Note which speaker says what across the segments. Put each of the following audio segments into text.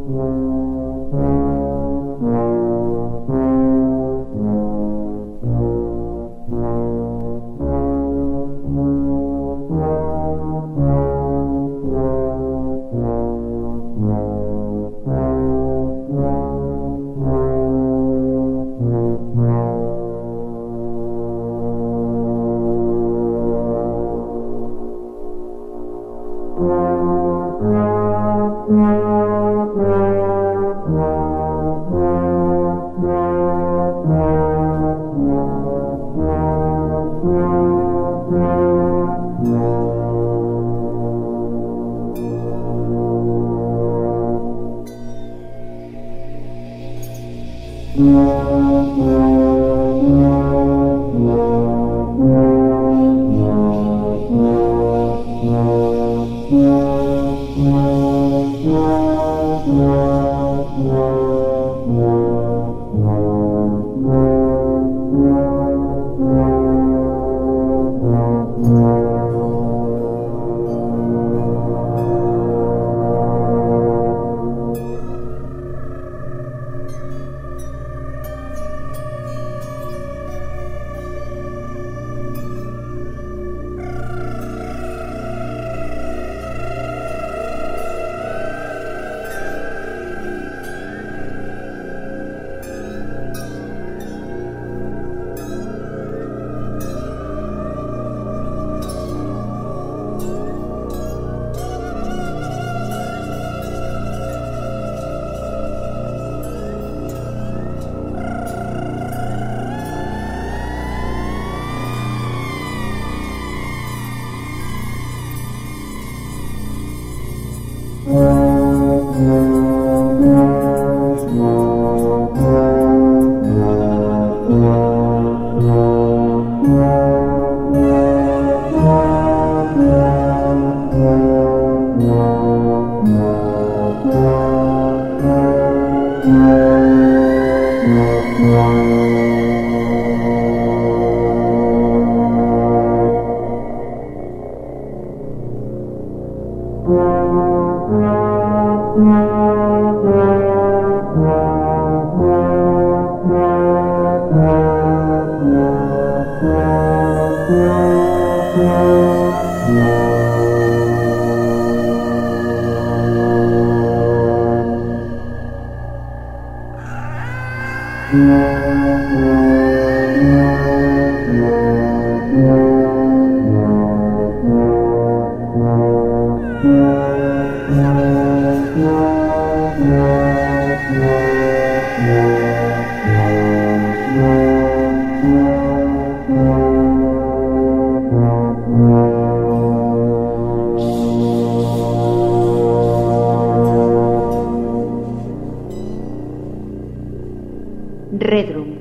Speaker 1: Redrum.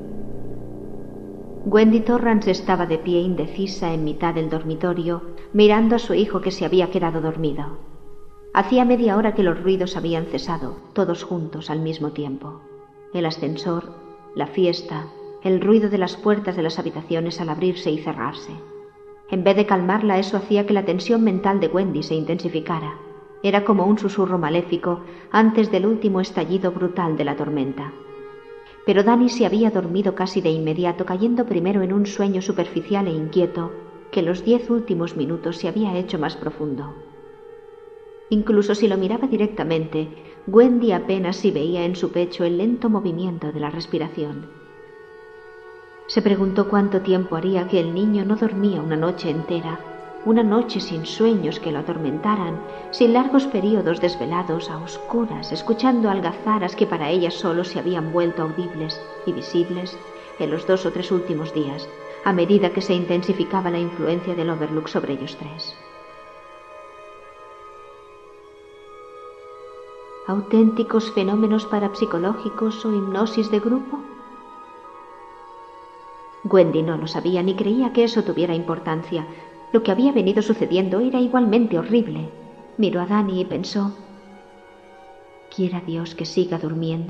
Speaker 1: Wendy Torrance estaba de pie indecisa en mitad del dormitorio, mirando a su hijo que se había quedado dormido. Hacía media hora que los ruidos habían cesado, todos juntos al mismo tiempo. El ascensor, la fiesta, el ruido de las puertas de las habitaciones al abrirse y cerrarse. En vez de calmarla, eso hacía que la tensión mental de Wendy se intensificara. Era como un susurro maléfico antes del último estallido brutal de la tormenta. Pero Danny se había dormido casi de inmediato, cayendo primero en un sueño superficial e inquieto que los 10 últimos minutos se había hecho más profundo. Incluso si lo miraba directamente, Wendy apenas si veía en su pecho el lento movimiento de la respiración. Se preguntó cuánto tiempo haría que el niño no dormía una noche entera, una noche sin sueños que lo atormentaran, sin largos períodos desvelados a oscuras, escuchando algazaras que para ella solo se habían vuelto audibles y visibles en los 2 o 3 últimos días, a medida que se intensificaba la influencia del Overlook sobre ellos tres. ¿Auténticos fenómenos parapsicológicos o hipnosis de grupo? Wendy no lo sabía ni creía que eso tuviera importancia. Lo que había venido sucediendo era igualmente horrible. Miró a Danny y pensó: quiera Dios que siga durmiendo.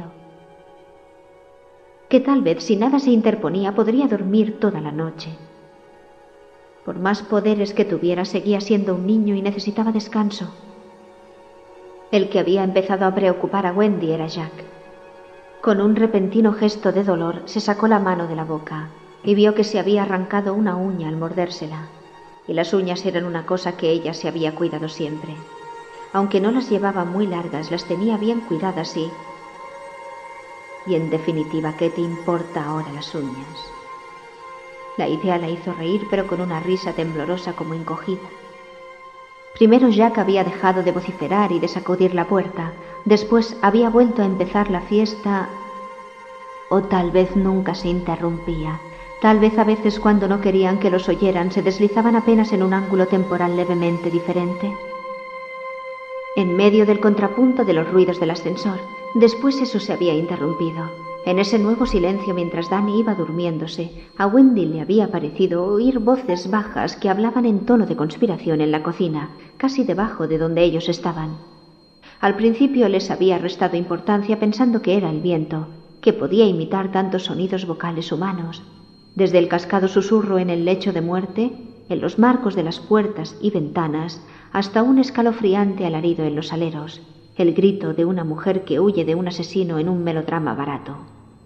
Speaker 1: Que tal vez si nada se interponía podría dormir toda la noche. Por más poderes que tuviera, seguía siendo un niño y necesitaba descanso. El que había empezado a preocupar a Wendy era Jack. Con un repentino gesto de dolor se sacó la mano de la boca y vio que se había arrancado una uña al mordérsela, y las uñas eran una cosa que ella se había cuidado siempre. Aunque no las llevaba muy largas, las tenía bien cuidadas y en definitiva, ¿qué te importa ahora las uñas? La idea la hizo reír, pero con una risa temblorosa como encogida. Primero Jack había dejado de vociferar y de sacudir la puerta. Después había vuelto a empezar la fiesta, o tal vez nunca se interrumpía. Tal vez a veces, cuando no querían que los oyeran, se deslizaban apenas en un ángulo temporal levemente diferente, en medio del contrapunto de los ruidos del ascensor. Después eso se había interrumpido. En ese nuevo silencio, mientras Danny iba durmiéndose, a Wendy le había parecido oír voces bajas que hablaban en tono de conspiración en la cocina, casi debajo de donde ellos estaban. Al principio les había restado importancia pensando que era el viento, que podía imitar tantos sonidos vocales humanos, desde el cascado susurro en el lecho de muerte, en los marcos de las puertas y ventanas, hasta un escalofriante alarido en los aleros, el grito de una mujer que huye de un asesino en un melodrama barato.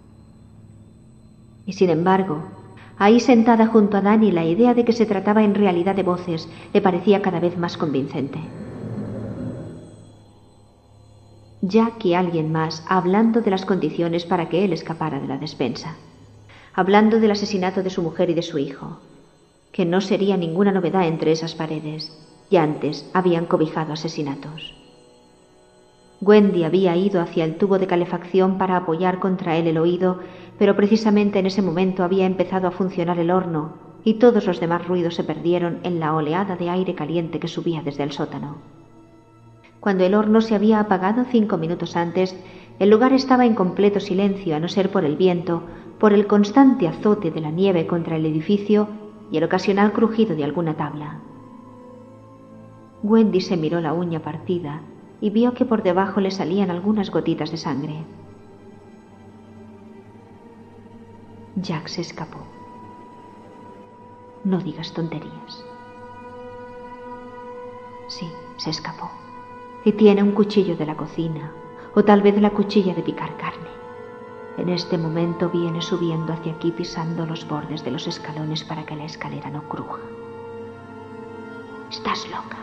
Speaker 1: Y sin embargo, ahí sentada junto a Danny, la idea de que se trataba en realidad de voces le parecía cada vez más convincente. Jack y alguien más hablando de las condiciones para que él escapara de la despensa, hablando del asesinato de su mujer y de su hijo, que no sería ninguna novedad entre esas paredes, y antes habían cobijado asesinatos. Wendy había ido hacia el tubo de calefacción para apoyar contra él el oído, pero precisamente en ese momento había empezado a funcionar el horno y todos los demás ruidos se perdieron en la oleada de aire caliente que subía desde el sótano. Cuando el horno se había apagado 5 minutos antes, el lugar estaba en completo silencio, a no ser por el viento, por el constante azote de la nieve contra el edificio y el ocasional crujido de alguna tabla. Wendy se miró la uña partida y vio que por debajo le salían algunas gotitas de sangre. Jack se escapó. No digas tonterías. Sí, se escapó. Y tiene un cuchillo de la cocina, o tal vez la cuchilla de picar carne. En este momento viene subiendo hacia aquí pisando los bordes de los escalones para que la escalera no cruja. Estás loca.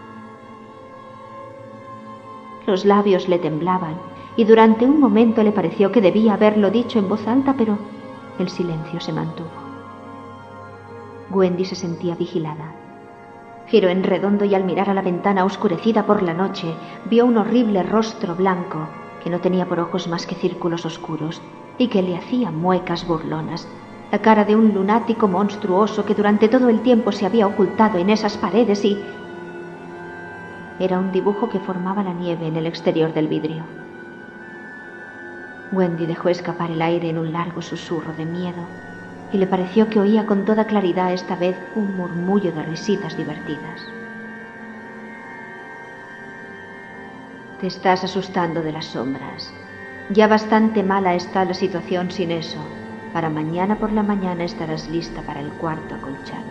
Speaker 1: Los labios le temblaban y durante un momento le pareció que debía haberlo dicho en voz alta, pero el silencio se mantuvo. Wendy se sentía vigilada. Giró en redondo y al mirar a la ventana oscurecida por la noche, vio un horrible rostro blanco que no tenía por ojos más que círculos oscuros y que le hacía muecas burlonas, la cara de un lunático monstruoso que durante todo el tiempo se había ocultado en esas paredes y... Era un dibujo que formaba la nieve en el exterior del vidrio. Wendy dejó escapar el aire en un largo susurro de miedo y le pareció que oía con toda claridad esta vez un murmullo de risitas divertidas. Te estás asustando de las sombras. Ya bastante mala está la situación sin eso. Para mañana por la mañana estarás lista para el cuarto acolchado.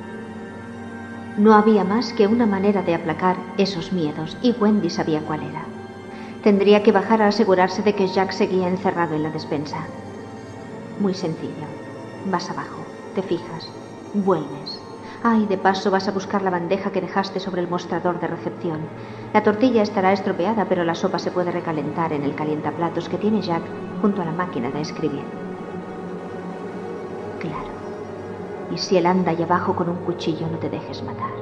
Speaker 1: No había más que una manera de aplacar esos miedos y Wendy sabía cuál era. Tendría que bajar a asegurarse de que Jack seguía encerrado en la despensa. Muy sencillo. Vas abajo, te fijas, vuelves. Y de paso vas a buscar la bandeja que dejaste sobre el mostrador de recepción. La tortilla estará estropeada, pero la sopa se puede recalentar en el calientaplatos que tiene Jack junto a la máquina de escribir. Claro. Y si él anda ahí abajo con un cuchillo, no te dejes matar.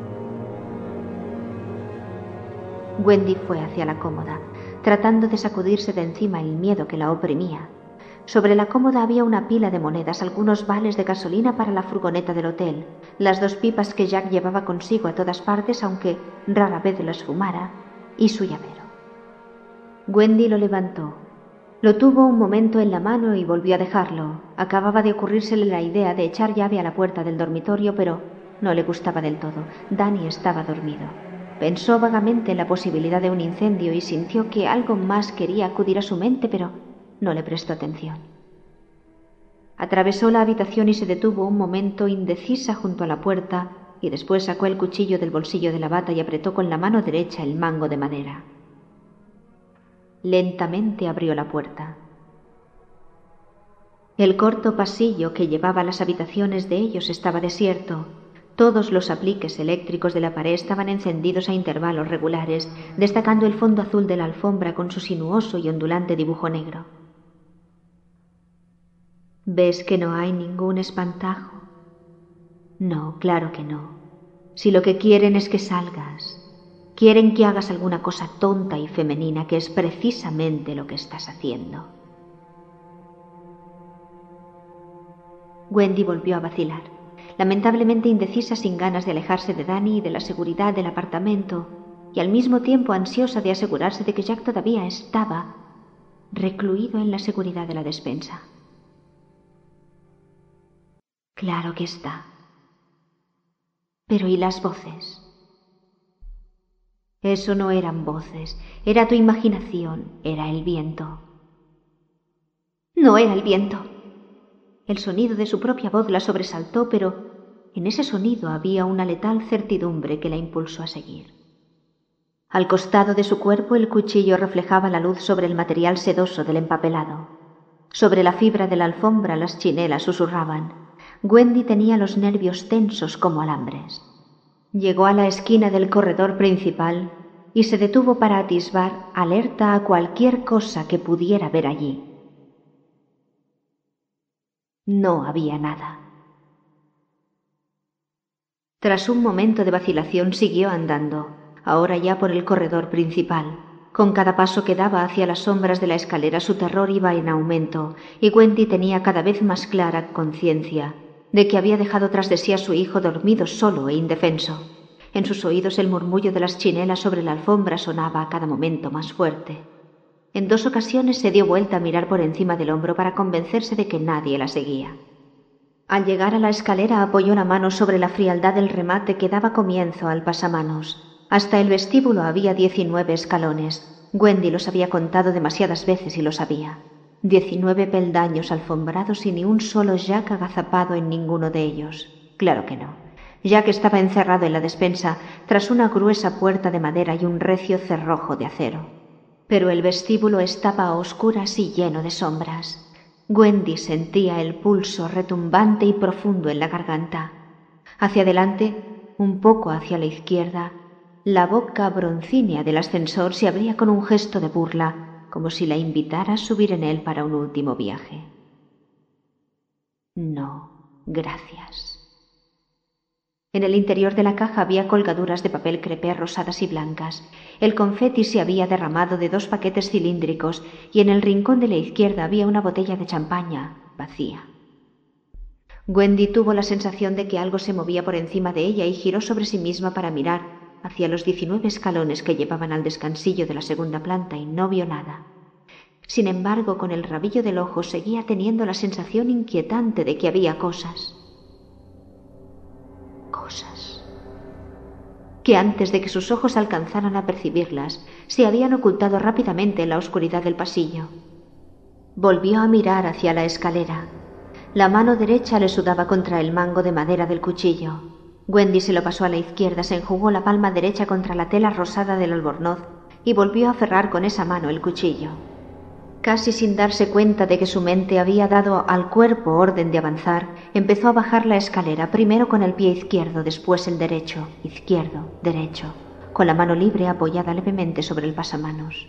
Speaker 1: Wendy fue hacia la cómoda, tratando de sacudirse de encima el miedo que la oprimía. Sobre la cómoda había una pila de monedas, algunos vales de gasolina para la furgoneta del hotel, las 2 pipas que Jack llevaba consigo a todas partes, aunque rara vez las fumara, y su llavero. Wendy lo levantó. Lo tuvo un momento en la mano y volvió a dejarlo. Acababa de ocurrírsele la idea de echar llave a la puerta del dormitorio, pero no le gustaba del todo. Danny estaba dormido. Pensó vagamente en la posibilidad de un incendio y sintió que algo más quería acudir a su mente, pero no le prestó atención. Atravesó la habitación y se detuvo un momento indecisa junto a la puerta y después sacó el cuchillo del bolsillo de la bata y apretó con la mano derecha el mango de madera. Lentamente abrió la puerta. El corto pasillo que llevaba a las habitaciones de ellos estaba desierto. Todos los apliques eléctricos de la pared estaban encendidos a intervalos regulares, destacando el fondo azul de la alfombra con su sinuoso y ondulante dibujo negro. ¿Ves que no hay ningún espantajo? No, claro que no. Si lo que quieren es que salgas, quieren que hagas alguna cosa tonta y femenina, que es precisamente lo que estás haciendo. Wendy volvió a vacilar, lamentablemente indecisa, sin ganas de alejarse de Danny y de la seguridad del apartamento, y al mismo tiempo ansiosa de asegurarse de que Jack todavía estaba recluido en la seguridad de la despensa. Claro que está. Pero ¿y las voces? Eso no eran voces, era tu imaginación, era el viento. No era el viento. El sonido de su propia voz la sobresaltó, pero en ese sonido había una letal certidumbre que la impulsó a seguir. Al costado de su cuerpo el cuchillo reflejaba la luz sobre el material sedoso del empapelado. Sobre la fibra de la alfombra las chinelas susurraban. Wendy tenía los nervios tensos como alambres. Llegó a la esquina del corredor principal y se detuvo para atisbar, alerta a cualquier cosa que pudiera ver allí. No había nada. Tras un momento de vacilación siguió andando, ahora ya por el corredor principal. Con cada paso que daba hacia las sombras de la escalera su terror iba en aumento, y Wendy tenía cada vez más clara conciencia de que había dejado tras de sí a su hijo dormido solo e indefenso. En sus oídos el murmullo de las chinelas sobre la alfombra sonaba a cada momento más fuerte. En 2 ocasiones se dio vuelta a mirar por encima del hombro para convencerse de que nadie la seguía. Al llegar a la escalera apoyó la mano sobre la frialdad del remate que daba comienzo al pasamanos. Hasta el vestíbulo había 19 escalones. Wendy los había contado demasiadas veces y lo sabía. 19 peldaños alfombrados y ni un solo Jack agazapado en ninguno de ellos. Claro que no. Jack estaba encerrado en la despensa tras una gruesa puerta de madera y un recio cerrojo de acero. Pero el vestíbulo estaba a oscuras y lleno de sombras. Wendy sentía el pulso retumbante y profundo en la garganta. Hacia adelante, un poco hacia la izquierda, la boca broncínea del ascensor se abría con un gesto de burla, como si la invitara a subir en él para un último viaje. No, gracias. En el interior de la caja había colgaduras de papel crepé rosadas y blancas. El confeti se había derramado de 2 paquetes cilíndricos y en el rincón de la izquierda había una botella de champaña vacía. Wendy tuvo la sensación de que algo se movía por encima de ella y giró sobre sí misma para mirar hacia los 19 escalones que llevaban al descansillo de la segunda planta y no vio nada. Sin embargo, con el rabillo del ojo seguía teniendo la sensación inquietante de que había cosas que antes de que sus ojos alcanzaran a percibirlas, se habían ocultado rápidamente en la oscuridad del pasillo. Volvió a mirar hacia la escalera. La mano derecha le sudaba contra el mango de madera del cuchillo. Wendy se lo pasó a la izquierda, se enjugó la palma derecha contra la tela rosada del albornoz y volvió a aferrar con esa mano el cuchillo. Casi sin darse cuenta de que su mente había dado al cuerpo orden de avanzar, empezó a bajar la escalera, primero con el pie izquierdo, después el derecho, izquierdo, derecho, con la mano libre apoyada levemente sobre el pasamanos.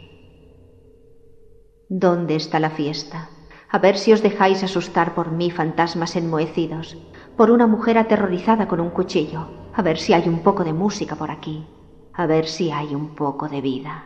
Speaker 1: ¿Dónde está la fiesta? A ver si os dejáis asustar por mí, fantasmas enmohecidos, por una mujer aterrorizada con un cuchillo. A ver si hay un poco de música por aquí, a ver si hay un poco de vida.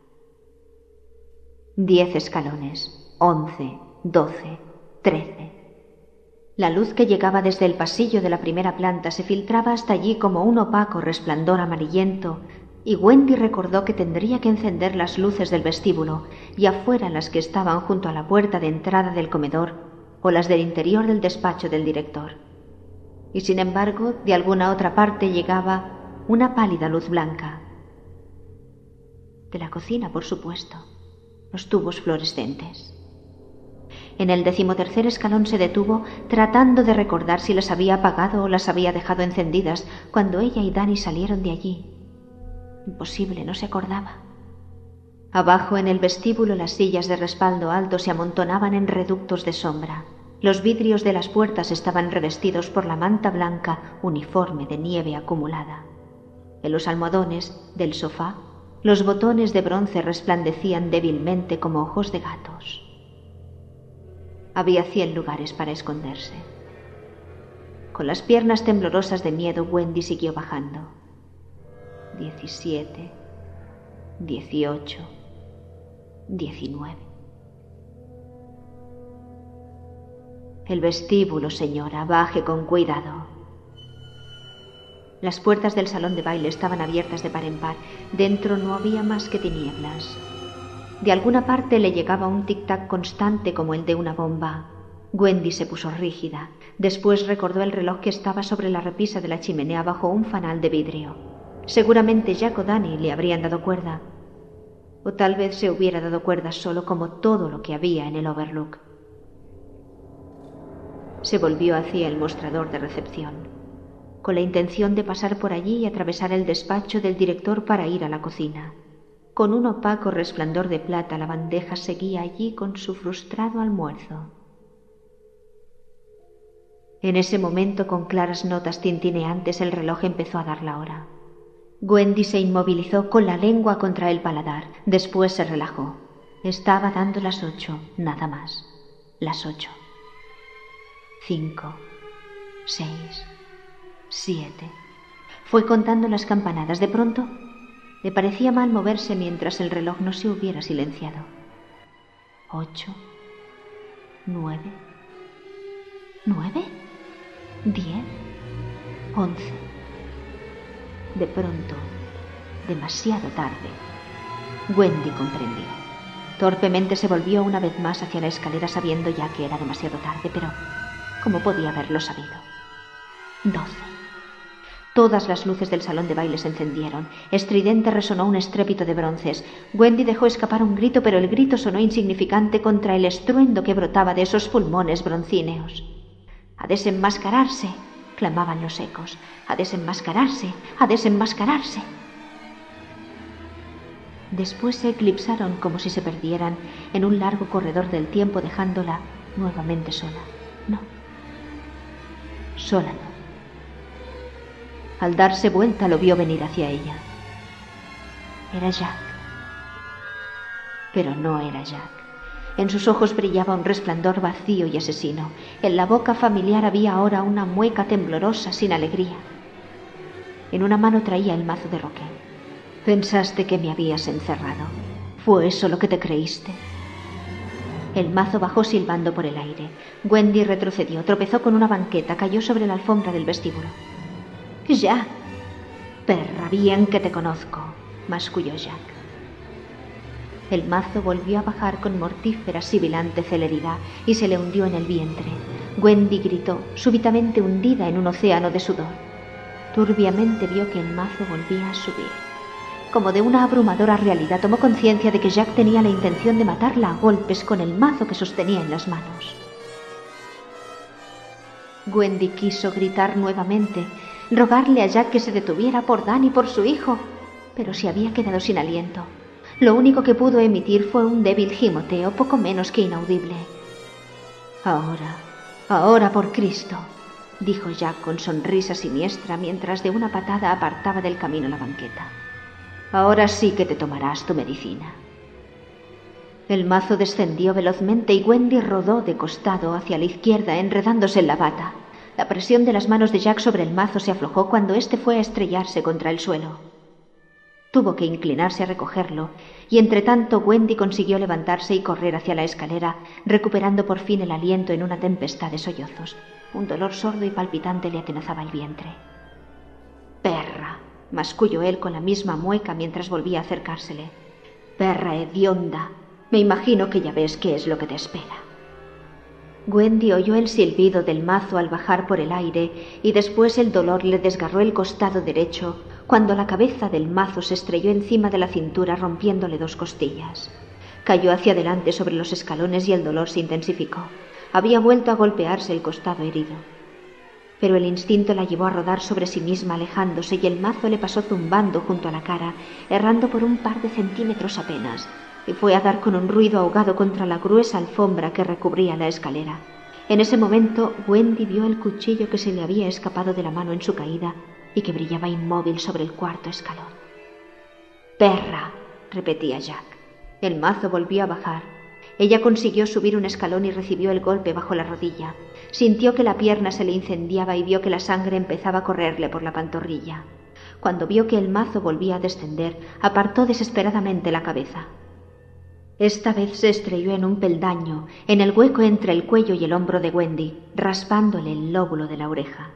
Speaker 1: 10 escalones, 11, 12, 13. La luz que llegaba desde el pasillo de la primera planta se filtraba hasta allí como un opaco resplandor amarillento, y Wendy recordó que tendría que encender las luces del vestíbulo y afuera las que estaban junto a la puerta de entrada del comedor o las del interior del despacho del director. Y sin embargo, de alguna otra parte llegaba una pálida luz blanca. De la cocina, por supuesto. Los tubos fluorescentes. En el 13º escalón se detuvo, tratando de recordar si las había apagado o las había dejado encendidas cuando ella y Danny salieron de allí. Imposible, no se acordaba. Abajo en el vestíbulo las sillas de respaldo alto se amontonaban en reductos de sombra. Los vidrios de las puertas estaban revestidos por la manta blanca uniforme de nieve acumulada. En los almohadones del sofá, los botones de bronce resplandecían débilmente como ojos de gatos. Había 100 lugares para esconderse. Con las piernas temblorosas de miedo, Wendy siguió bajando. 17, 18, 19. El vestíbulo, señora, baje con cuidado. Las puertas del salón de baile estaban abiertas de par en par. Dentro no había más que tinieblas. De alguna parte le llegaba un tic-tac constante como el de una bomba. Wendy se puso rígida. Después recordó el reloj que estaba sobre la repisa de la chimenea bajo un fanal de vidrio. Seguramente Jack o Danny le habrían dado cuerda. O tal vez se hubiera dado cuerda solo, como todo lo que había en el Overlook. Se volvió hacia el mostrador de recepción, con la intención de pasar por allí y atravesar el despacho del director para ir a la cocina. Con un opaco resplandor de plata, la bandeja seguía allí con su frustrado almuerzo. En ese momento, con claras notas tintineantes, el reloj empezó a dar la hora. Wendy se inmovilizó con la lengua contra el paladar. Después se relajó. Estaba dando las 8, nada más. Las 8. 5, 6, 7. Fue contando las campanadas. De pronto, le parecía mal moverse mientras el reloj no se hubiera silenciado. 8, 9, 9, 10, 11. De pronto, demasiado tarde, Wendy comprendió. Torpemente se volvió una vez más hacia la escalera, sabiendo ya que era demasiado tarde, pero ¿cómo podía haberlo sabido? 12. Todas las luces del salón de baile se encendieron. Estridente resonó un estrépito de bronces. Wendy dejó escapar un grito, pero el grito sonó insignificante contra el estruendo que brotaba de esos pulmones broncíneos. ¡A desenmascararse!, clamaban los ecos. ¡A desenmascararse! ¡A desenmascararse! Después se eclipsaron como si se perdieran en un largo corredor del tiempo, dejándola nuevamente sola. No. Sola no. Al darse vuelta lo vio venir hacia ella. Era Jack. Pero no era Jack. En sus ojos brillaba un resplandor vacío y asesino. En la boca familiar había ahora una mueca temblorosa sin alegría. En una mano traía el mazo de roque. Pensaste que me habías encerrado. ¿Fue eso lo que te creíste? El mazo bajó silbando por el aire. Wendy retrocedió, tropezó con una banqueta, cayó sobre la alfombra del vestíbulo. ¡Jack! Perra, bien que te conozco, masculló Jack. El mazo volvió a bajar con mortífera, sibilante celeridad y se le hundió en el vientre. Wendy gritó, súbitamente hundida en un océano de sudor. Turbiamente vio que el mazo volvía a subir. Como de una abrumadora realidad, tomó conciencia de que Jack tenía la intención de matarla a golpes con el mazo que sostenía en las manos. Wendy quiso gritar nuevamente, rogarle a Jack que se detuviera por Dan y por su hijo, pero se había quedado sin aliento. Lo único que pudo emitir fue un débil gimoteo, poco menos que inaudible. Ahora, por Cristo, dijo Jack con sonrisa siniestra mientras de una patada apartaba del camino la banqueta. Ahora sí que te tomarás tu medicina. El mazo descendió velozmente y Wendy rodó de costado hacia la izquierda, enredándose en la bata. La presión de las manos de Jack sobre el mazo se aflojó cuando éste fue a estrellarse contra el suelo. Tuvo que inclinarse a recogerlo, y entretanto Wendy consiguió levantarse y correr hacia la escalera, recuperando por fin el aliento en una tempestad de sollozos. Un dolor sordo y palpitante le atenazaba el vientre. «Perra», masculló él con la misma mueca mientras volvía a acercársele. «Perra hedionda, me imagino que ya ves qué es lo que te espera». Wendy oyó el silbido del mazo al bajar por el aire y después el dolor le desgarró el costado derecho cuando la cabeza del mazo se estrelló encima de la cintura, rompiéndole 2 costillas. Cayó hacia adelante sobre los escalones y el dolor se intensificó. Había vuelto a golpearse el costado herido. Pero el instinto la llevó a rodar sobre sí misma alejándose y el mazo le pasó zumbando junto a la cara, errando por un par de centímetros apenas, y fue a dar con un ruido ahogado contra la gruesa alfombra que recubría la escalera. En ese momento Wendy vio el cuchillo que se le había escapado de la mano en su caída y que brillaba inmóvil sobre el cuarto escalón. «¡Perra!», repetía Jack. El mazo volvió a bajar. Ella consiguió subir un escalón y recibió el golpe bajo la rodilla. Sintió que la pierna se le incendiaba y vio que la sangre empezaba a correrle por la pantorrilla. Cuando vio que el mazo volvía a descender, apartó desesperadamente la cabeza. Esta vez se estrelló en un peldaño, en el hueco entre el cuello y el hombro de Wendy, raspándole el lóbulo de la oreja.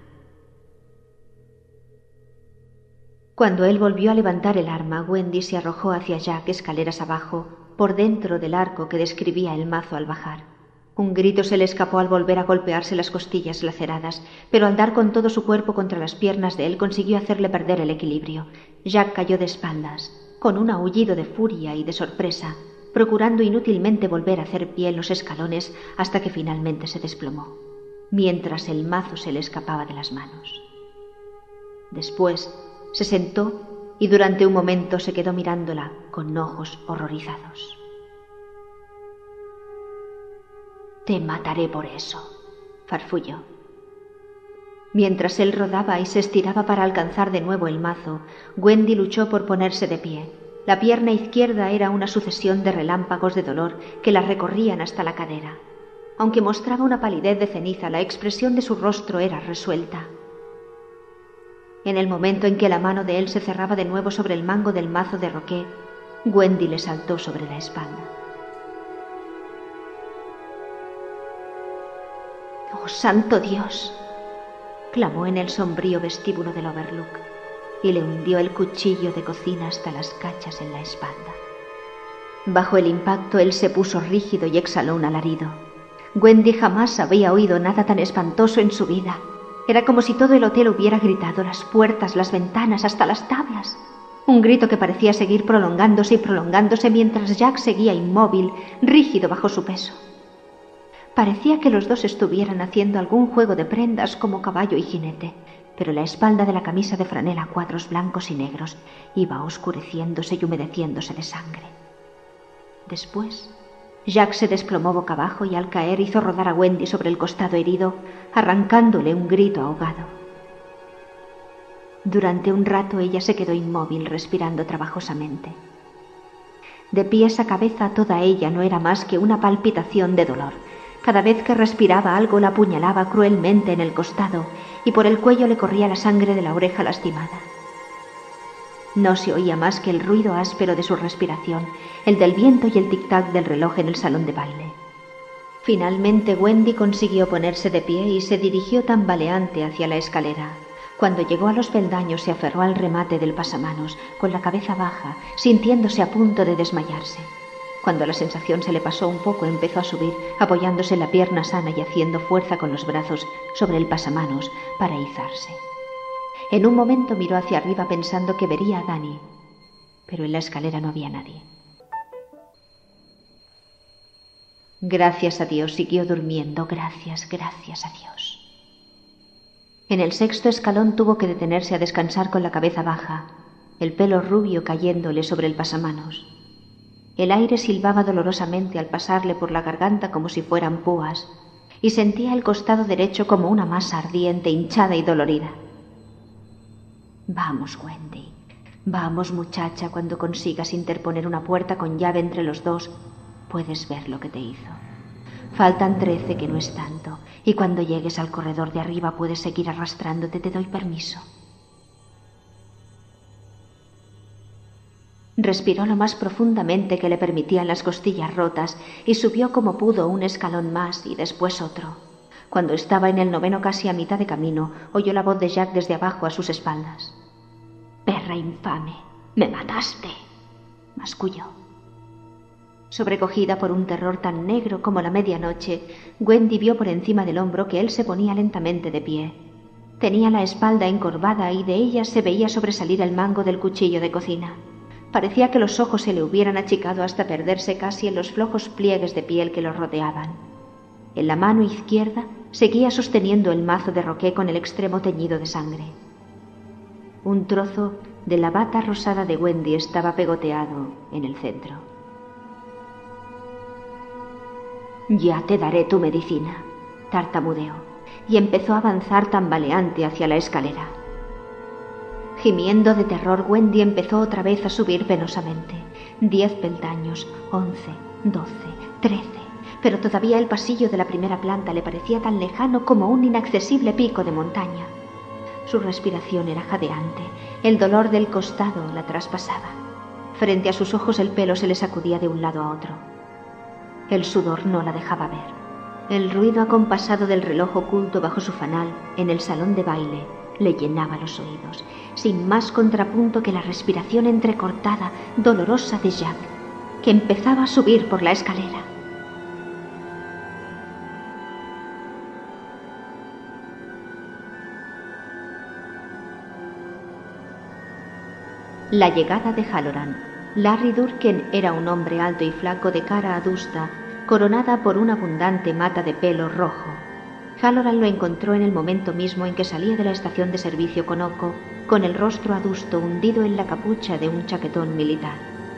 Speaker 1: Cuando él volvió a levantar el arma, Wendy se arrojó hacia Jack escaleras abajo, por dentro del arco que describía el mazo al bajar. Un grito se le escapó al volver a golpearse las costillas laceradas, pero al dar con todo su cuerpo contra las piernas de él consiguió hacerle perder el equilibrio. Jack cayó de espaldas, con un aullido de furia y de sorpresa, procurando inútilmente volver a hacer pie en los escalones hasta que finalmente se desplomó, mientras el mazo se le escapaba de las manos. Después se sentó y durante un momento se quedó mirándola con ojos horrorizados. «Te mataré por eso», farfulló. Mientras él rodaba y se estiraba para alcanzar de nuevo el mazo, Wendy luchó por ponerse de pie. La pierna izquierda era una sucesión de relámpagos de dolor que la recorrían hasta la cadera. Aunque mostraba una palidez de ceniza, la expresión de su rostro era resuelta. En el momento en que la mano de él se cerraba de nuevo sobre el mango del mazo de Roquet, Wendy le saltó sobre la espalda. «¡Oh, santo Dios!», clamó en el sombrío vestíbulo del Overlook y le hundió el cuchillo de cocina hasta las cachas en la espalda. Bajo el impacto él se puso rígido y exhaló un alarido. Wendy jamás había oído nada tan espantoso en su vida. Era como si todo el hotel hubiera gritado, las puertas, las ventanas, hasta las tablas. Un grito que parecía seguir prolongándose y prolongándose mientras Jack seguía inmóvil, rígido bajo su peso. Parecía que los dos estuvieran haciendo algún juego de prendas como caballo y jinete, pero la espalda de la camisa de franela a cuadros blancos y negros iba oscureciéndose y humedeciéndose de sangre. Después, Jack se desplomó boca abajo y al caer hizo rodar a Wendy sobre el costado herido, arrancándole un grito ahogado. Durante un rato ella se quedó inmóvil, respirando trabajosamente. De pies a cabeza toda ella no era más que una palpitación de dolor. Cada vez que respiraba algo la apuñalaba cruelmente en el costado y por el cuello le corría la sangre de la oreja lastimada. No se oía más que el ruido áspero de su respiración, el del viento y el tic-tac del reloj en el salón de baile. Finalmente Wendy consiguió ponerse de pie y se dirigió tambaleante hacia la escalera. Cuando llegó a los peldaños se aferró al remate del pasamanos, con la cabeza baja, sintiéndose a punto de desmayarse. Cuando la sensación se le pasó un poco, empezó a subir, apoyándose en la pierna sana y haciendo fuerza con los brazos sobre el pasamanos para izarse. En un momento miró hacia arriba pensando que vería a Danny, pero en la escalera no había nadie. Gracias a Dios, siguió durmiendo, gracias a Dios. En el sexto escalón tuvo que detenerse a descansar con la cabeza baja, el pelo rubio cayéndole sobre el pasamanos. El aire silbaba dolorosamente al pasarle por la garganta como si fueran púas, y sentía el costado derecho como una masa ardiente, hinchada y dolorida. Vamos, Wendy, vamos, muchacha, cuando consigas interponer una puerta con llave entre los dos, puedes ver lo que te hizo. Faltan 13, que no es tanto, y cuando llegues al corredor de arriba puedes seguir arrastrándote, te doy permiso. Respiró lo más profundamente que le permitían las costillas rotas y subió como pudo un escalón más y después otro. Cuando estaba en el 9º, casi a mitad de camino, oyó la voz de Jack desde abajo a sus espaldas. «Perra infame, me mataste», masculló. Sobrecogida por un terror tan negro como la medianoche, Wendy vio por encima del hombro que él se ponía lentamente de pie. Tenía la espalda encorvada y de ella se veía sobresalir el mango del cuchillo de cocina. Parecía que los ojos se le hubieran achicado hasta perderse casi en los flojos pliegues de piel que los rodeaban. En la mano izquierda seguía sosteniendo el mazo de roqué con el extremo teñido de sangre. Un trozo de la bata rosada de Wendy estaba pegoteado en el centro. «Ya te daré tu medicina», tartamudeó, y empezó a avanzar tambaleante hacia la escalera. Gimiendo de terror, Wendy empezó otra vez a subir penosamente. 10 peldaños, 11, 12, 13... pero todavía el pasillo de la primera planta le parecía tan lejano como un inaccesible pico de montaña. Su respiración era jadeante, el dolor del costado la traspasaba. Frente a sus ojos el pelo se le sacudía de un lado a otro. El sudor no la dejaba ver. El ruido acompasado del reloj oculto bajo su fanal en el salón de baile le llenaba los oídos, sin más contrapunto que la respiración entrecortada, dolorosa de Jack, que empezaba a subir por la escalera. La llegada de Halloran. Larry Durkin era un hombre alto y flaco de cara adusta, coronada por una abundante mata de pelo rojo. Halloran lo encontró en el momento mismo en que salía de la estación de servicio Conoco, con el rostro adusto hundido en la capucha de un chaquetón militar.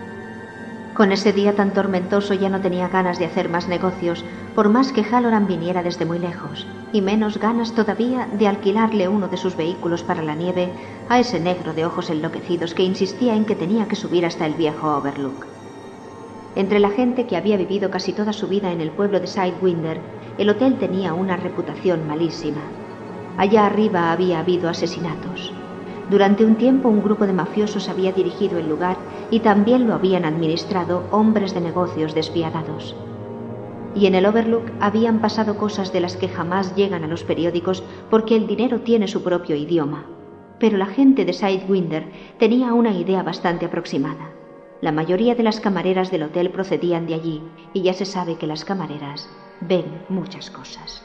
Speaker 1: Con ese día tan tormentoso ya no tenía ganas de hacer más negocios, por más que Halloran viniera desde muy lejos, y menos ganas todavía de alquilarle uno de sus vehículos para la nieve a ese negro de ojos enloquecidos que insistía en que tenía que subir hasta el viejo Overlook. Entre la gente que había vivido casi toda su vida en el pueblo de Sidewinder, el hotel tenía una reputación malísima. Allá arriba había habido asesinatos. Durante un tiempo un grupo de mafiosos había dirigido el lugar y también lo habían administrado hombres de negocios despiadados. Y en el Overlook habían pasado cosas de las que jamás llegan a los periódicos porque el dinero tiene su propio idioma. Pero la gente de Sidewinder tenía una idea bastante aproximada. La mayoría de las camareras del hotel procedían de allí y ya se sabe que las camareras ven muchas cosas.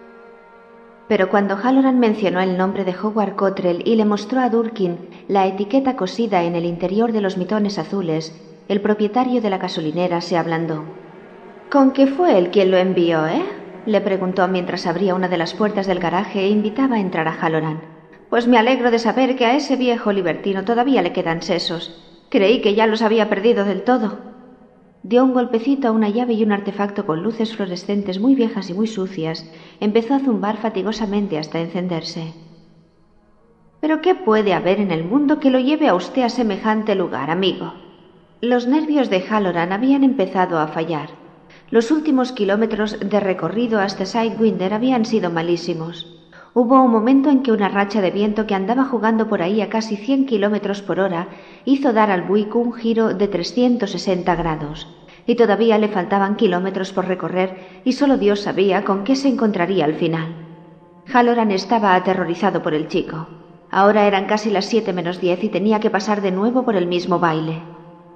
Speaker 1: Pero cuando Halloran mencionó el nombre de Howard Cottrell y le mostró a Durkin la etiqueta cosida en el interior de los mitones azules, el propietario de la gasolinera se ablandó. «¿Con qué fue él quien lo envió, le preguntó mientras abría una de las puertas del garaje e invitaba a entrar a Halloran. «Pues me alegro de saber que a ese viejo libertino todavía le quedan sesos. Creí que ya los había perdido del todo». Dio un golpecito a una llave y un artefacto con luces fluorescentes muy viejas y muy sucias. Empezó a zumbar fatigosamente hasta encenderse. «¿Pero qué puede haber en el mundo que lo lleve a usted a semejante lugar, amigo?» Los nervios de Halloran habían empezado a fallar. Los últimos kilómetros de recorrido hasta Sidewinder habían sido malísimos. Hubo un momento en que una racha de viento que andaba jugando por ahí a casi 100 kilómetros por hora hizo dar al Buick un giro de 360 grados, y todavía le faltaban kilómetros por recorrer y solo Dios sabía con qué se encontraría al final. Halloran estaba aterrorizado por el chico. Ahora eran casi las 7 menos 10 y tenía que pasar de nuevo por el mismo baile.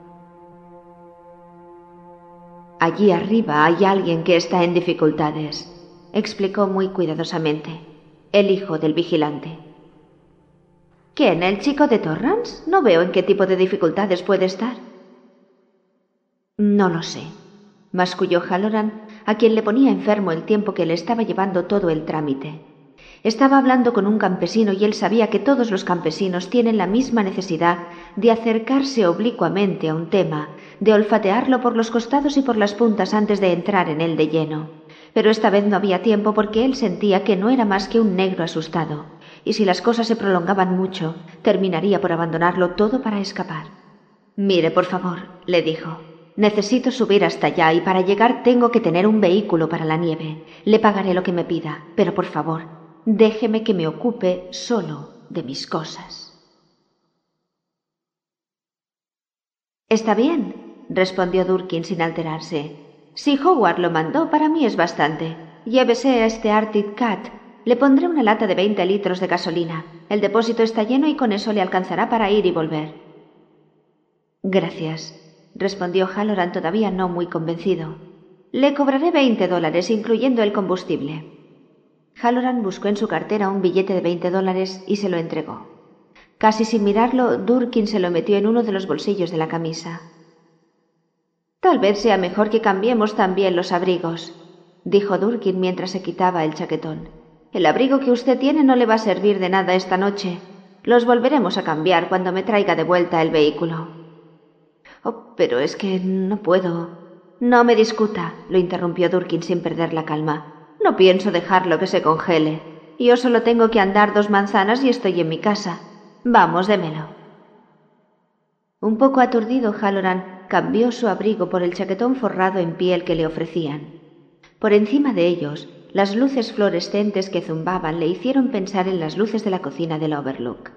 Speaker 1: «Allí arriba hay alguien que está en dificultades», explicó muy cuidadosamente. «El hijo del vigilante». «¿Quién, el chico de Torrance? No veo en qué tipo de dificultades puede estar». «No lo sé», masculló Halloran, a quien le ponía enfermo el tiempo que le estaba llevando todo el trámite. Estaba hablando con un campesino y él sabía que todos los campesinos tienen la misma necesidad de acercarse oblicuamente a un tema, de olfatearlo por los costados y por las puntas antes de entrar en él de lleno. Pero esta vez no había tiempo porque él sentía que no era más que un negro asustado, y si las cosas se prolongaban mucho, terminaría por abandonarlo todo para escapar. «Mire, por favor», le dijo, «necesito subir hasta allá y para llegar tengo que tener un vehículo para la nieve. Le pagaré lo que me pida, pero por favor, déjeme que me ocupe solo de mis cosas». «Está bien», respondió Durkin sin alterarse. «Si Howard lo mandó, para mí es bastante. Llévese a este Arctic Cat. Le pondré una lata de 20 litros de gasolina. El depósito está lleno y con eso le alcanzará para ir y volver». «Gracias», respondió Halloran todavía no muy convencido. «Le cobraré $20, incluyendo el combustible». Halloran buscó en su cartera un billete de $20 y se lo entregó. Casi sin mirarlo, Durkin se lo metió en uno de los bolsillos de la camisa. «Tal vez sea mejor que cambiemos también los abrigos», dijo Durkin mientras se quitaba el chaquetón. «El abrigo que usted tiene no le va a servir de nada esta noche. Los volveremos a cambiar cuando me traiga de vuelta el vehículo». «Oh, pero es que no puedo». «No me discuta», lo interrumpió Durkin sin perder la calma. «No pienso dejarlo que se congele. Yo solo tengo que andar 2 manzanas y estoy en mi casa. Vamos, démelo». Un poco aturdido, Halloran cambió su abrigo por el chaquetón forrado en piel que le ofrecían. Por encima de ellos, las luces fluorescentes que zumbaban le hicieron pensar en las luces de la cocina del Overlook.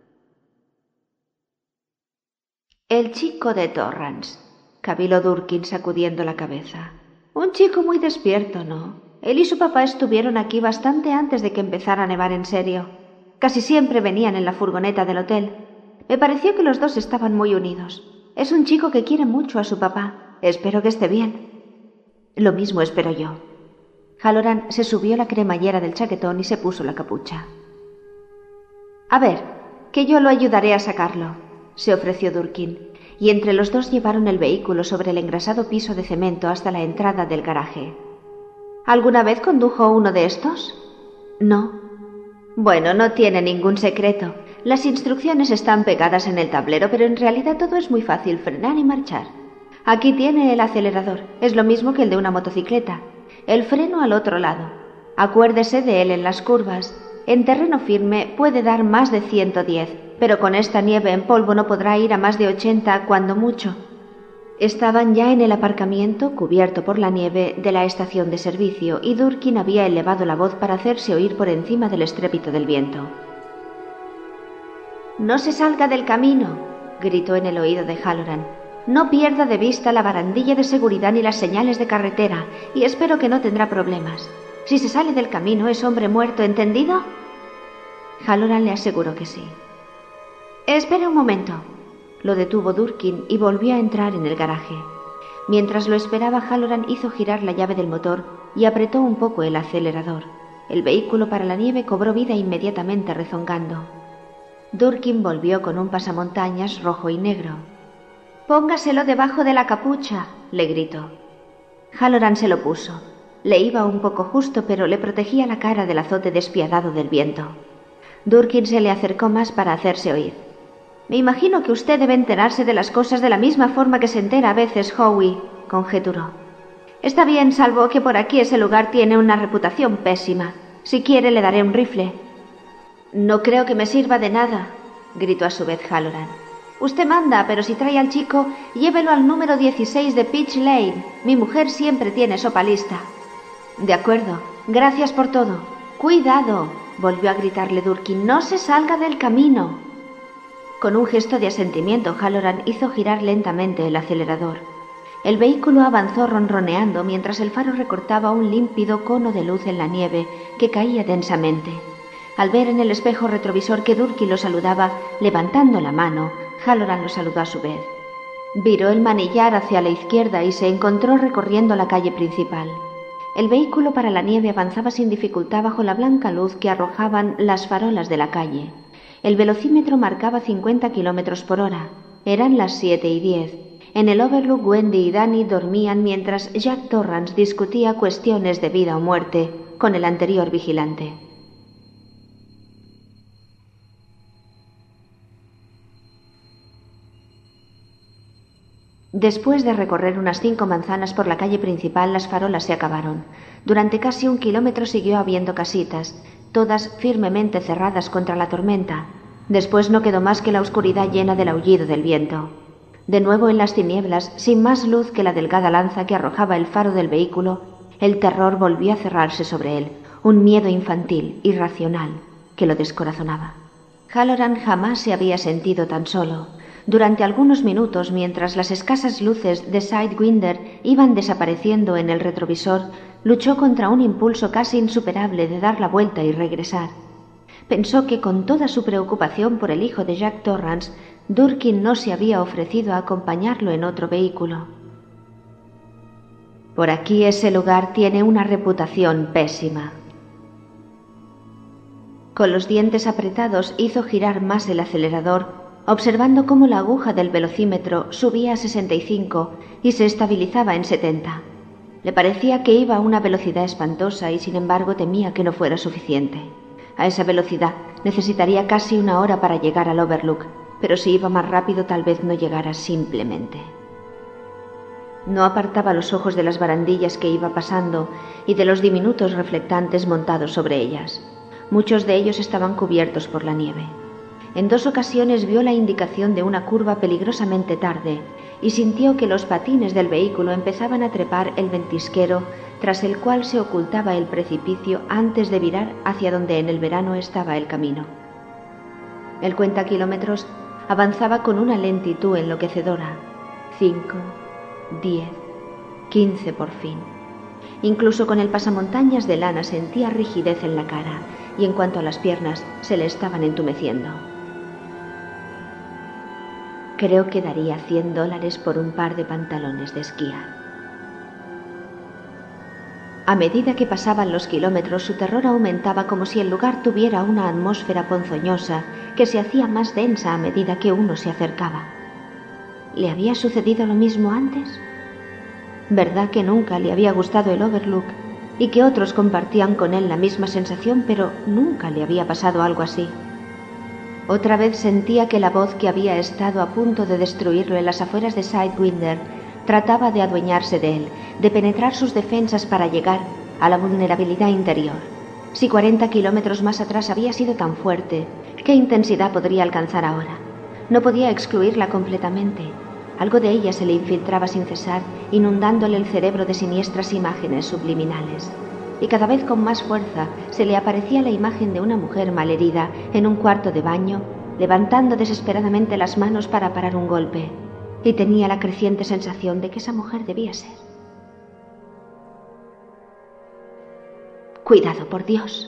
Speaker 1: «El chico de Torrance», caviló Durkin sacudiendo la cabeza. «Un chico muy despierto, ¿no? Él y su papá estuvieron aquí bastante antes de que empezara a nevar en serio. Casi siempre venían en la furgoneta del hotel. Me pareció que los dos estaban muy unidos. Es un chico que quiere mucho a su papá. Espero que esté bien». «Lo mismo espero yo». Halloran se subió la cremallera del chaquetón y se puso la capucha. «A ver, que yo lo ayudaré a sacarlo», se ofreció Durkin, y entre los dos llevaron el vehículo sobre el engrasado piso de cemento hasta la entrada del garaje. «¿Alguna vez condujo uno de estos?» «No». «Bueno, no tiene ningún secreto. Las instrucciones están pegadas en el tablero, pero en realidad todo es muy fácil: frenar y marchar. Aquí tiene el acelerador, es lo mismo que el de una motocicleta. El freno al otro lado. Acuérdese de él en las curvas. En terreno firme puede dar más de 110, pero con esta nieve en polvo no podrá ir a más de 80 cuando mucho». Estaban ya en el aparcamiento, cubierto por la nieve, de la estación de servicio, y Durkin había elevado la voz para hacerse oír por encima del estrépito del viento. «No se salga del camino», gritó en el oído de Halloran. «No pierda de vista la barandilla de seguridad ni las señales de carretera, y espero que no tendrá problemas. Si se sale del camino es hombre muerto, ¿entendido?» Halloran le aseguró que sí. «Espere un momento». Lo detuvo Durkin y volvió a entrar en el garaje. Mientras lo esperaba, Halloran hizo girar la llave del motor y apretó un poco el acelerador. El vehículo para la nieve cobró vida inmediatamente rezongando. Durkin volvió con un pasamontañas rojo y negro. «Póngaselo debajo de la capucha», le gritó. Halloran se lo puso. Le iba un poco justo, pero le protegía la cara del azote despiadado del viento. Durkin se le acercó más para hacerse oír. «Me imagino que usted debe enterarse de las cosas de la misma forma que se entera a veces Howie», conjeturó. «Está bien, salvo que por aquí ese lugar tiene una reputación pésima. Si quiere le daré un rifle». «No creo que me sirva de nada», gritó a su vez Halloran. «Usted manda, pero si trae al chico, llévelo al número 16 de Peach Lane. Mi mujer siempre tiene sopa lista». «De acuerdo. Gracias por todo». «Cuidado», volvió a gritarle Durkin. «No se salga del camino». Con un gesto de asentimiento, Halloran hizo girar lentamente el acelerador. El vehículo avanzó ronroneando mientras el faro recortaba un límpido cono de luz en la nieve que caía densamente. Al ver en el espejo retrovisor que Durkin lo saludaba, levantando la mano, Halloran lo saludó a su vez. Viró el manillar hacia la izquierda y se encontró recorriendo la calle principal. El vehículo para la nieve avanzaba sin dificultad bajo la blanca luz que arrojaban las farolas de la calle. El velocímetro marcaba 50 kilómetros por hora. Eran las 7:10. En el Overlook, Wendy y Danny dormían mientras Jack Torrance discutía cuestiones de vida o muerte con el anterior vigilante. Después de recorrer unas 5 manzanas por la calle principal, las farolas se acabaron. Durante casi 1 kilómetro siguió habiendo casitas, todas firmemente cerradas contra la tormenta. Después no quedó más que la oscuridad llena del aullido del viento. De nuevo en las tinieblas, sin más luz que la delgada lanza que arrojaba el faro del vehículo, el terror volvió a cerrarse sobre él, un miedo infantil, irracional, que lo descorazonaba. Halloran jamás se había sentido tan solo. Durante algunos minutos, mientras las escasas luces de Sidewinder iban desapareciendo en el retrovisor, luchó contra un impulso casi insuperable de dar la vuelta y regresar. Pensó que con toda su preocupación por el hijo de Jack Torrance, Durkin no se había ofrecido a acompañarlo en otro vehículo. «Por aquí ese lugar tiene una reputación pésima». Con los dientes apretados hizo girar más el acelerador, observando cómo la aguja del velocímetro subía a 65 y se estabilizaba en 70. Le parecía que iba a una velocidad espantosa y sin embargo temía que no fuera suficiente. A esa velocidad necesitaría casi 1 hora para llegar al Overlook, pero si iba más rápido tal vez no llegara simplemente. No apartaba los ojos de las barandillas que iba pasando y de los diminutos reflectantes montados sobre ellas. Muchos de ellos estaban cubiertos por la nieve. En 2 ocasiones vio la indicación de una curva peligrosamente tarde y sintió que los patines del vehículo empezaban a trepar el ventisquero tras el cual se ocultaba el precipicio antes de virar hacia donde en el verano estaba el camino. El cuentakilómetros avanzaba con una lentitud enloquecedora. 5, 10, 15 por fin. Incluso con el pasamontañas de lana sentía rigidez en la cara y en cuanto a las piernas se le estaban entumeciendo. Creo que daría $100 por un par de pantalones de esquiar. A medida que pasaban los kilómetros, su terror aumentaba como si el lugar tuviera una atmósfera ponzoñosa que se hacía más densa a medida que uno se acercaba. ¿Le había sucedido lo mismo antes? ¿Verdad que nunca le había gustado el Overlook y que otros compartían con él la misma sensación, pero nunca le había pasado algo así? Otra vez sentía que la voz que había estado a punto de destruirlo en las afueras de Sidewinder trataba de adueñarse de él, de penetrar sus defensas para llegar a la vulnerabilidad interior. Si 40 kilómetros más atrás había sido tan fuerte, ¿qué intensidad podría alcanzar ahora? No podía excluirla completamente. Algo de ella se le infiltraba sin cesar, inundándole el cerebro de siniestras imágenes subliminales. Y cada vez con más fuerza se le aparecía la imagen de una mujer malherida en un cuarto de baño, levantando desesperadamente las manos para parar un golpe. Y tenía la creciente sensación de que esa mujer debía ser. Cuidado, por Dios.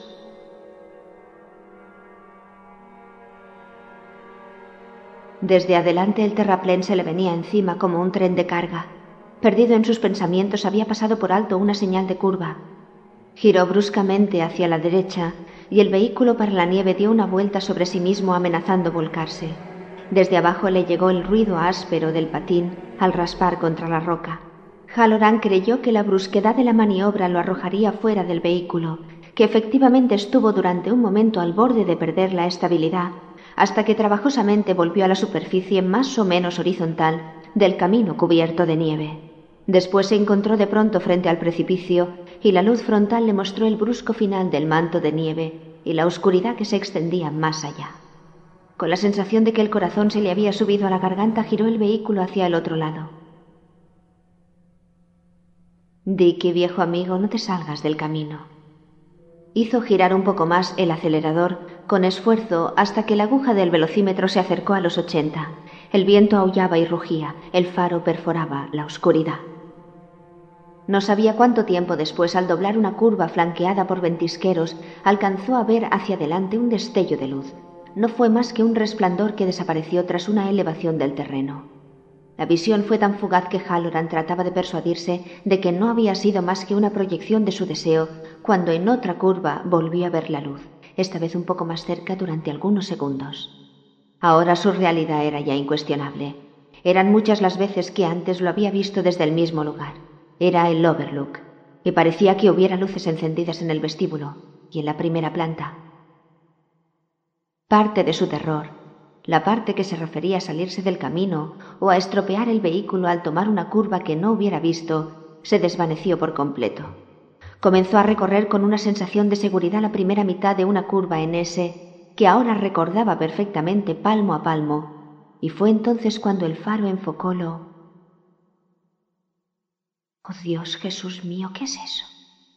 Speaker 1: Desde adelante el terraplén se le venía encima como un tren de carga. Perdido en sus pensamientos, había pasado por alto una señal de curva. Giró bruscamente hacia la derecha y el vehículo para la nieve dio una vuelta sobre sí mismo amenazando volcarse. Desde abajo le llegó el ruido áspero del patín al raspar contra la roca. Halloran creyó que la brusquedad de la maniobra lo arrojaría fuera del vehículo, que efectivamente estuvo durante un momento al borde de perder la estabilidad, hasta que trabajosamente volvió a la superficie más o menos horizontal del camino cubierto de nieve. Después se encontró de pronto frente al precipicio y la luz frontal le mostró el brusco final del manto de nieve y la oscuridad que se extendía más allá. Con la sensación de que el corazón se le había subido a la garganta, giró el vehículo hacia el otro lado. Dickie, viejo amigo, no te salgas del camino. Hizo girar un poco más el acelerador con esfuerzo hasta que la aguja del velocímetro se acercó a los 80. El viento aullaba y rugía, el faro perforaba la oscuridad. No sabía cuánto tiempo después, al doblar una curva flanqueada por ventisqueros, alcanzó a ver hacia adelante un destello de luz. No fue más que un resplandor que desapareció tras una elevación del terreno. La visión fue tan fugaz que Halloran trataba de persuadirse de que no había sido más que una proyección de su deseo, cuando en otra curva volvió a ver la luz, esta vez un poco más cerca durante algunos segundos. Ahora su realidad era ya incuestionable. Eran muchas las veces que antes lo había visto desde el mismo lugar. Era el Overlook, y parecía que hubiera luces encendidas en el vestíbulo y en la primera planta. Parte de su terror, la parte que se refería a salirse del camino o a estropear el vehículo al tomar una curva que no hubiera visto, se desvaneció por completo. Comenzó a recorrer con una sensación de seguridad la primera mitad de una curva en S, que ahora recordaba perfectamente palmo a palmo, y fue entonces cuando el faro enfocó lo... ¡Oh Dios, Jesús mío, qué es eso!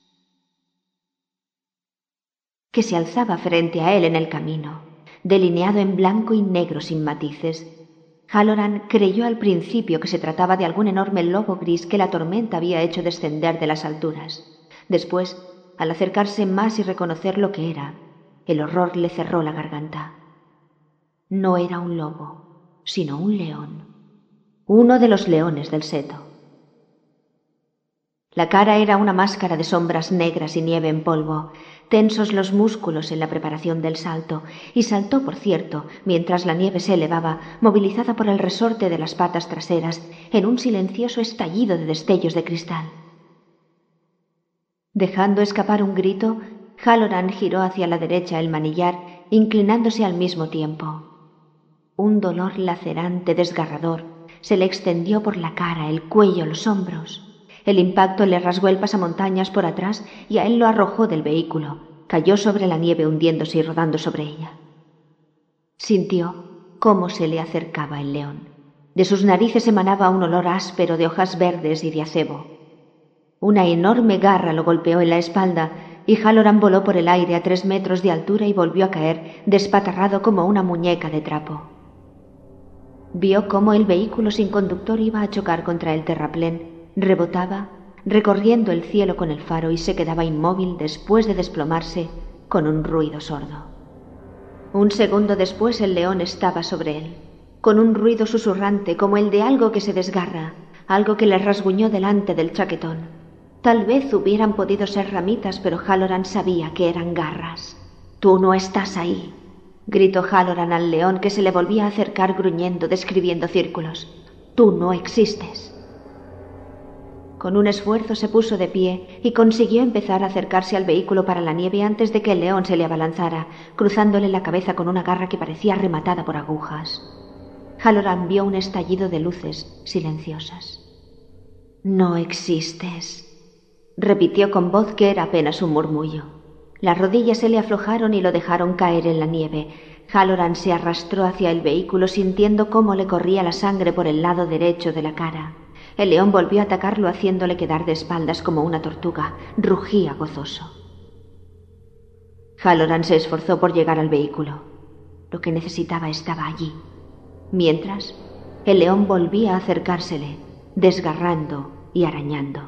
Speaker 1: Que se alzaba frente a él en el camino, delineado en blanco y negro sin matices. Halloran creyó al principio que se trataba de algún enorme lobo gris que la tormenta había hecho descender de las alturas. Después, al acercarse más y reconocer lo que era, el horror le cerró la garganta. No era un lobo, sino un león. Uno de los leones del seto. La cara era una máscara de sombras negras y nieve en polvo, tensos los músculos en la preparación del salto, y saltó, por cierto, mientras la nieve se elevaba, movilizada por el resorte de las patas traseras, en un silencioso estallido de destellos de cristal. Dejando escapar un grito, Halloran giró hacia la derecha el manillar, inclinándose al mismo tiempo. Un dolor lacerante, desgarrador, se le extendió por la cara, el cuello, los hombros. El impacto le rasgó el pasamontañas por atrás y a él lo arrojó del vehículo. Cayó sobre la nieve hundiéndose y rodando sobre ella. Sintió cómo se le acercaba el león. De sus narices emanaba un olor áspero de hojas verdes y de acebo. Una enorme garra lo golpeó en la espalda y Halloran voló por el aire a 3 metros de altura y volvió a caer despatarrado como una muñeca de trapo. Vio cómo el vehículo sin conductor iba a chocar contra el terraplén, rebotaba, recorriendo el cielo con el faro y se quedaba inmóvil después de desplomarse con un ruido sordo. Un segundo después el león estaba sobre él, con un ruido susurrante como el de algo que se desgarra, algo que le rasguñó delante del chaquetón. Tal vez hubieran podido ser ramitas, pero Halloran sabía que eran garras. «Tú no estás ahí», gritó Halloran al león que se le volvía a acercar gruñendo, describiendo círculos. «Tú no existes». Con un esfuerzo se puso de pie y consiguió empezar a acercarse al vehículo para la nieve antes de que el león se le abalanzara, cruzándole la cabeza con una garra que parecía rematada por agujas. Halloran vio un estallido de luces silenciosas. «No existes», repitió con voz que era apenas un murmullo. Las rodillas se le aflojaron y lo dejaron caer en la nieve. Halloran se arrastró hacia el vehículo sintiendo cómo le corría la sangre por el lado derecho de la cara. El león volvió a atacarlo haciéndole quedar de espaldas como una tortuga. Rugía gozoso. Halloran se esforzó por llegar al vehículo. Lo que necesitaba estaba allí. Mientras, el león volvía a acercársele, desgarrando y arañando.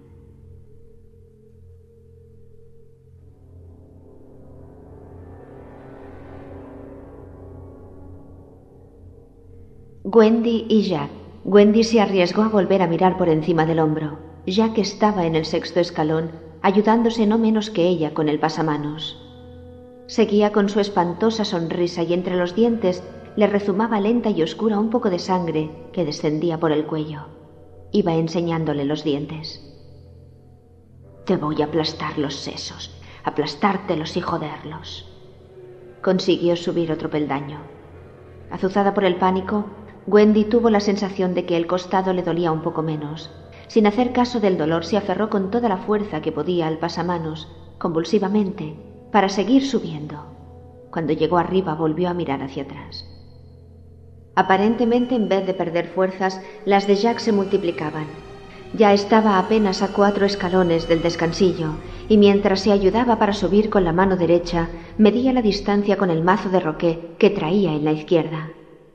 Speaker 1: Wendy y Jack. Wendy se arriesgó a volver a mirar por encima del hombro. Jack estaba en el 6º escalón, ayudándose no menos que ella con el pasamanos. Seguía con su espantosa sonrisa y entre los dientes le rezumaba lenta y oscura un poco de sangre que descendía por el cuello. Iba enseñándole los dientes. «Te voy a aplastar los sesos, aplastártelos y joderlos». Consiguió subir otro peldaño. Azuzada por el pánico, Wendy tuvo la sensación de que el costado le dolía un poco menos. Sin hacer caso del dolor, se aferró con toda la fuerza que podía al pasamanos, convulsivamente, para seguir subiendo. Cuando llegó arriba, volvió a mirar hacia atrás. Aparentemente, en vez de perder fuerzas, las de Jack se multiplicaban. Ya estaba apenas a 4 escalones del descansillo, y mientras se ayudaba para subir con la mano derecha, medía la distancia con el mazo de roqué que traía en la izquierda.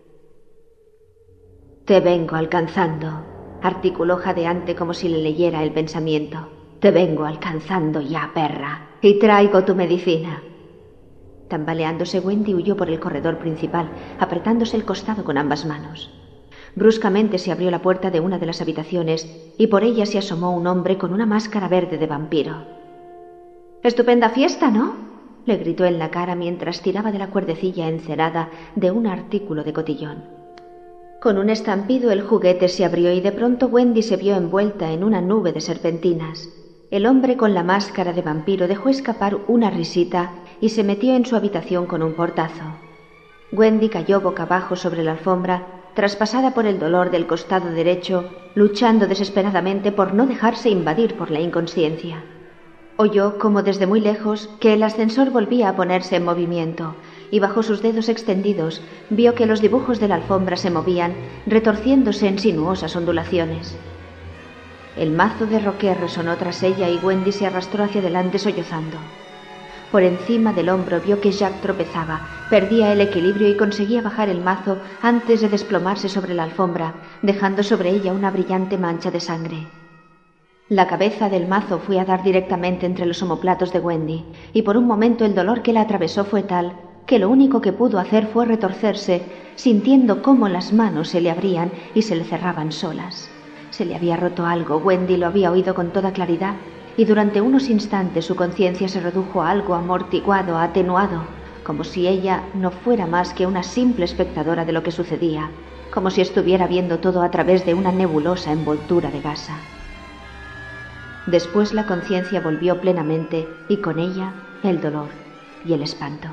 Speaker 1: «Te vengo alcanzando», articuló jadeante como si le leyera el pensamiento. «Te vengo alcanzando ya, perra, y traigo tu medicina». Tambaleándose, Wendy huyó por el corredor principal, apretándose el costado con ambas manos. Bruscamente se abrió la puerta de una de las habitaciones y por ella se asomó un hombre con una máscara verde de vampiro. «Estupenda fiesta, ¿no?», le gritó en la cara mientras tiraba de la cuerdecilla encerada de un artículo de cotillón. Con un estampido el juguete se abrió y de pronto Wendy se vio envuelta en una nube de serpentinas. El hombre con la máscara de vampiro dejó escapar una risita y se metió en su habitación con un portazo. Wendy cayó boca abajo sobre la alfombra, traspasada por el dolor del costado derecho, luchando desesperadamente por no dejarse invadir por la inconsciencia. Oyó, como desde muy lejos, que el ascensor volvía a ponerse en movimiento, y bajo sus dedos extendidos vio que los dibujos de la alfombra se movían, retorciéndose en sinuosas ondulaciones. El mazo de roqué resonó tras ella y Wendy se arrastró hacia adelante sollozando. Por encima del hombro vio que Jack tropezaba, perdía el equilibrio y conseguía bajar el mazo antes de desplomarse sobre la alfombra, dejando sobre ella una brillante mancha de sangre. La cabeza del mazo fue a dar directamente entre los omoplatos de Wendy, y por un momento el dolor que la atravesó fue tal que lo único que pudo hacer fue retorcerse, sintiendo cómo las manos se le abrían y se le cerraban solas. Se le había roto algo, Wendy lo había oído con toda claridad, y durante unos instantes su conciencia se redujo a algo amortiguado, atenuado, como si ella no fuera más que una simple espectadora de lo que sucedía, como si estuviera viendo todo a través de una nebulosa envoltura de gasa. Después la conciencia volvió plenamente y con ella el dolor y el espanto.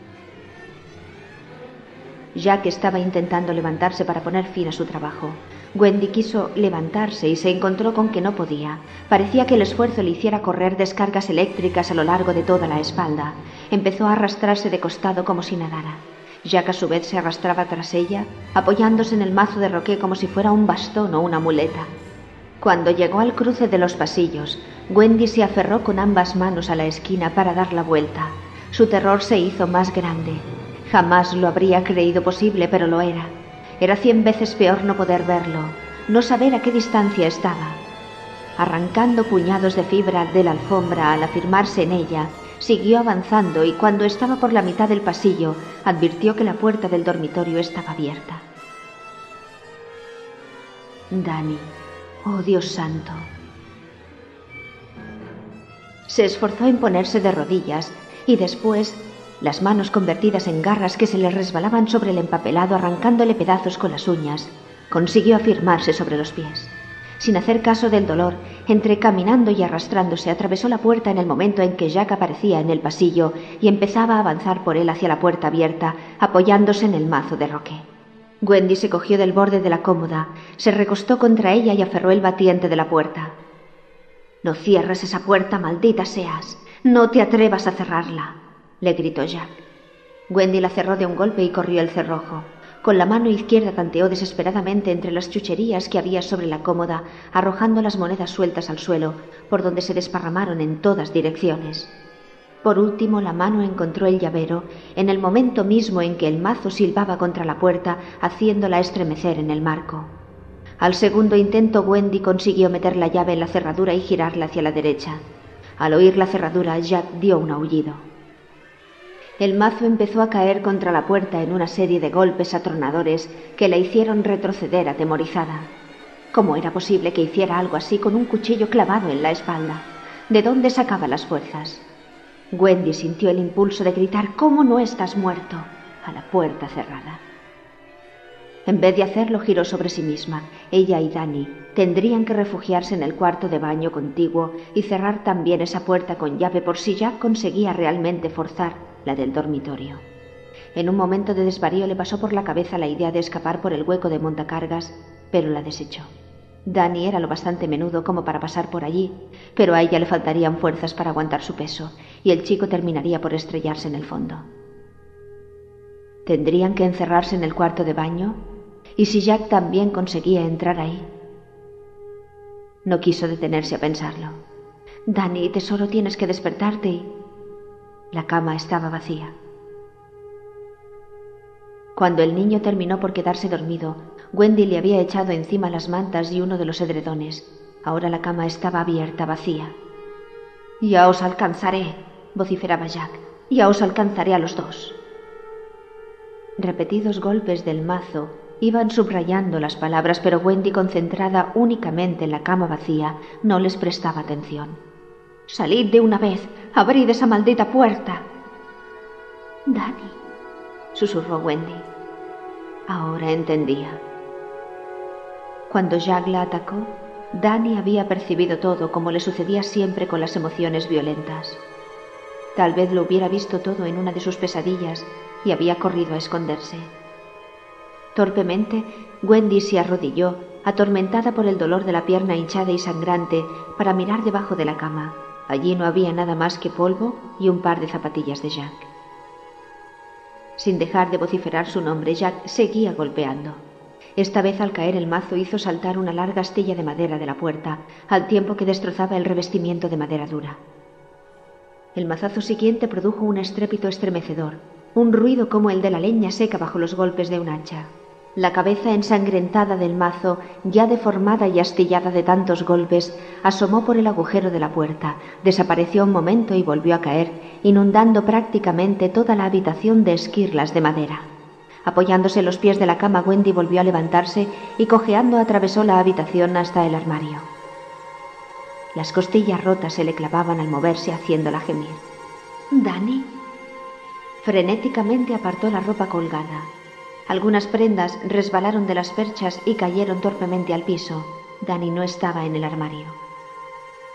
Speaker 1: Jack estaba intentando levantarse para poner fin a su trabajo. Wendy quiso levantarse y se encontró con que no podía. Parecía que el esfuerzo le hiciera correr descargas eléctricas a lo largo de toda la espalda. Empezó a arrastrarse de costado como si nadara. Jack a su vez se arrastraba tras ella, apoyándose en el mazo de roqué como si fuera un bastón o una muleta. Cuando llegó al cruce de los pasillos, Wendy se aferró con ambas manos a la esquina para dar la vuelta. Su terror se hizo más grande. Jamás lo habría creído posible, pero lo era. Era 100 veces peor no poder verlo, no saber a qué distancia estaba. Arrancando puñados de fibra de la alfombra al afirmarse en ella, siguió avanzando y cuando estaba por la mitad del pasillo, advirtió que la puerta del dormitorio estaba abierta. Danny, oh Dios santo. Se esforzó en ponerse de rodillas y después, las manos convertidas en garras que se le resbalaban sobre el empapelado arrancándole pedazos con las uñas, consiguió afirmarse sobre los pies. Sin hacer caso del dolor, entre caminando y arrastrándose, atravesó la puerta en el momento en que Jack aparecía en el pasillo y empezaba a avanzar por él hacia la puerta abierta, apoyándose en el mazo de roqué. Wendy se cogió del borde de la cómoda, se recostó contra ella y aferró el batiente de la puerta. «No cierres esa puerta, maldita seas. No te atrevas a cerrarla», le gritó Jack. Wendy la cerró de un golpe y corrió el cerrojo. Con la mano izquierda tanteó desesperadamente entre las chucherías que había sobre la cómoda, arrojando las monedas sueltas al suelo, por donde se desparramaron en todas direcciones. Por último, la mano encontró el llavero en el momento mismo en que el mazo silbaba contra la puerta, haciéndola estremecer en el marco. Al segundo intento, Wendy consiguió meter la llave en la cerradura y girarla hacia la derecha. Al oír la cerradura, Jack dio un aullido. El mazo empezó a caer contra la puerta en una serie de golpes atronadores que la hicieron retroceder atemorizada. ¿Cómo era posible que hiciera algo así con un cuchillo clavado en la espalda? ¿De dónde sacaba las fuerzas? Wendy sintió el impulso de gritar «¿Cómo no estás muerto?» a la puerta cerrada. En vez de hacerlo, giró sobre sí misma. Ella y Danny tendrían que refugiarse en el cuarto de baño contiguo y cerrar también esa puerta con llave por si Jack conseguía realmente forzar la del dormitorio. En un momento de desvarío le pasó por la cabeza la idea de escapar por el hueco de montacargas, pero la desechó. Danny era lo bastante menudo como para pasar por allí, pero a ella le faltarían fuerzas para aguantar su peso, y el chico terminaría por estrellarse en el fondo. ¿Tendrían que encerrarse en el cuarto de baño? ¿Y si Jack también conseguía entrar ahí? No quiso detenerse a pensarlo. «Danny, tesoro, tienes que despertarte y...» La cama estaba vacía. Cuando el niño terminó por quedarse dormido, Wendy le había echado encima las mantas y uno de los edredones. Ahora la cama estaba abierta, vacía. «Ya os alcanzaré», vociferaba Jack. «Ya os alcanzaré a los dos». Repetidos golpes del mazo iban subrayando las palabras, pero Wendy, concentrada únicamente en la cama vacía, no les prestaba atención. «Salid de una vez, abrid esa maldita puerta». «Danny», susurró Wendy. Ahora entendía. Cuando Jack la atacó, Danny había percibido todo como le sucedía siempre con las emociones violentas. Tal vez lo hubiera visto todo en una de sus pesadillas y había corrido a esconderse. Torpemente, Wendy se arrodilló, atormentada por el dolor de la pierna hinchada y sangrante, para mirar debajo de la cama. Allí no había nada más que polvo y un par de zapatillas de Jack. Sin dejar de vociferar su nombre, Jack seguía golpeando. Esta vez, al caer el mazo, hizo saltar una larga astilla de madera de la puerta, al tiempo que destrozaba el revestimiento de madera dura. El mazazo siguiente produjo un estrépito estremecedor, un ruido como el de la leña seca bajo los golpes de un hacha. La cabeza ensangrentada del mazo, ya deformada y astillada de tantos golpes, asomó por el agujero de la puerta, desapareció un momento y volvió a caer, inundando prácticamente toda la habitación de esquirlas de madera. Apoyándose en los pies de la cama, Wendy volvió a levantarse y cojeando atravesó la habitación hasta el armario. Las costillas rotas se le clavaban al moverse, haciéndola gemir. «¿Danny?» Frenéticamente apartó la ropa colgada. Algunas prendas resbalaron de las perchas y cayeron torpemente al piso. Danny no estaba en el armario.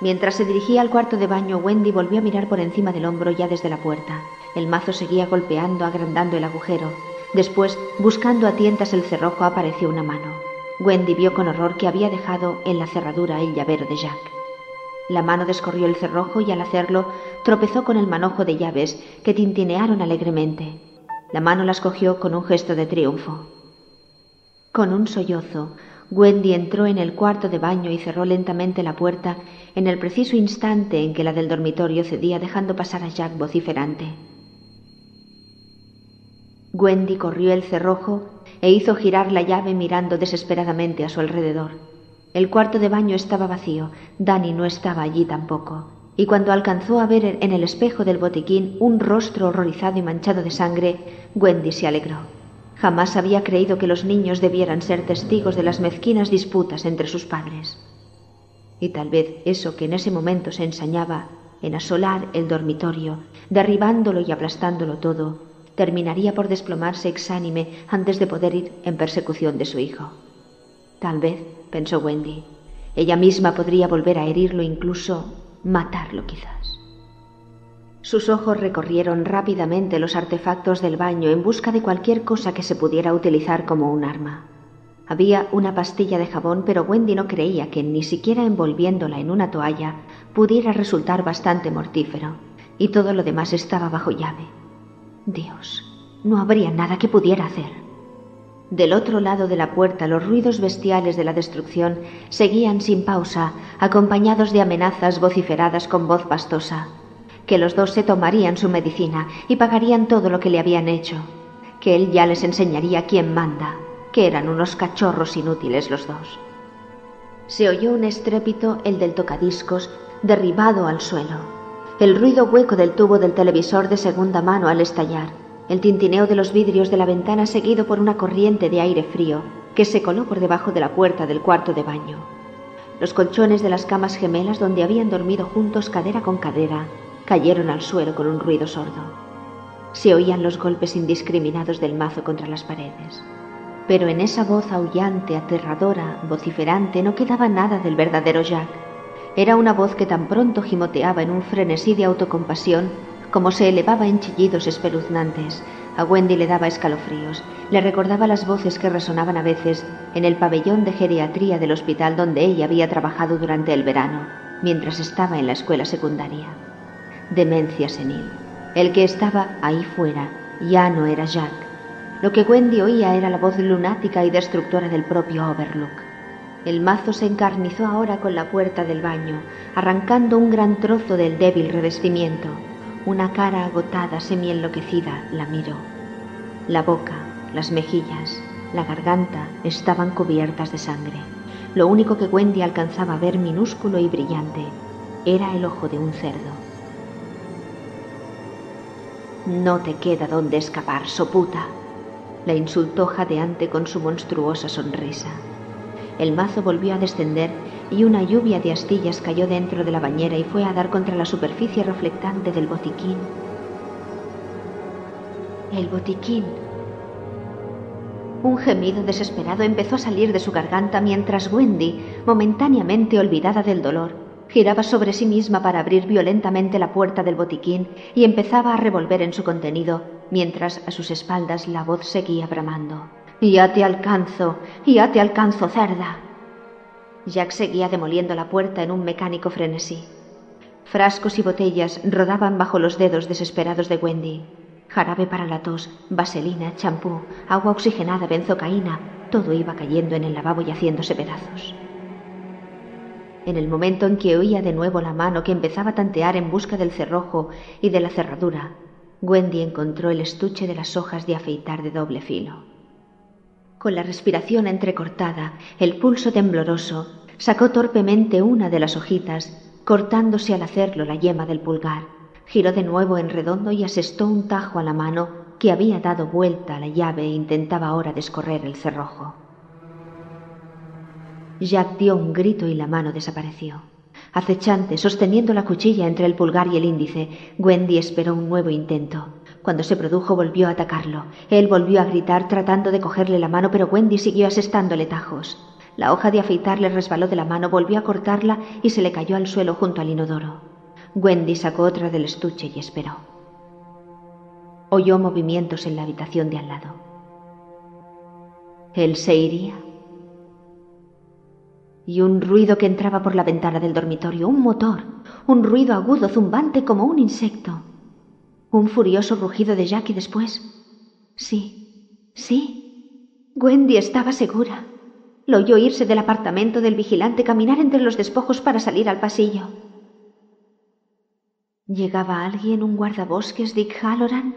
Speaker 1: Mientras se dirigía al cuarto de baño, Wendy volvió a mirar por encima del hombro ya desde la puerta. El mazo seguía golpeando, agrandando el agujero. Después, buscando a tientas el cerrojo, apareció una mano. Wendy vio con horror que había dejado en la cerradura el llavero de Jack. La mano descorrió el cerrojo y al hacerlo tropezó con el manojo de llaves que tintinearon alegremente. La mano las cogió con un gesto de triunfo. Con un sollozo, Wendy entró en el cuarto de baño y cerró lentamente la puerta en el preciso instante en que la del dormitorio cedía, dejando pasar a Jack vociferante. Wendy corrió el cerrojo e hizo girar la llave mirando desesperadamente a su alrededor. El cuarto de baño estaba vacío, Danny no estaba allí tampoco, y cuando alcanzó a ver en el espejo del botiquín un rostro horrorizado y manchado de sangre, Wendy se alegró. Jamás había creído que los niños debieran ser testigos de las mezquinas disputas entre sus padres. Y tal vez eso que en ese momento se ensañaba en asolar el dormitorio, derribándolo y aplastándolo todo, terminaría por desplomarse exánime antes de poder ir en persecución de su hijo. Tal vez, pensó Wendy, ella misma podría volver a herirlo, incluso matarlo quizás. Sus ojos recorrieron rápidamente los artefactos del baño en busca de cualquier cosa que se pudiera utilizar como un arma. Había una pastilla de jabón, pero Wendy no creía que ni siquiera envolviéndola en una toalla pudiera resultar bastante mortífero, y todo lo demás estaba bajo llave. Dios, no habría nada que pudiera hacer. Del otro lado de la puerta, los ruidos bestiales de la destrucción seguían sin pausa, acompañados de amenazas vociferadas con voz pastosa. Que los dos se tomarían su medicina y pagarían todo lo que le habían hecho. Que él ya les enseñaría quién manda, que eran unos cachorros inútiles los dos. Se oyó un estrépito, el del tocadiscos, derribado al suelo. El ruido hueco del tubo del televisor de segunda mano al estallar. El tintineo de los vidrios de la ventana seguido por una corriente de aire frío que se coló por debajo de la puerta del cuarto de baño. Los colchones de las camas gemelas donde habían dormido juntos cadera con cadera cayeron al suelo con un ruido sordo. Se oían los golpes indiscriminados del mazo contra las paredes. Pero en esa voz aullante, aterradora, vociferante, no quedaba nada del verdadero Jack. Era una voz que tan pronto gimoteaba en un frenesí de autocompasión como se elevaba en chillidos espeluznantes. A Wendy le daba escalofríos, le recordaba las voces que resonaban a veces en el pabellón de geriatría del hospital donde ella había trabajado durante el verano, mientras estaba en la escuela secundaria. Demencia senil. El que estaba ahí fuera ya no era Jack. Lo que Wendy oía era la voz lunática y destructora del propio Overlook. El mazo se encarnizó ahora con la puerta del baño, arrancando un gran trozo del débil revestimiento. Una cara agotada, semienloquecida, la miró. La boca, las mejillas, la garganta estaban cubiertas de sangre. Lo único que Wendy alcanzaba a ver, minúsculo y brillante, era el ojo de un cerdo. «No te queda dónde escapar, soputa», la insultó jadeante con su monstruosa sonrisa. El mazo volvió a descender y una lluvia de astillas cayó dentro de la bañera y fue a dar contra la superficie reflectante del botiquín. El botiquín. Un gemido desesperado empezó a salir de su garganta mientras Wendy, momentáneamente olvidada del dolor, giraba sobre sí misma para abrir violentamente la puerta del botiquín y empezaba a revolver en su contenido, mientras a sus espaldas la voz seguía bramando. «Ya te alcanzo, cerda». Jack seguía demoliendo la puerta en un mecánico frenesí. Frascos y botellas rodaban bajo los dedos desesperados de Wendy. Jarabe para la tos, vaselina, champú, agua oxigenada, benzocaína, todo iba cayendo en el lavabo y haciéndose pedazos. En el momento en que oía de nuevo la mano que empezaba a tantear en busca del cerrojo y de la cerradura, Wendy encontró el estuche de las hojas de afeitar de doble filo. Con la respiración entrecortada, el pulso tembloroso, sacó torpemente una de las hojitas, cortándose al hacerlo la yema del pulgar. Giró de nuevo en redondo y asestó un tajo a la mano que había dado vuelta a la llave e intentaba ahora descorrer el cerrojo. Jack dio un grito y la mano desapareció. Acechante, sosteniendo la cuchilla entre el pulgar y el índice, Wendy esperó un nuevo intento. Cuando se produjo, volvió a atacarlo. Él volvió a gritar tratando de cogerle la mano, pero Wendy siguió asestándole tajos. La hoja de afeitar le resbaló de la mano, volvió a cortarla y se le cayó al suelo junto al inodoro. Wendy sacó otra del estuche y esperó. Oyó movimientos en la habitación de al lado. Él se iría. Y un ruido que entraba por la ventana del dormitorio, un motor, un ruido agudo, zumbante como un insecto. Un furioso rugido de Jack y después... Sí. Wendy estaba segura. Lo oyó irse del apartamento del vigilante, caminar entre los despojos para salir al pasillo. ¿Llegaba alguien, un guardabosques, Dick Halloran?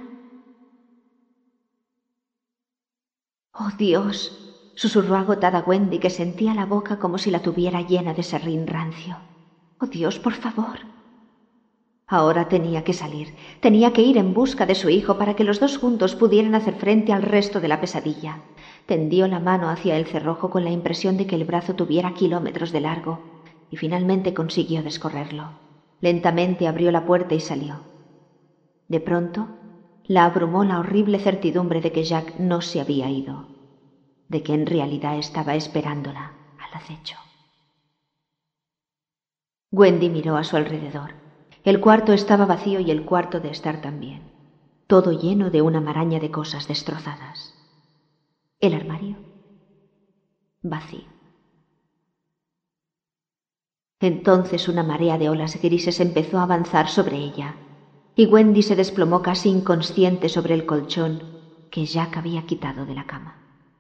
Speaker 1: ¡Oh, Dios!, susurró agotada Wendy, que sentía la boca como si la tuviera llena de serrín rancio. ¡Oh, Dios, por favor! Ahora tenía que salir, tenía que ir en busca de su hijo para que los dos juntos pudieran hacer frente al resto de la pesadilla. Tendió la mano hacia el cerrojo con la impresión de que el brazo tuviera kilómetros de largo y finalmente consiguió descorrerlo. Lentamente abrió la puerta y salió. De pronto, la abrumó la horrible certidumbre de que Jack no se había ido, de que en realidad estaba esperándola al acecho. Wendy miró a su alrededor. El cuarto estaba vacío y el cuarto de estar también, todo lleno de una maraña de cosas destrozadas. El armario, vacío. Entonces una marea de olas grises empezó a avanzar sobre ella, y Wendy se desplomó casi inconsciente sobre el colchón que Jack había quitado de la cama.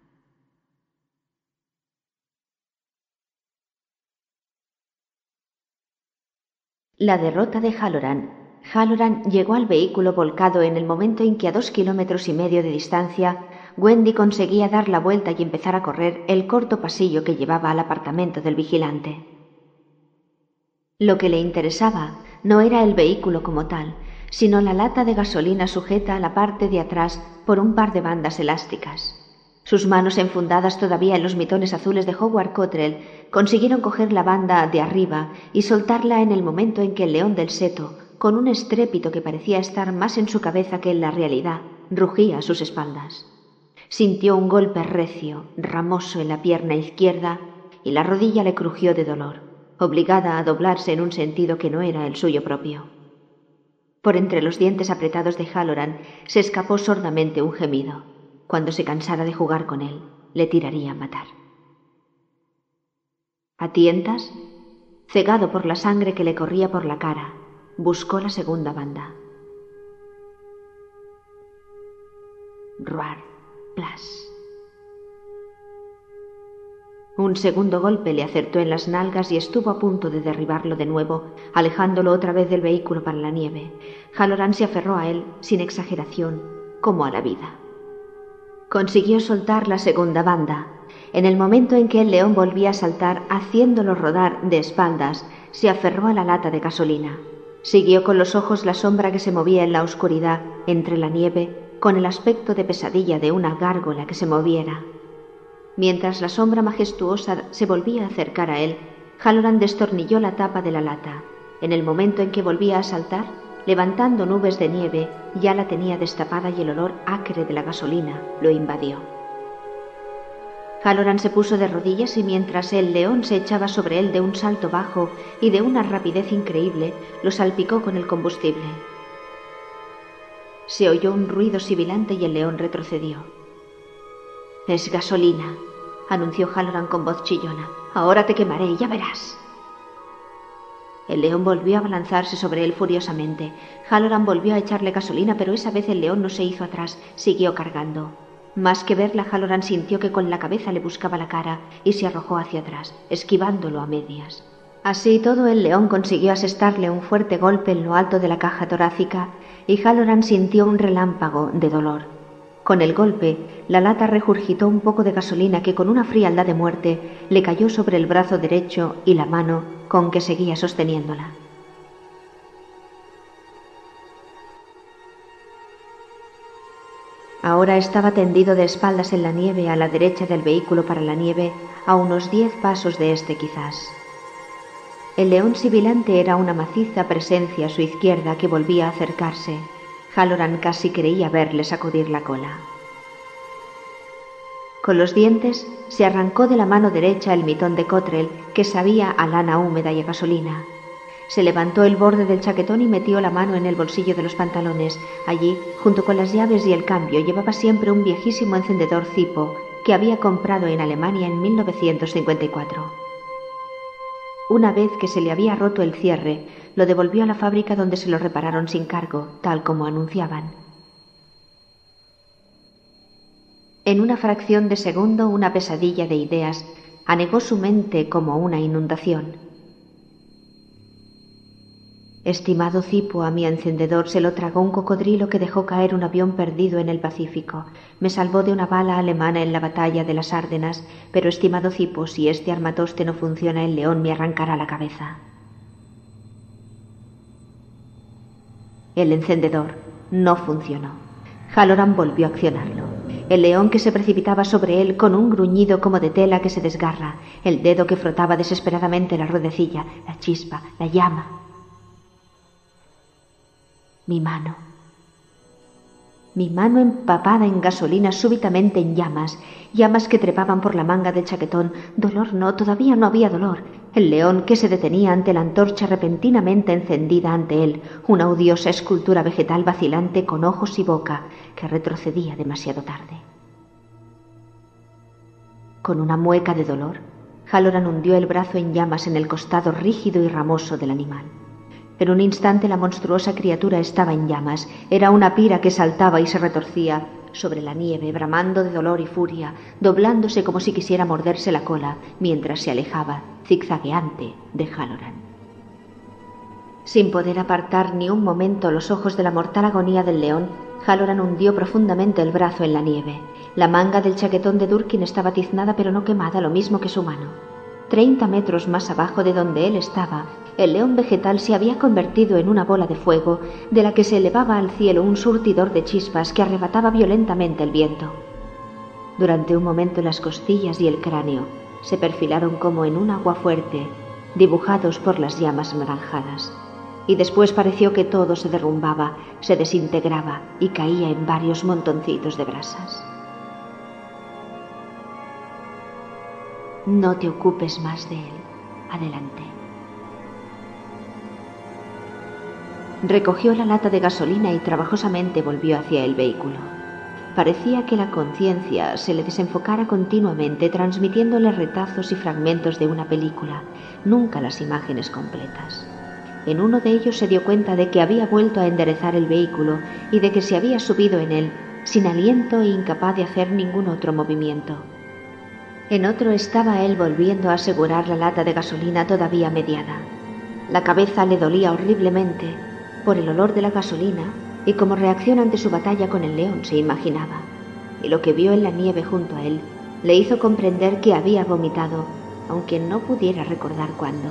Speaker 1: La derrota de Halloran. Halloran llegó al vehículo volcado en el momento en que a 2,5 kilómetros de distancia Wendy conseguía dar la vuelta y empezar a correr el corto pasillo que llevaba al apartamento del vigilante. Lo que le interesaba no era el vehículo como tal, sino la lata de gasolina sujeta a la parte de atrás por un par de bandas elásticas. Sus manos enfundadas todavía en los mitones azules de Howard Cottrell consiguieron coger la banda de arriba y soltarla en el momento en que el león del seto, con un estrépito que parecía estar más en su cabeza que en la realidad, rugía a sus espaldas. Sintió un golpe recio, ramoso en la pierna izquierda y la rodilla le crujió de dolor, obligada a doblarse en un sentido que no era el suyo propio. Por entre los dientes apretados de Halloran se escapó sordamente un gemido. Cuando se cansara de jugar con él, le tiraría a matar. A tientas, cegado por la sangre que le corría por la cara, buscó la segunda banda. Ruar, plas. Un segundo golpe le acertó en las nalgas y estuvo a punto de derribarlo de nuevo, alejándolo otra vez del vehículo para la nieve. Halloran se aferró a él, sin exageración, como a la vida. Consiguió soltar la segunda banda. En el momento en que el león volvía a saltar, haciéndolo rodar de espaldas, se aferró a la lata de gasolina. Siguió con los ojos la sombra que se movía en la oscuridad, entre la nieve, con el aspecto de pesadilla de una gárgola que se moviera. Mientras la sombra majestuosa se volvía a acercar a él, Halloran destornilló la tapa de la lata. En el momento en que volvía a saltar, levantando nubes de nieve, ya la tenía destapada y el olor acre de la gasolina lo invadió. Halloran se puso de rodillas y mientras el león se echaba sobre él de un salto bajo y de una rapidez increíble, lo salpicó con el combustible. Se oyó un ruido sibilante y el león retrocedió. «Es gasolina», anunció Halloran con voz chillona. «Ahora te quemaré, ya verás». El león volvió a abalanzarse sobre él furiosamente. Halloran volvió a echarle gasolina, pero esa vez el león no se hizo atrás, siguió cargando. Más que verla, Halloran sintió que con la cabeza le buscaba la cara y se arrojó hacia atrás, esquivándolo a medias. Así todo, el león consiguió asestarle un fuerte golpe en lo alto de la caja torácica y Halloran sintió un relámpago de dolor. Con el golpe, la lata regurgitó un poco de gasolina que con una frialdad de muerte le cayó sobre el brazo derecho y la mano con que seguía sosteniéndola. Ahora estaba tendido de espaldas en la nieve a la derecha del vehículo para la nieve, a unos 10 pasos de este quizás. El león sibilante era una maciza presencia a su izquierda que volvía a acercarse. Halloran casi creía verle sacudir la cola. Con los dientes se arrancó de la mano derecha el mitón de Cottrell, que sabía a lana húmeda y a gasolina. Se levantó el borde del chaquetón y metió la mano en el bolsillo de los pantalones. Allí, junto con las llaves y el cambio, llevaba siempre un viejísimo encendedor Zippo que había comprado en Alemania en 1954. Una vez que se le había roto el cierre, lo devolvió a la fábrica donde se lo repararon sin cargo, tal como anunciaban. En una fracción de segundo, una pesadilla de ideas anegó su mente como una inundación. Estimado Zippo, a mi encendedor se lo tragó un cocodrilo que dejó caer un avión perdido en el Pacífico. Me salvó de una bala alemana en la batalla de las Ardenas, pero estimado Zippo, si este armatoste no funciona, el león me arrancará la cabeza. El encendedor no funcionó. Halloran volvió a accionarlo. El león que se precipitaba sobre él con un gruñido como de tela que se desgarra, el dedo que frotaba desesperadamente la ruedecilla, la chispa, la llama. Mi mano empapada en gasolina, súbitamente en llamas, llamas que trepaban por la manga del chaquetón. Dolor no, todavía no había dolor. El león que se detenía ante la antorcha repentinamente encendida ante él, una odiosa escultura vegetal vacilante con ojos y boca que retrocedía demasiado tarde. Con una mueca de dolor, Halloran hundió el brazo en llamas en el costado rígido y ramoso del animal. En un instante la monstruosa criatura estaba en llamas. Era una pira que saltaba y se retorcía sobre la nieve, bramando de dolor y furia, doblándose como si quisiera morderse la cola, mientras se alejaba, zigzagueante, de Halloran. Sin poder apartar ni un momento los ojos de la mortal agonía del león, Halloran hundió profundamente el brazo en la nieve. La manga del chaquetón de Durkin estaba tiznada pero no quemada, lo mismo que su mano. 30 metros más abajo de donde él estaba, el león vegetal se había convertido en una bola de fuego de la que se elevaba al cielo un surtidor de chispas que arrebataba violentamente el viento. Durante un momento las costillas y el cráneo se perfilaron como en un agua fuerte, dibujados por las llamas anaranjadas, y después pareció que todo se derrumbaba, se desintegraba y caía en varios montoncitos de brasas. No te ocupes más de él. Adelante. Recogió la lata de gasolina y trabajosamente volvió hacia el vehículo. Parecía que la conciencia se le desenfocara continuamente, transmitiéndole retazos y fragmentos de una película, nunca las imágenes completas. En uno de ellos se dio cuenta de que había vuelto a enderezar el vehículo y de que se había subido en él, sin aliento e incapaz de hacer ningún otro movimiento. En otro estaba él volviendo a asegurar la lata de gasolina todavía mediada. La cabeza le dolía horriblemente por el olor de la gasolina y como reacción ante su batalla con el león se imaginaba. Y lo que vio en la nieve junto a él le hizo comprender que había vomitado, aunque no pudiera recordar cuándo.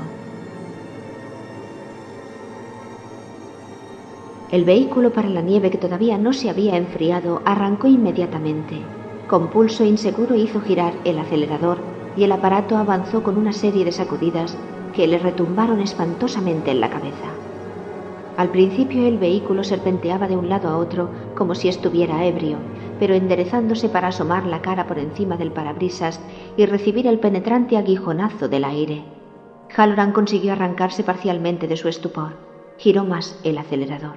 Speaker 1: El vehículo para la nieve, que todavía no se había enfriado, arrancó inmediatamente. Con pulso inseguro hizo girar el acelerador y el aparato avanzó con una serie de sacudidas que le retumbaron espantosamente en la cabeza. Al principio el vehículo serpenteaba de un lado a otro como si estuviera ebrio, pero enderezándose para asomar la cara por encima del parabrisas y recibir el penetrante aguijonazo del aire. Halloran consiguió arrancarse parcialmente de su estupor. Giró más el acelerador.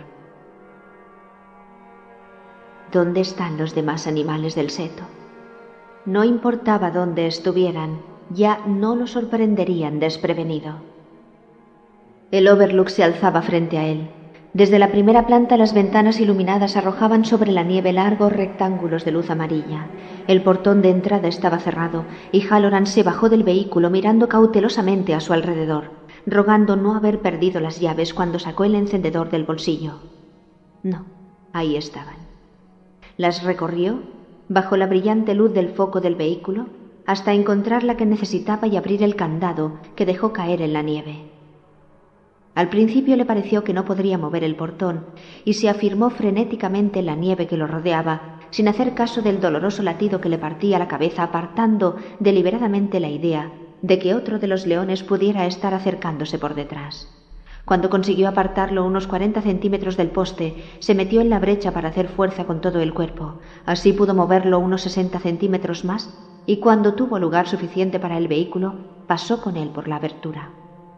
Speaker 1: ¿Dónde están los demás animales del seto? No importaba dónde estuvieran, ya no lo sorprenderían desprevenido. El Overlook se alzaba frente a él. Desde la primera planta las ventanas iluminadas arrojaban sobre la nieve largos rectángulos de luz amarilla. El portón de entrada estaba cerrado y Halloran se bajó del vehículo mirando cautelosamente a su alrededor, rogando no haber perdido las llaves cuando sacó el encendedor del bolsillo. No, ahí estaban. Las recorrió bajo la brillante luz del foco del vehículo hasta encontrar la que necesitaba y abrir el candado que dejó caer en la nieve. Al principio le pareció que no podría mover el portón y se afirmó frenéticamente en la nieve que lo rodeaba, sin hacer caso del doloroso latido que le partía la cabeza, apartando deliberadamente la idea de que otro de los leones pudiera estar acercándose por detrás. Cuando consiguió apartarlo unos 40 centímetros del poste, se metió en la brecha para hacer fuerza con todo el cuerpo. Así pudo moverlo unos 60 centímetros más y cuando tuvo lugar suficiente para el vehículo, pasó con él por la abertura.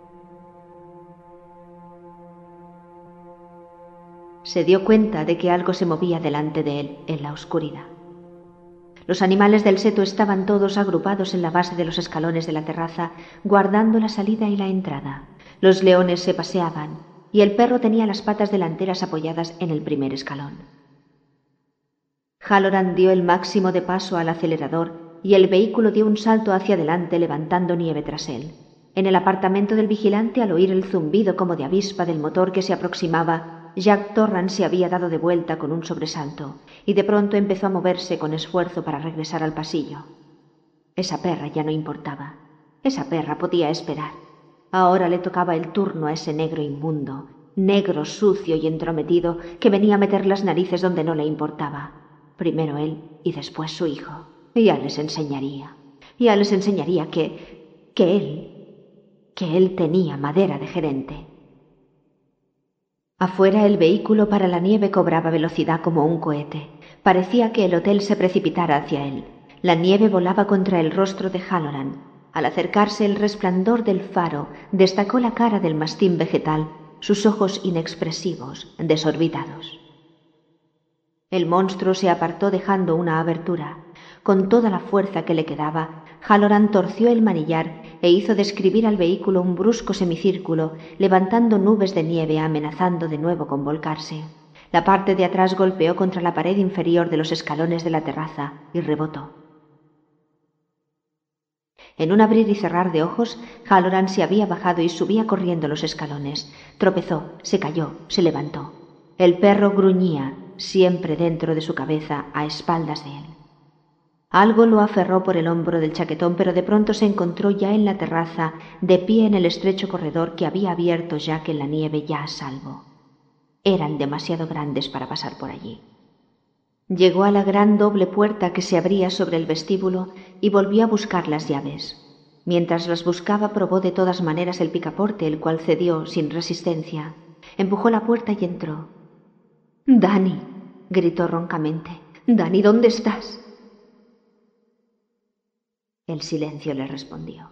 Speaker 1: Se dio cuenta de que algo se movía delante de él en la oscuridad. Los animales del seto estaban todos agrupados en la base de los escalones de la terraza, guardando la salida y la entrada. Los leones se paseaban y el perro tenía las patas delanteras apoyadas en el primer escalón. Halloran dio el máximo de paso al acelerador y el vehículo dio un salto hacia adelante levantando nieve tras él. En el apartamento del vigilante, al oír el zumbido como de avispa del motor que se aproximaba, Jack Torrance se había dado de vuelta con un sobresalto y de pronto empezó a moverse con esfuerzo para regresar al pasillo. Esa perra ya no importaba. Esa perra podía esperar. Ahora le tocaba el turno a ese negro inmundo, negro, sucio y entrometido, que venía a meter las narices donde no le importaba. Primero él y después su hijo. Ya les enseñaría. Ya les enseñaría que él tenía madera de gerente. Afuera el vehículo para la nieve cobraba velocidad como un cohete. Parecía que el hotel se precipitara hacia él. La nieve volaba contra el rostro de Halloran. Al acercarse el resplandor del faro destacó la cara del mastín vegetal, sus ojos inexpresivos, desorbitados. El monstruo se apartó dejando una abertura. Con toda la fuerza que le quedaba, Halloran torció el manillar e hizo describir al vehículo un brusco semicírculo, levantando nubes de nieve amenazando de nuevo con volcarse. La parte de atrás golpeó contra la pared inferior de los escalones de la terraza y rebotó. En un abrir y cerrar de ojos, Halloran se había bajado y subía corriendo los escalones. Tropezó, se cayó, se levantó. El perro gruñía, siempre dentro de su cabeza, a espaldas de él. Algo lo aferró por el hombro del chaquetón, pero de pronto se encontró ya en la terraza, de pie en el estrecho corredor que había abierto Jack en la nieve, ya a salvo. Eran demasiado grandes para pasar por allí. Llegó a la gran doble puerta que se abría sobre el vestíbulo y volvió a buscar las llaves. Mientras las buscaba, probó de todas maneras el picaporte, el cual cedió sin resistencia. Empujó la puerta y entró. «Danny», gritó roncamente. «Danny, ¿dónde estás?» El silencio le respondió.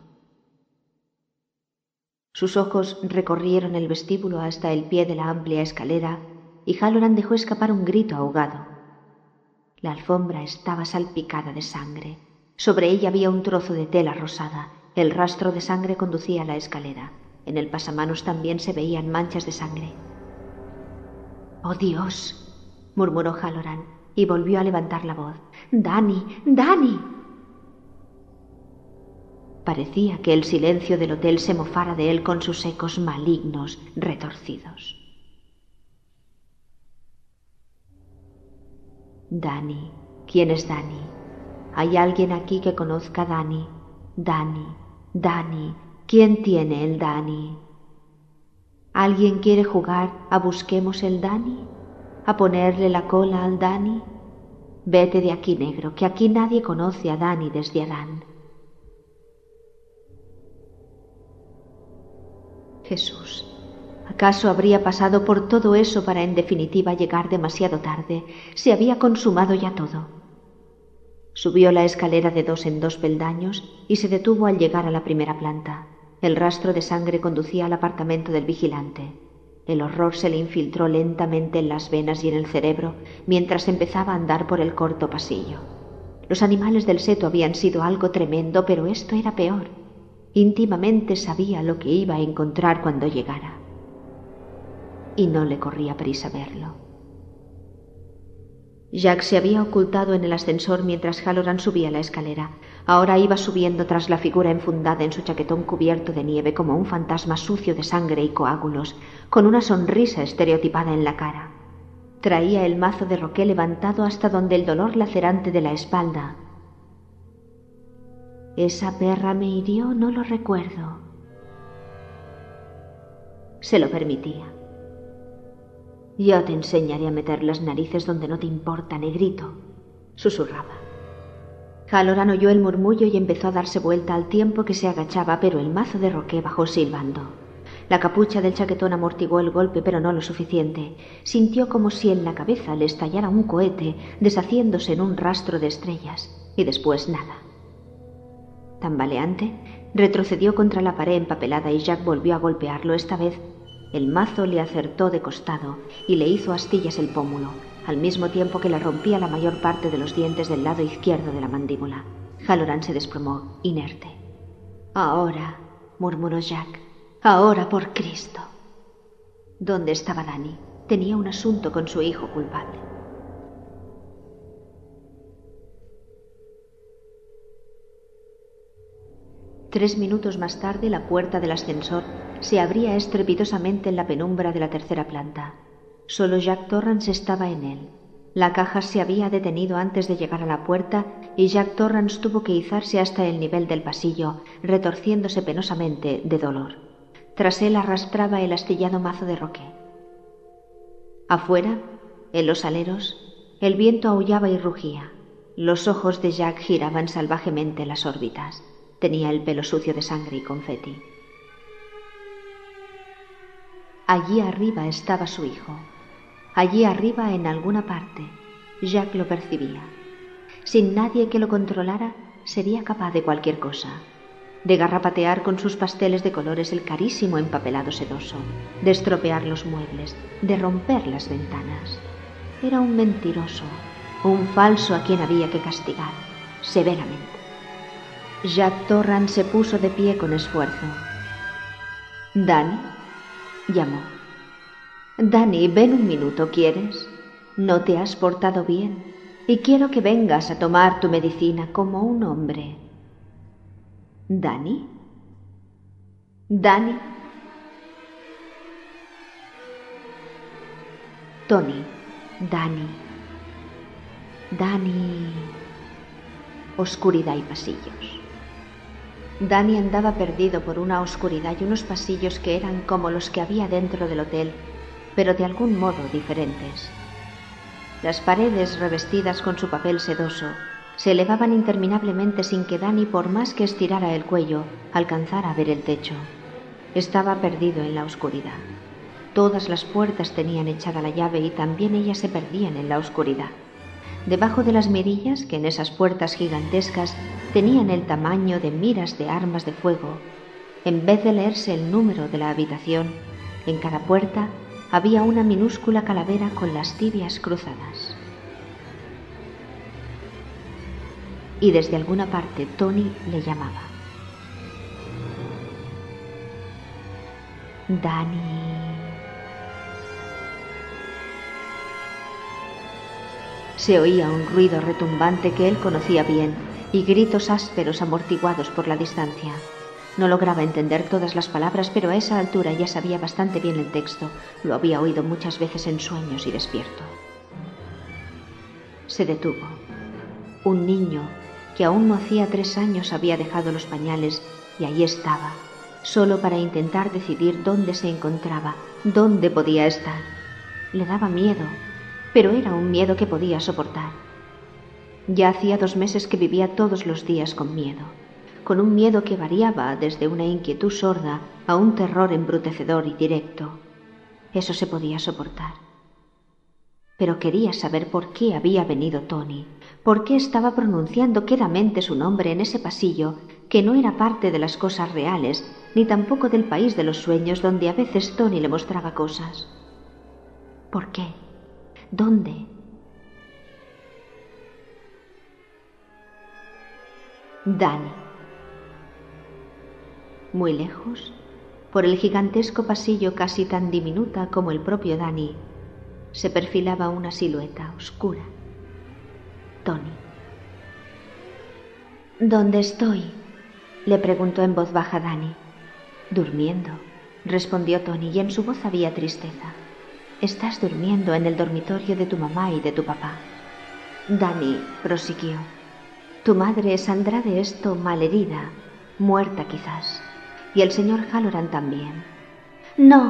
Speaker 1: Sus ojos recorrieron el vestíbulo hasta el pie de la amplia escalera y Halloran dejó escapar un grito ahogado. La alfombra estaba salpicada de sangre. Sobre ella había un trozo de tela rosada. El rastro de sangre conducía a la escalera. En el pasamanos también se veían manchas de sangre. «¡Oh, Dios!», murmuró Halloran y volvió a levantar la voz. «¡Danny! ¡Danny!». Parecía que el silencio del hotel se mofara de él con sus ecos malignos, retorcidos. «Danny, ¿quién es Danny? ¿Hay alguien aquí que conozca a Danny? Danny, Danny, ¿quién tiene el Danny? ¿Alguien quiere jugar a busquemos el Danny? ¿A ponerle la cola al Danny? Vete de aquí, negro, que aquí nadie conoce a Danny desde Adán». Jesús, ¿acaso habría pasado por todo eso para en definitiva llegar demasiado tarde? Se había consumado ya todo. Subió la escalera de 2 en 2 peldaños y se detuvo al llegar a la primera planta. El rastro de sangre conducía al apartamento del vigilante. El horror se le infiltró lentamente en las venas y en el cerebro mientras empezaba a andar por el corto pasillo. Los animales del seto habían sido algo tremendo, pero esto era peor. Íntimamente sabía lo que iba a encontrar cuando llegara. Y no le corría prisa verlo. Jack se había ocultado en el ascensor mientras Halloran subía la escalera. Ahora iba subiendo tras la figura enfundada en su chaquetón cubierto de nieve como un fantasma sucio de sangre y coágulos, con una sonrisa estereotipada en la cara. Traía el mazo de roqué levantado hasta donde el dolor lacerante de la espalda. «¿Esa perra me hirió? No lo recuerdo». Se lo permitía. «Yo te enseñaré a meter las narices donde no te importa, negrito», susurraba. Halloran oyó el murmullo y empezó a darse vuelta al tiempo que se agachaba, pero el mazo de roqué bajó silbando. La capucha del chaquetón amortiguó el golpe, pero no lo suficiente. Sintió como si en la cabeza le estallara un cohete, deshaciéndose en un rastro de estrellas, y después nada. Tambaleante, retrocedió contra la pared empapelada y Jack volvió a golpearlo. Esta vez, el mazo le acertó de costado y le hizo astillas el pómulo, al mismo tiempo que le rompía la mayor parte de los dientes del lado izquierdo de la mandíbula. Halloran se desplomó, inerte. «Ahora», murmuró Jack, «ahora por Cristo». ¿Dónde estaba Danny? Tenía un asunto con su hijo culpable. Tres minutos más tarde, la puerta del ascensor se abría estrepitosamente en la penumbra de la tercera planta. Solo Jack Torrance estaba en él. La caja se había detenido antes de llegar a la puerta y Jack Torrance tuvo que izarse hasta el nivel del pasillo, retorciéndose penosamente de dolor. Tras él arrastraba el astillado mazo de roque. Afuera, en los aleros, el viento aullaba y rugía. Los ojos de Jack giraban salvajemente en las órbitas. Tenía el pelo sucio de sangre y confeti. Allí arriba estaba su hijo. Allí arriba, en alguna parte, Jack lo percibía. Sin nadie que lo controlara, sería capaz de cualquier cosa. De garrapatear con sus pasteles de colores el carísimo empapelado sedoso, de estropear los muebles, de romper las ventanas. Era un mentiroso, un falso a quien había que castigar, severamente. Jack Torrance se puso de pie con esfuerzo. «Danny», llamó. «Danny, ven un minuto, ¿quieres? No te has portado bien y quiero que vengas a tomar tu medicina como un hombre». «¿Danny? Danny?» «Tony, Danny, Danny». Oscuridad y pasillos. Danny andaba perdido por una oscuridad y unos pasillos que eran como los que había dentro del hotel, pero de algún modo diferentes. Las paredes, revestidas con su papel sedoso, se elevaban interminablemente sin que Danny, por más que estirara el cuello, alcanzara a ver el techo. Estaba perdido en la oscuridad. Todas las puertas tenían echada la llave y también ellas se perdían en la oscuridad. Debajo de las mirillas, que en esas puertas gigantescas tenían el tamaño de miras de armas de fuego, en vez de leerse el número de la habitación, en cada puerta había una minúscula calavera con las tibias cruzadas. Y desde alguna parte Tony le llamaba. «Danny». Se oía un ruido retumbante que él conocía bien y gritos ásperos amortiguados por la distancia. No lograba entender todas las palabras, pero a esa altura ya sabía bastante bien el texto. Lo había oído muchas veces en sueños y despierto. Se detuvo. Un niño que aún no hacía 3 años había dejado los pañales y allí estaba, solo para intentar decidir dónde se encontraba, dónde podía estar. Le daba miedo, pero era un miedo que podía soportar. Ya hacía 2 meses que vivía todos los días con miedo, con un miedo que variaba desde una inquietud sorda a un terror embrutecedor y directo. Eso se podía soportar. Pero quería saber por qué había venido Tony, por qué estaba pronunciando quedamente su nombre en ese pasillo que no era parte de las cosas reales, ni tampoco del país de los sueños donde a veces Tony le mostraba cosas. ¿Por qué? ¿Dónde? Danny. Muy lejos, por el gigantesco pasillo casi tan diminuta como el propio Danny, se perfilaba una silueta oscura. Tony. «¿Dónde estoy?», le preguntó en voz baja Danny. «Durmiendo», respondió Tony, y en su voz había tristeza. «Estás durmiendo en el dormitorio de tu mamá y de tu papá». Danny prosiguió. «Tu madre saldrá de esto malherida, muerta quizás, y el señor Halloran también». «No».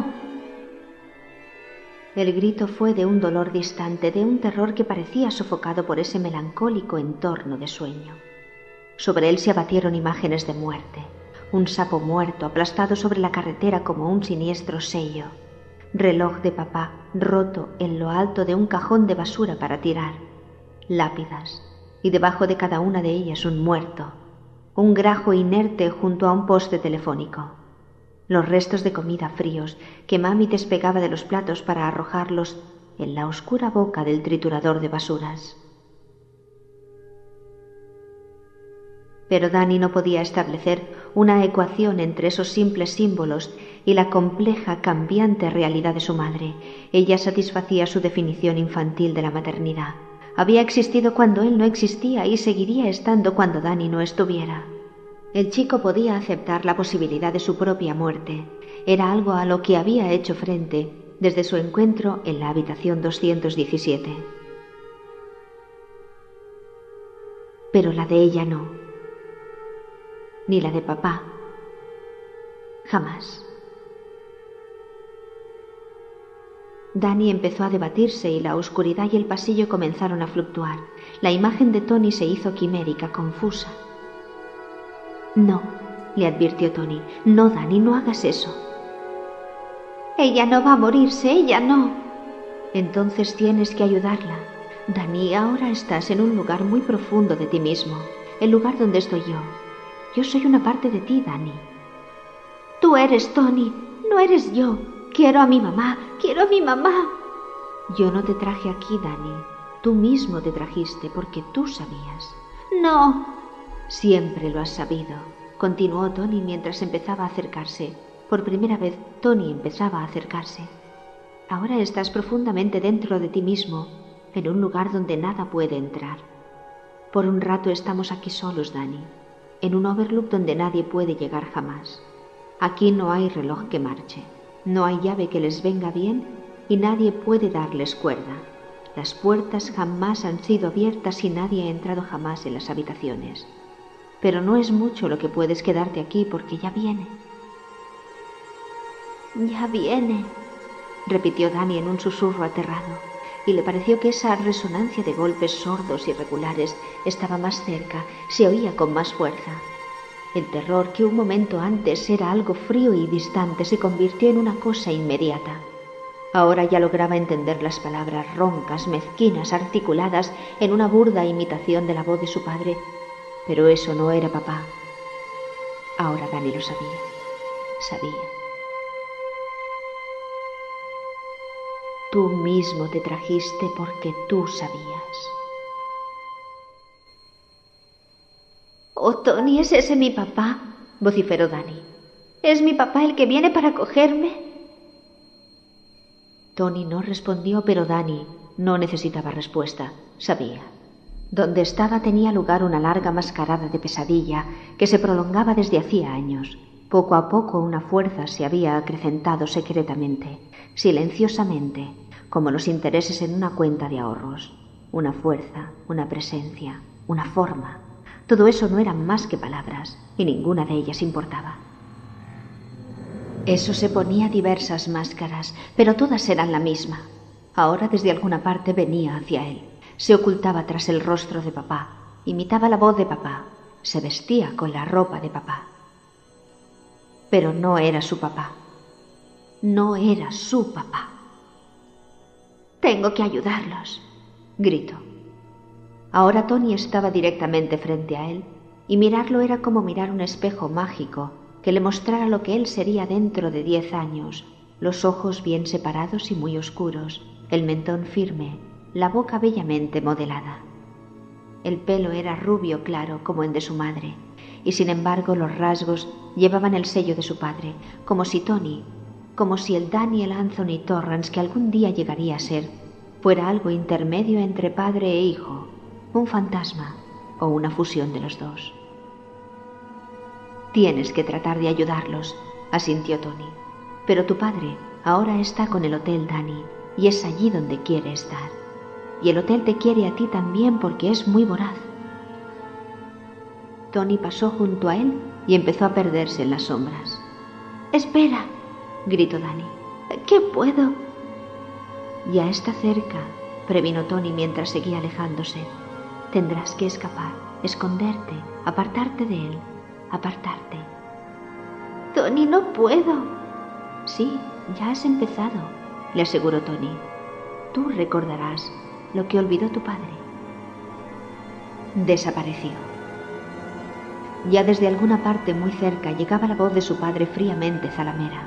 Speaker 1: El grito fue de un dolor distante, de un terror que parecía sofocado por ese melancólico entorno de sueño. Sobre él se abatieron imágenes de muerte, un sapo muerto aplastado sobre la carretera como un siniestro sello, reloj de papá roto en lo alto de un cajón de basura para tirar, lápidas, y debajo de cada una de ellas un muerto, un grajo inerte junto a un poste telefónico, los restos de comida fríos que mami despegaba de los platos para arrojarlos en la oscura boca del triturador de basuras. Pero Dani no podía establecer una ecuación entre esos simples símbolos y la compleja, cambiante realidad de su madre. Ella satisfacía su definición infantil de la maternidad. Había existido cuando él no existía y seguiría estando cuando Dani no estuviera. El chico podía aceptar la posibilidad de su propia muerte. Era algo a lo que había hecho frente desde su encuentro en la habitación 217. Pero la de ella no. Ni la de papá. Jamás. Dani empezó a debatirse y la oscuridad y el pasillo comenzaron a fluctuar. La imagen de Tony se hizo quimérica, confusa. No, le advirtió Tony. No, Dani, no hagas eso. Ella no va a morirse, ella no. Entonces tienes que ayudarla. Dani, ahora estás en un lugar muy profundo de ti mismo, el lugar donde estoy yo. Yo soy una parte de ti, Dani. Tú eres Tony, no eres yo. Quiero a mi mamá, quiero a mi mamá. Yo no te traje aquí, Dani. Tú mismo te trajiste porque tú sabías. No. Siempre lo has sabido, continuó Tony mientras empezaba a acercarse. Por primera vez, Tony empezaba a acercarse. Ahora estás profundamente dentro de ti mismo, en un lugar donde nada puede entrar. Por un rato estamos aquí solos, Dani. En un overlook donde nadie puede llegar jamás. Aquí no hay reloj que marche, no hay llave que les venga bien y nadie puede darles cuerda. Las puertas jamás han sido abiertas y nadie ha entrado jamás en las habitaciones. Pero no es mucho lo que puedes quedarte aquí porque ya viene. Ya viene, repitió Dani en un susurro aterrado. Y le pareció que esa resonancia de golpes sordos y regulares estaba más cerca, se oía con más fuerza. El terror que un momento antes era algo frío y distante se convirtió en una cosa inmediata. Ahora ya lograba entender las palabras roncas, mezquinas, articuladas en una burda imitación de la voz de su padre, pero eso no era papá. Ahora Dani lo sabía. Tú mismo te trajiste porque tú sabías. Oh, Tony, ¿es ese mi papá?, vociferó Dani. ¿Es mi papá el que viene para cogerme? Tony no respondió, pero Dani no necesitaba respuesta. Sabía. Donde estaba tenía lugar una larga mascarada de pesadilla que se prolongaba desde hacía años. Poco a poco una fuerza se había acrecentado secretamente, silenciosamente, como los intereses en una cuenta de ahorros. Una fuerza, una presencia, una forma. Todo eso no eran más que palabras, y ninguna de ellas importaba. Eso se ponía diversas máscaras, pero todas eran la misma. Ahora desde alguna parte venía hacia él. Se ocultaba tras el rostro de papá, imitaba la voz de papá, se vestía con la ropa de papá. Pero no era su papá. No era su papá. Tengo que ayudarlos, gritó. Ahora Tony estaba directamente frente a él, y mirarlo era como mirar un espejo mágico que le mostrara lo que él sería dentro de 10 años, los ojos bien separados y muy oscuros, el mentón firme, la boca bellamente modelada. El pelo era rubio claro como el de su madre, y sin embargo los rasgos llevaban el sello de su padre, como si el Daniel Anthony Torrance que algún día llegaría a ser, fuera algo intermedio entre padre e hijo, un fantasma o una fusión de los dos. Tienes que tratar de ayudarlos, asintió Tony. Pero tu padre ahora está con el hotel Dani y es allí donde quiere estar. Y el hotel te quiere a ti también porque es muy voraz. Tony pasó junto a él y empezó a perderse en las sombras. «Espera», gritó Dani. «¿Qué puedo?» «Ya está cerca», previno Tony mientras seguía alejándose. «Tendrás que escapar, esconderte, apartarte de él, apartarte». Tony, no puedo. Sí, ya has empezado, le aseguró Tony. Tú recordarás lo que olvidó tu padre. Desapareció. Ya desde alguna parte muy cerca llegaba la voz de su padre fríamente zalamera.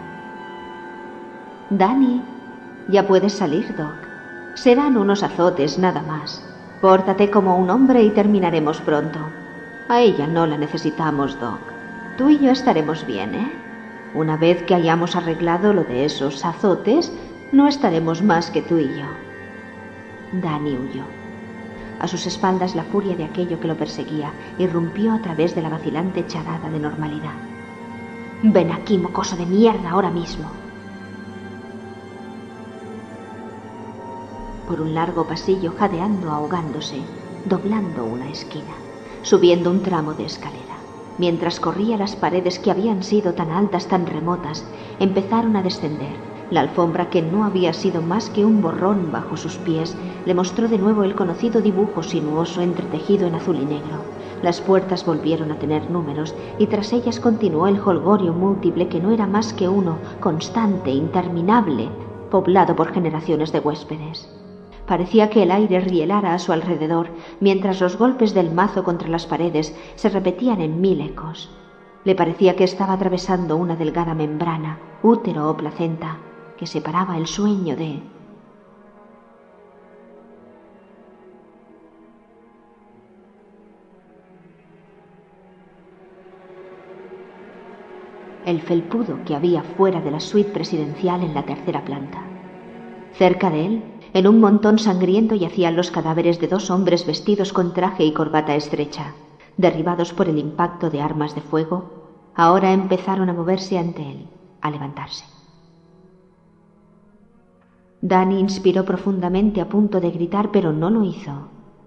Speaker 1: Danny, ya puedes salir, Doc. Serán unos azotes nada más. Pórtate como un hombre y terminaremos pronto. A ella no la necesitamos, Doc. Tú y yo estaremos bien, ¿eh? Una vez que hayamos arreglado lo de esos azotes, no estaremos más que tú y yo. Danny huyó. A sus espaldas la furia de aquello que lo perseguía irrumpió a través de la vacilante charada de normalidad. Ven aquí, mocoso de mierda, ahora mismo. Por un largo pasillo, jadeando, ahogándose, doblando una esquina, subiendo un tramo de escalera. Mientras corría, las paredes que habían sido tan altas, tan remotas, empezaron a descender. La alfombra, que no había sido más que un borrón bajo sus pies, le mostró de nuevo el conocido dibujo sinuoso entretejido en azul y negro. Las puertas volvieron a tener números y tras ellas continuó el jolgorio múltiple que no era más que uno, constante, interminable, poblado por generaciones de huéspedes. Parecía que el aire rielara a su alrededor, mientras los golpes del mazo contra las paredes se repetían en 1000 ecos. Le parecía que estaba atravesando una delgada membrana, útero o placenta, que separaba el sueño de... el felpudo que había fuera de la suite presidencial en la tercera planta. Cerca de él, en un montón sangriento, yacían los cadáveres de 2 hombres vestidos con traje y corbata estrecha. Derribados por el impacto de armas de fuego, ahora empezaron a moverse ante él, a levantarse. Danny inspiró profundamente a punto de gritar, pero no lo hizo.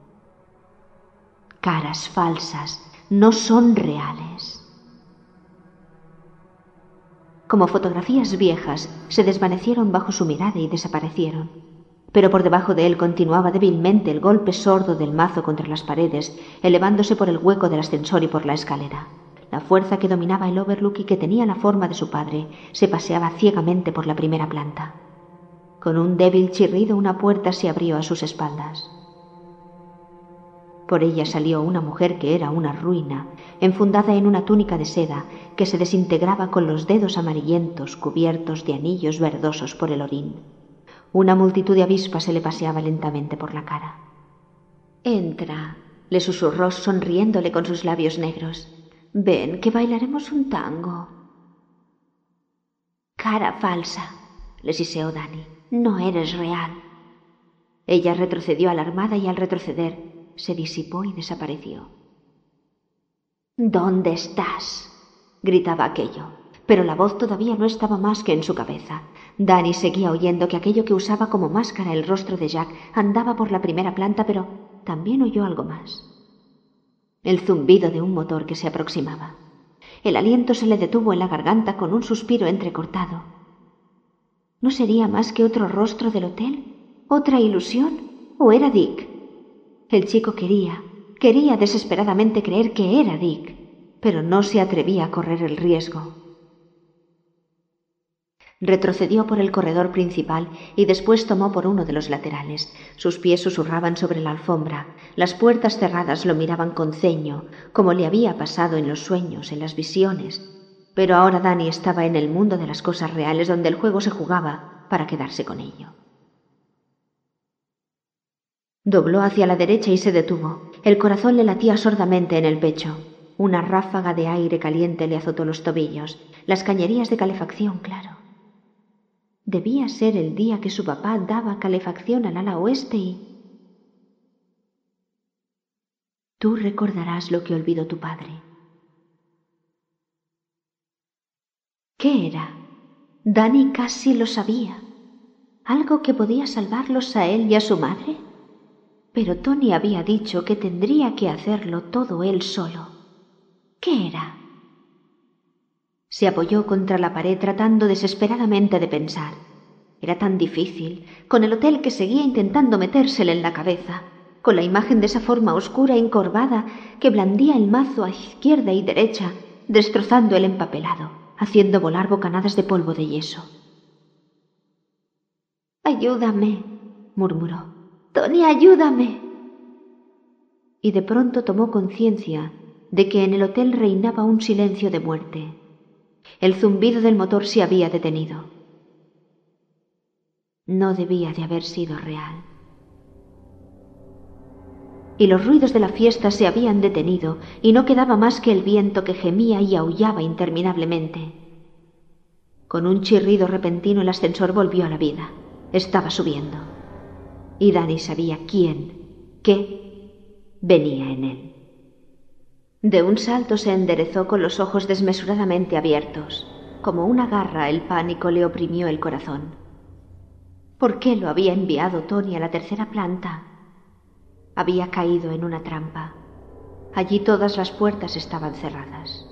Speaker 1: Caras falsas no son reales. Como fotografías viejas, se desvanecieron bajo su mirada y desaparecieron. Pero por debajo de él continuaba débilmente el golpe sordo del mazo contra las paredes, elevándose por el hueco del ascensor y por la escalera. La fuerza que dominaba el Overlook y que tenía la forma de su padre se paseaba ciegamente por la primera planta. Con un débil chirrido, una puerta se abrió a sus espaldas. Por ella salió una mujer que era una ruina, enfundada en una túnica de seda que se desintegraba con los dedos amarillentos cubiertos de anillos verdosos por el orín. Una multitud de avispas se le paseaba lentamente por la cara. «Entra», le susurró sonriéndole con sus labios negros. «Ven, que bailaremos un tango». «Cara falsa», le siseó Danny. «No eres real». Ella retrocedió alarmada y al retroceder se disipó y desapareció. «¿Dónde estás?», gritaba aquello, pero la voz todavía no estaba más que en su cabeza. Danny seguía oyendo que aquello que usaba como máscara el rostro de Jack andaba por la primera planta, pero también oyó algo más. El zumbido de un motor que se aproximaba. El aliento se le detuvo en la garganta con un suspiro entrecortado. ¿No sería más que otro rostro del hotel? ¿Otra ilusión? ¿O era Dick? El chico quería desesperadamente creer que era Dick, pero no se atrevía a correr el riesgo. Retrocedió por el corredor principal y después tomó por uno de los laterales. Sus pies susurraban sobre la alfombra. Las puertas cerradas lo miraban con ceño, como le había pasado en los sueños, en las visiones. Pero ahora Danny estaba en el mundo de las cosas reales, donde el juego se jugaba para quedarse con ello. Dobló hacia la derecha y se detuvo. El corazón le latía sordamente en el pecho. Una ráfaga de aire caliente le azotó los tobillos. Las cañerías de calefacción, claro. Debía ser el día que su papá daba calefacción al ala oeste y... Tú recordarás lo que olvidó tu padre. ¿Qué era? Danny casi lo sabía. ¿Algo que podía salvarlos a él y a su madre? Pero Tony había dicho que tendría que hacerlo todo él solo. ¿Qué era? Se apoyó contra la pared tratando desesperadamente de pensar. Era tan difícil, con el hotel que seguía intentando metérsele en la cabeza, con la imagen de esa forma oscura e encorvada que blandía el mazo a izquierda y derecha, destrozando el empapelado, haciendo volar bocanadas de polvo de yeso. «Ayúdame», murmuró. «Tony, ayúdame». Y de pronto tomó conciencia de que en el hotel reinaba un silencio de muerte. El zumbido del motor se había detenido. No debía de haber sido real. Y los ruidos de la fiesta se habían detenido y no quedaba más que el viento que gemía y aullaba interminablemente. Con un chirrido repentino el ascensor volvió a la vida. Estaba subiendo. Y Danny sabía quién, qué, venía en él. De un salto se enderezó con los ojos desmesuradamente abiertos. Como una garra, el pánico le oprimió el corazón. ¿Por qué lo había enviado Tony a la tercera planta? Había caído en una trampa. Allí todas las puertas estaban cerradas.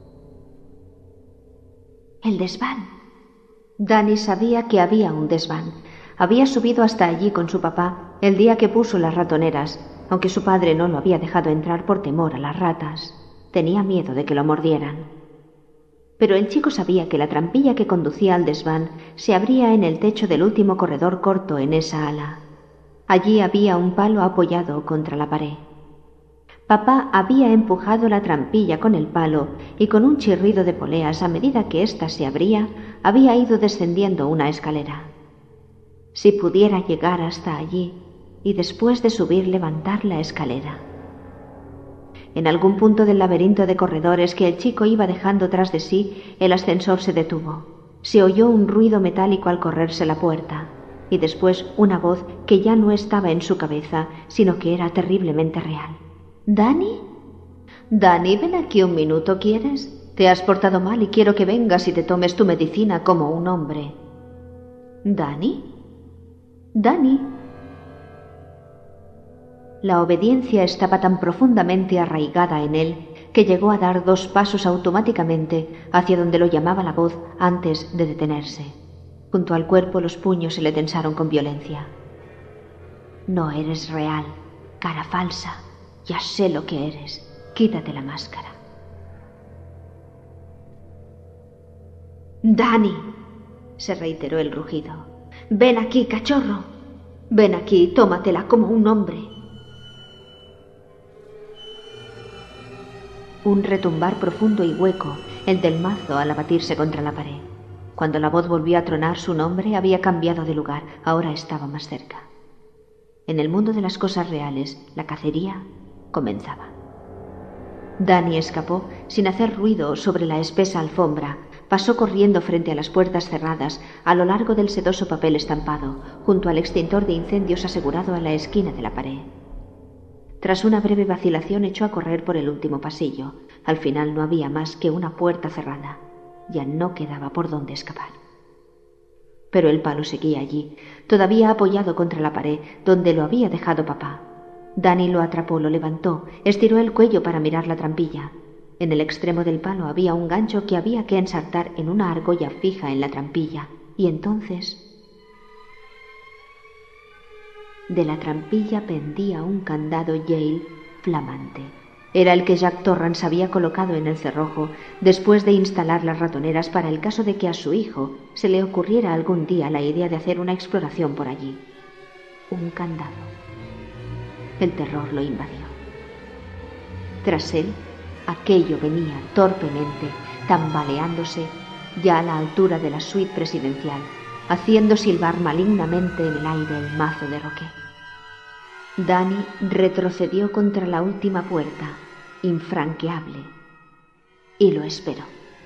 Speaker 1: El desván. Danny sabía que había un desván. Había subido hasta allí con su papá el día que puso las ratoneras, aunque su padre no lo había dejado entrar por temor a las ratas. Tenía miedo de que lo mordieran. Pero el chico sabía que la trampilla que conducía al desván se abría en el techo del último corredor corto en esa ala. Allí había un palo apoyado contra la pared. Papá había empujado la trampilla con el palo y con un chirrido de poleas a medida que ésta se abría, había ido descendiendo una escalera. Si pudiera llegar hasta allí y después de subir levantar la escalera. En algún punto del laberinto de corredores que el chico iba dejando tras de sí, el ascensor se detuvo. Se oyó un ruido metálico al correrse la puerta y después una voz que ya no estaba en su cabeza, sino que era terriblemente real. «¿Danny? Danny, ven aquí un minuto, ¿quieres? Te has portado mal y quiero que vengas y te tomes tu medicina como un hombre». «¿Danny? Danny». La obediencia estaba tan profundamente arraigada en él que llegó a dar 2 pasos automáticamente hacia donde lo llamaba la voz antes de detenerse. Junto al cuerpo los puños se le tensaron con violencia. «No eres real, cara falsa. Ya sé lo que eres. Quítate la máscara». «Danny», se reiteró el rugido. «Ven aquí, cachorro. Ven aquí, tómatela como un hombre». Un retumbar profundo y hueco, el del mazo al abatirse contra la pared. Cuando la voz volvió a tronar, su nombre había cambiado de lugar, ahora estaba más cerca. En el mundo de las cosas reales, la cacería comenzaba. Danny escapó sin hacer ruido sobre la espesa alfombra, pasó corriendo frente a las puertas cerradas, a lo largo del sedoso papel estampado, junto al extintor de incendios asegurado a la esquina de la pared. Tras una breve vacilación echó a correr por el último pasillo. Al final no había más que una puerta cerrada. Ya no quedaba por dónde escapar. Pero el palo seguía allí, todavía apoyado contra la pared donde lo había dejado papá. Danny lo atrapó, lo levantó, estiró el cuello para mirar la trampilla. En el extremo del palo había un gancho que había que ensartar en una argolla fija en la trampilla. Y entonces... De la trampilla pendía un candado Yale flamante. Era el que Jack Torrance había colocado en el cerrojo después de instalar las ratoneras para el caso de que a su hijo se le ocurriera algún día la idea de hacer una exploración por allí. Un candado. El terror lo invadió. Tras él, aquello venía torpemente, tambaleándose, ya a la altura de la suite presidencial, haciendo silbar malignamente en el aire el mazo de roque. Danny retrocedió contra la última puerta, infranqueable, y lo esperó.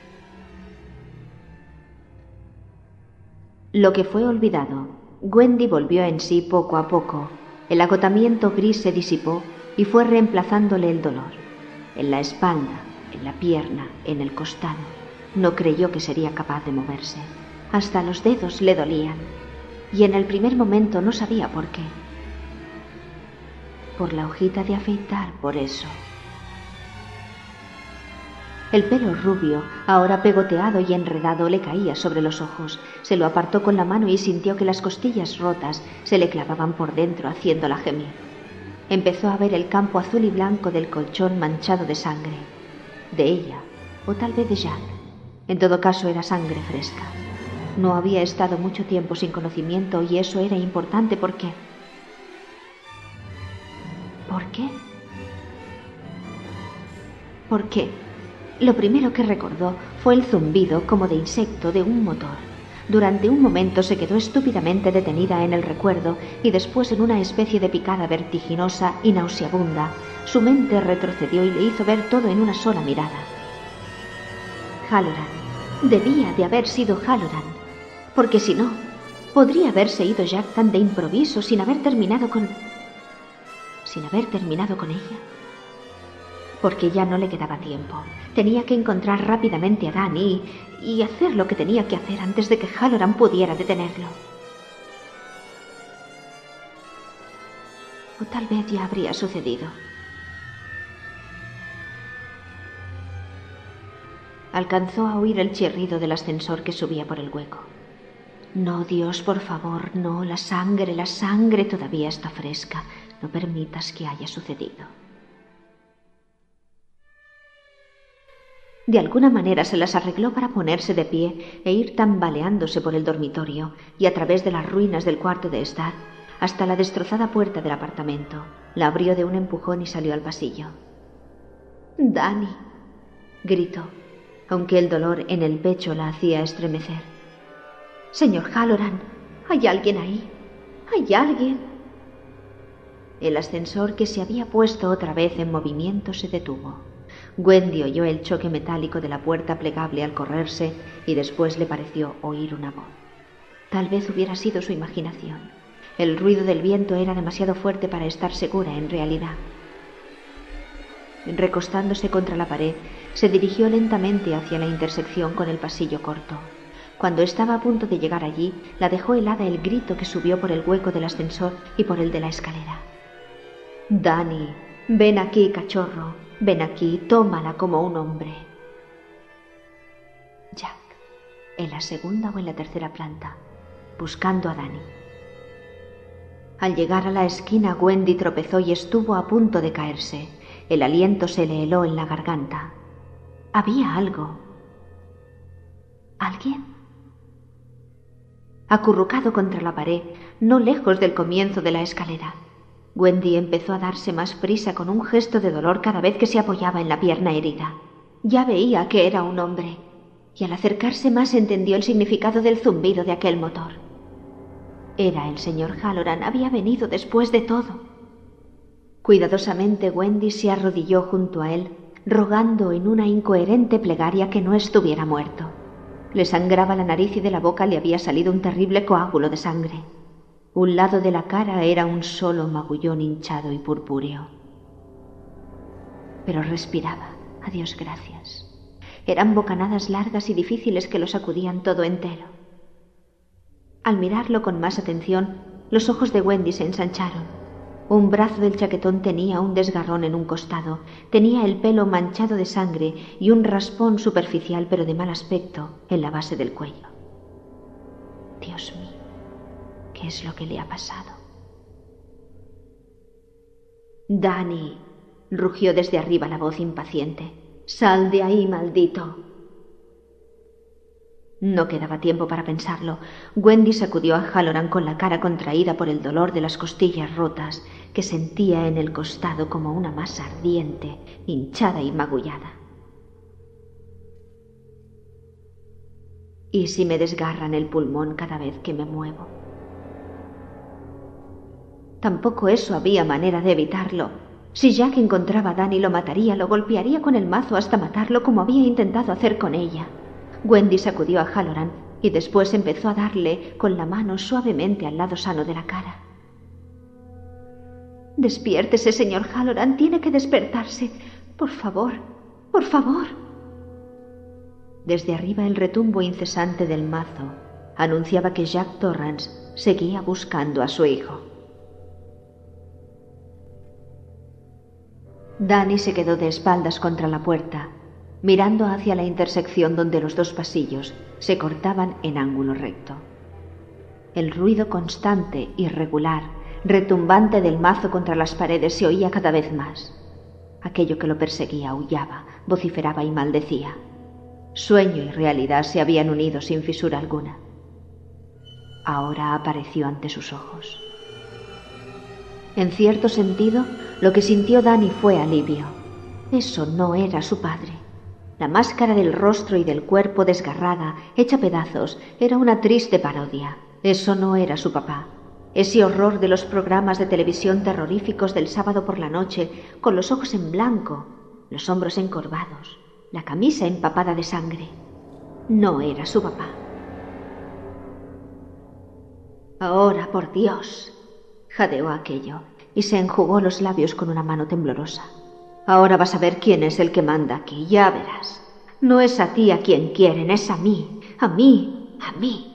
Speaker 1: Lo que fue olvidado, Wendy volvió en sí poco a poco. El agotamiento gris se disipó y fue reemplazándole el dolor. En la espalda, en la pierna, en el costado. No creyó que sería capaz de moverse. Hasta los dedos le dolían, y en el primer momento no sabía por qué. Por la hojita de afeitar, por eso. El pelo rubio, ahora pegoteado y enredado, le caía sobre los ojos. Se lo apartó con la mano y sintió que las costillas rotas se le clavaban por dentro, haciéndola gemir. Empezó a ver el campo azul y blanco del colchón manchado de sangre. De ella, o tal vez de Jack. En todo caso, era sangre fresca. No había estado mucho tiempo sin conocimiento y eso era importante porque... ¿Por qué? Porque lo primero que recordó fue el zumbido como de insecto de un motor. Durante un momento se quedó estúpidamente detenida en el recuerdo y después en una especie de picada vertiginosa y nauseabunda. Su mente retrocedió y le hizo ver todo en una sola mirada. Halloran. Debía de haber sido Halloran. Porque si no, podría haberse ido Jack tan de improviso sin haber terminado con ella. Porque ya no le quedaba tiempo. Tenía que encontrar rápidamente a Danny y hacer lo que tenía que hacer antes de que Halloran pudiera detenerlo. O tal vez ya habría sucedido. Alcanzó a oír el chirrido del ascensor que subía por el hueco. No, Dios, por favor, no, la sangre todavía está fresca. No permitas que haya sucedido. De alguna manera se las arregló para ponerse de pie e ir tambaleándose por el dormitorio y a través de las ruinas del cuarto de estar hasta la destrozada puerta del apartamento. La abrió de un empujón y salió al pasillo. «Danny», gritó, aunque el dolor en el pecho la hacía estremecer. «Señor Halloran, ¿hay alguien ahí? ¿Hay alguien?» El ascensor, que se había puesto otra vez en movimiento, se detuvo. Wendy oyó el choque metálico de la puerta plegable al correrse y después le pareció oír una voz. Tal vez hubiera sido su imaginación. El ruido del viento era demasiado fuerte para estar segura en realidad. Recostándose contra la pared, se dirigió lentamente hacia la intersección con el pasillo corto. Cuando estaba a punto de llegar allí, la dejó helada el grito que subió por el hueco del ascensor y por el de la escalera. «Danny, ven aquí, cachorro, ven aquí, tómala como un hombre». Jack, en la segunda o en la tercera planta, buscando a Danny. Al llegar a la esquina, Wendy tropezó y estuvo a punto de caerse. El aliento se le heló en la garganta. Había algo. ¿Alguien? Acurrucado contra la pared, no lejos del comienzo de la escalera, Wendy empezó a darse más prisa con un gesto de dolor cada vez que se apoyaba en la pierna herida. Ya veía que era un hombre, y al acercarse más entendió el significado del zumbido de aquel motor. Era el señor Halloran, había venido después de todo. Cuidadosamente Wendy se arrodilló junto a él, rogando en una incoherente plegaria que no estuviera muerto. Le sangraba la nariz y de la boca le había salido un terrible coágulo de sangre. Un lado de la cara era un solo magullón hinchado y purpúreo. Pero respiraba, a Dios gracias. Eran bocanadas largas y difíciles que lo sacudían todo entero. Al mirarlo con más atención, los ojos de Wendy se ensancharon. Un brazo del chaquetón tenía un desgarrón en un costado, tenía el pelo manchado de sangre y un raspón superficial pero de mal aspecto en la base del cuello. Dios mío, ¿qué es lo que le ha pasado? «Danny», rugió desde arriba la voz impaciente. «Sal de ahí, maldito». No quedaba tiempo para pensarlo. Wendy sacudió a Halloran con la cara contraída por el dolor de las costillas rotas que sentía en el costado como una masa ardiente, hinchada y magullada. ¿Y si me desgarran el pulmón cada vez que me muevo? Tampoco eso había manera de evitarlo. Si Jack encontraba a Danny lo mataría, lo golpearía con el mazo hasta matarlo como había intentado hacer con ella. Wendy sacudió a Halloran y después empezó a darle con la mano suavemente al lado sano de la cara. «Despiértese, señor Halloran, tiene que despertarse. Por favor, por favor». Desde arriba el retumbo incesante del mazo anunciaba que Jack Torrance seguía buscando a su hijo. Danny se quedó de espaldas contra la puerta, mirando hacia la intersección donde los dos pasillos se cortaban en ángulo recto. El ruido constante, irregular, retumbante del mazo contra las paredes se oía cada vez más. Aquello que lo perseguía aullaba, vociferaba y maldecía. Sueño y realidad se habían unido sin fisura alguna. Ahora apareció ante sus ojos. En cierto sentido, lo que sintió Dani fue alivio. Eso no era su padre. La máscara del rostro y del cuerpo desgarrada, hecha pedazos, era una triste parodia. Eso no era su papá. Ese horror de los programas de televisión terroríficos del sábado por la noche, con los ojos en blanco, los hombros encorvados, la camisa empapada de sangre. No era su papá. Ahora, por Dios, jadeó aquello y se enjugó los labios con una mano temblorosa. Ahora vas a ver quién es el que manda aquí, ya verás. No es a ti a quien quieren, es a mí, a mí, a mí.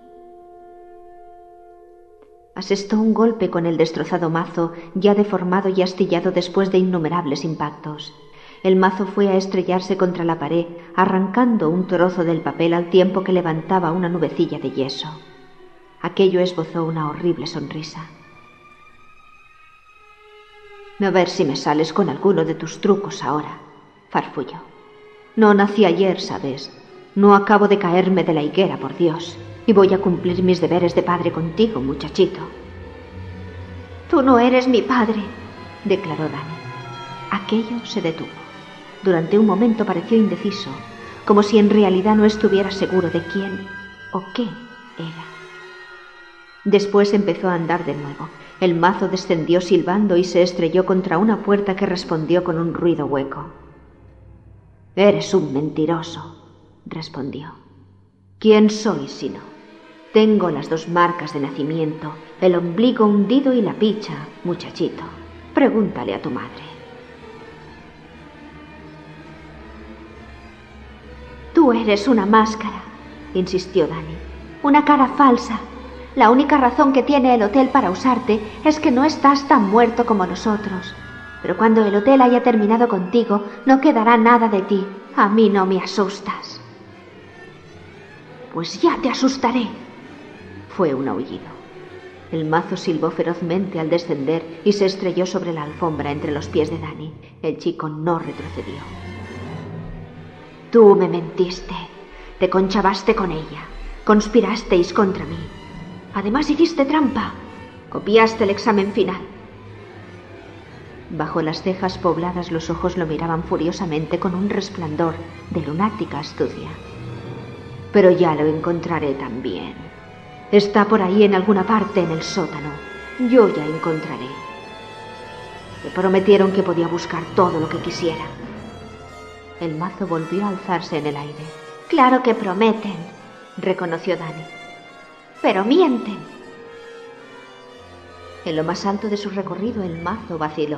Speaker 1: Asestó un golpe con el destrozado mazo, ya deformado y astillado después de innumerables impactos. El mazo fue a estrellarse contra la pared, arrancando un trozo del papel al tiempo que levantaba una nubecilla de yeso. Aquello esbozó una horrible sonrisa. A ver si me sales con alguno de tus trucos ahora, farfulló. No nací ayer, ¿sabes? No acabo de caerme de la higuera, por Dios. Y voy a cumplir mis deberes de padre contigo, muchachito. Tú no eres mi padre, declaró Dani. Aquello se detuvo. Durante un momento pareció indeciso, como si en realidad no estuviera seguro de quién o qué era. Después empezó a andar de nuevo. El mazo descendió silbando y se estrelló contra una puerta que respondió con un ruido hueco. Eres un mentiroso, respondió. ¿Quién soy si no? Tengo las 2 marcas de nacimiento, el ombligo hundido y la picha, muchachito. Pregúntale a tu madre. Tú eres una máscara, insistió Dani. Una cara falsa. La única razón que tiene el hotel para usarte es que no estás tan muerto como nosotros. Pero cuando el hotel haya terminado contigo, no quedará nada de ti. A mí no me asustas. Pues ya te asustaré. Fue un aullido. El mazo silbó ferozmente al descender y se estrelló sobre la alfombra entre los pies de Dani. El chico no retrocedió. Tú me mentiste. Te conchavaste con ella. Conspirasteis contra mí. Además hiciste trampa. Copiaste el examen final. Bajo las cejas pobladas los ojos lo miraban furiosamente con un resplandor de lunática astucia. Pero ya lo encontraré también. Está por ahí en alguna parte en el sótano. Yo ya encontraré. Me prometieron que podía buscar todo lo que quisiera. El mazo volvió a alzarse en el aire. Claro que prometen, reconoció Dani. Pero mienten. En lo más alto de su recorrido el mazo vaciló.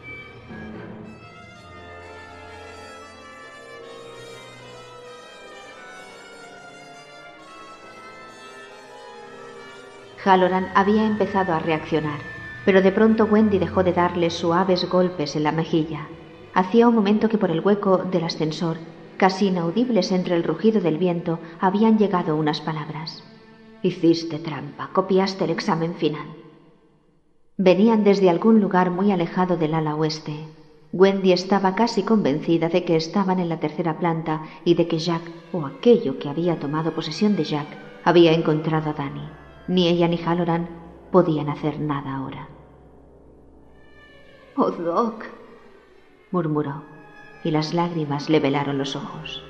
Speaker 1: Halloran había empezado a reaccionar, pero de pronto Wendy dejó de darle suaves golpes en la mejilla. Hacía un momento que por el hueco del ascensor, casi inaudibles entre el rugido del viento, habían llegado unas palabras. Hiciste trampa, copiaste el examen final. Venían desde algún lugar muy alejado del ala oeste. Wendy estaba casi convencida de que estaban en la 3ª planta y de que Jack, o aquello que había tomado posesión de Jack, había encontrado a Dani. Ni ella ni Halloran podían hacer nada ahora. «Oh, Doc», murmuró, y las lágrimas le velaron los ojos.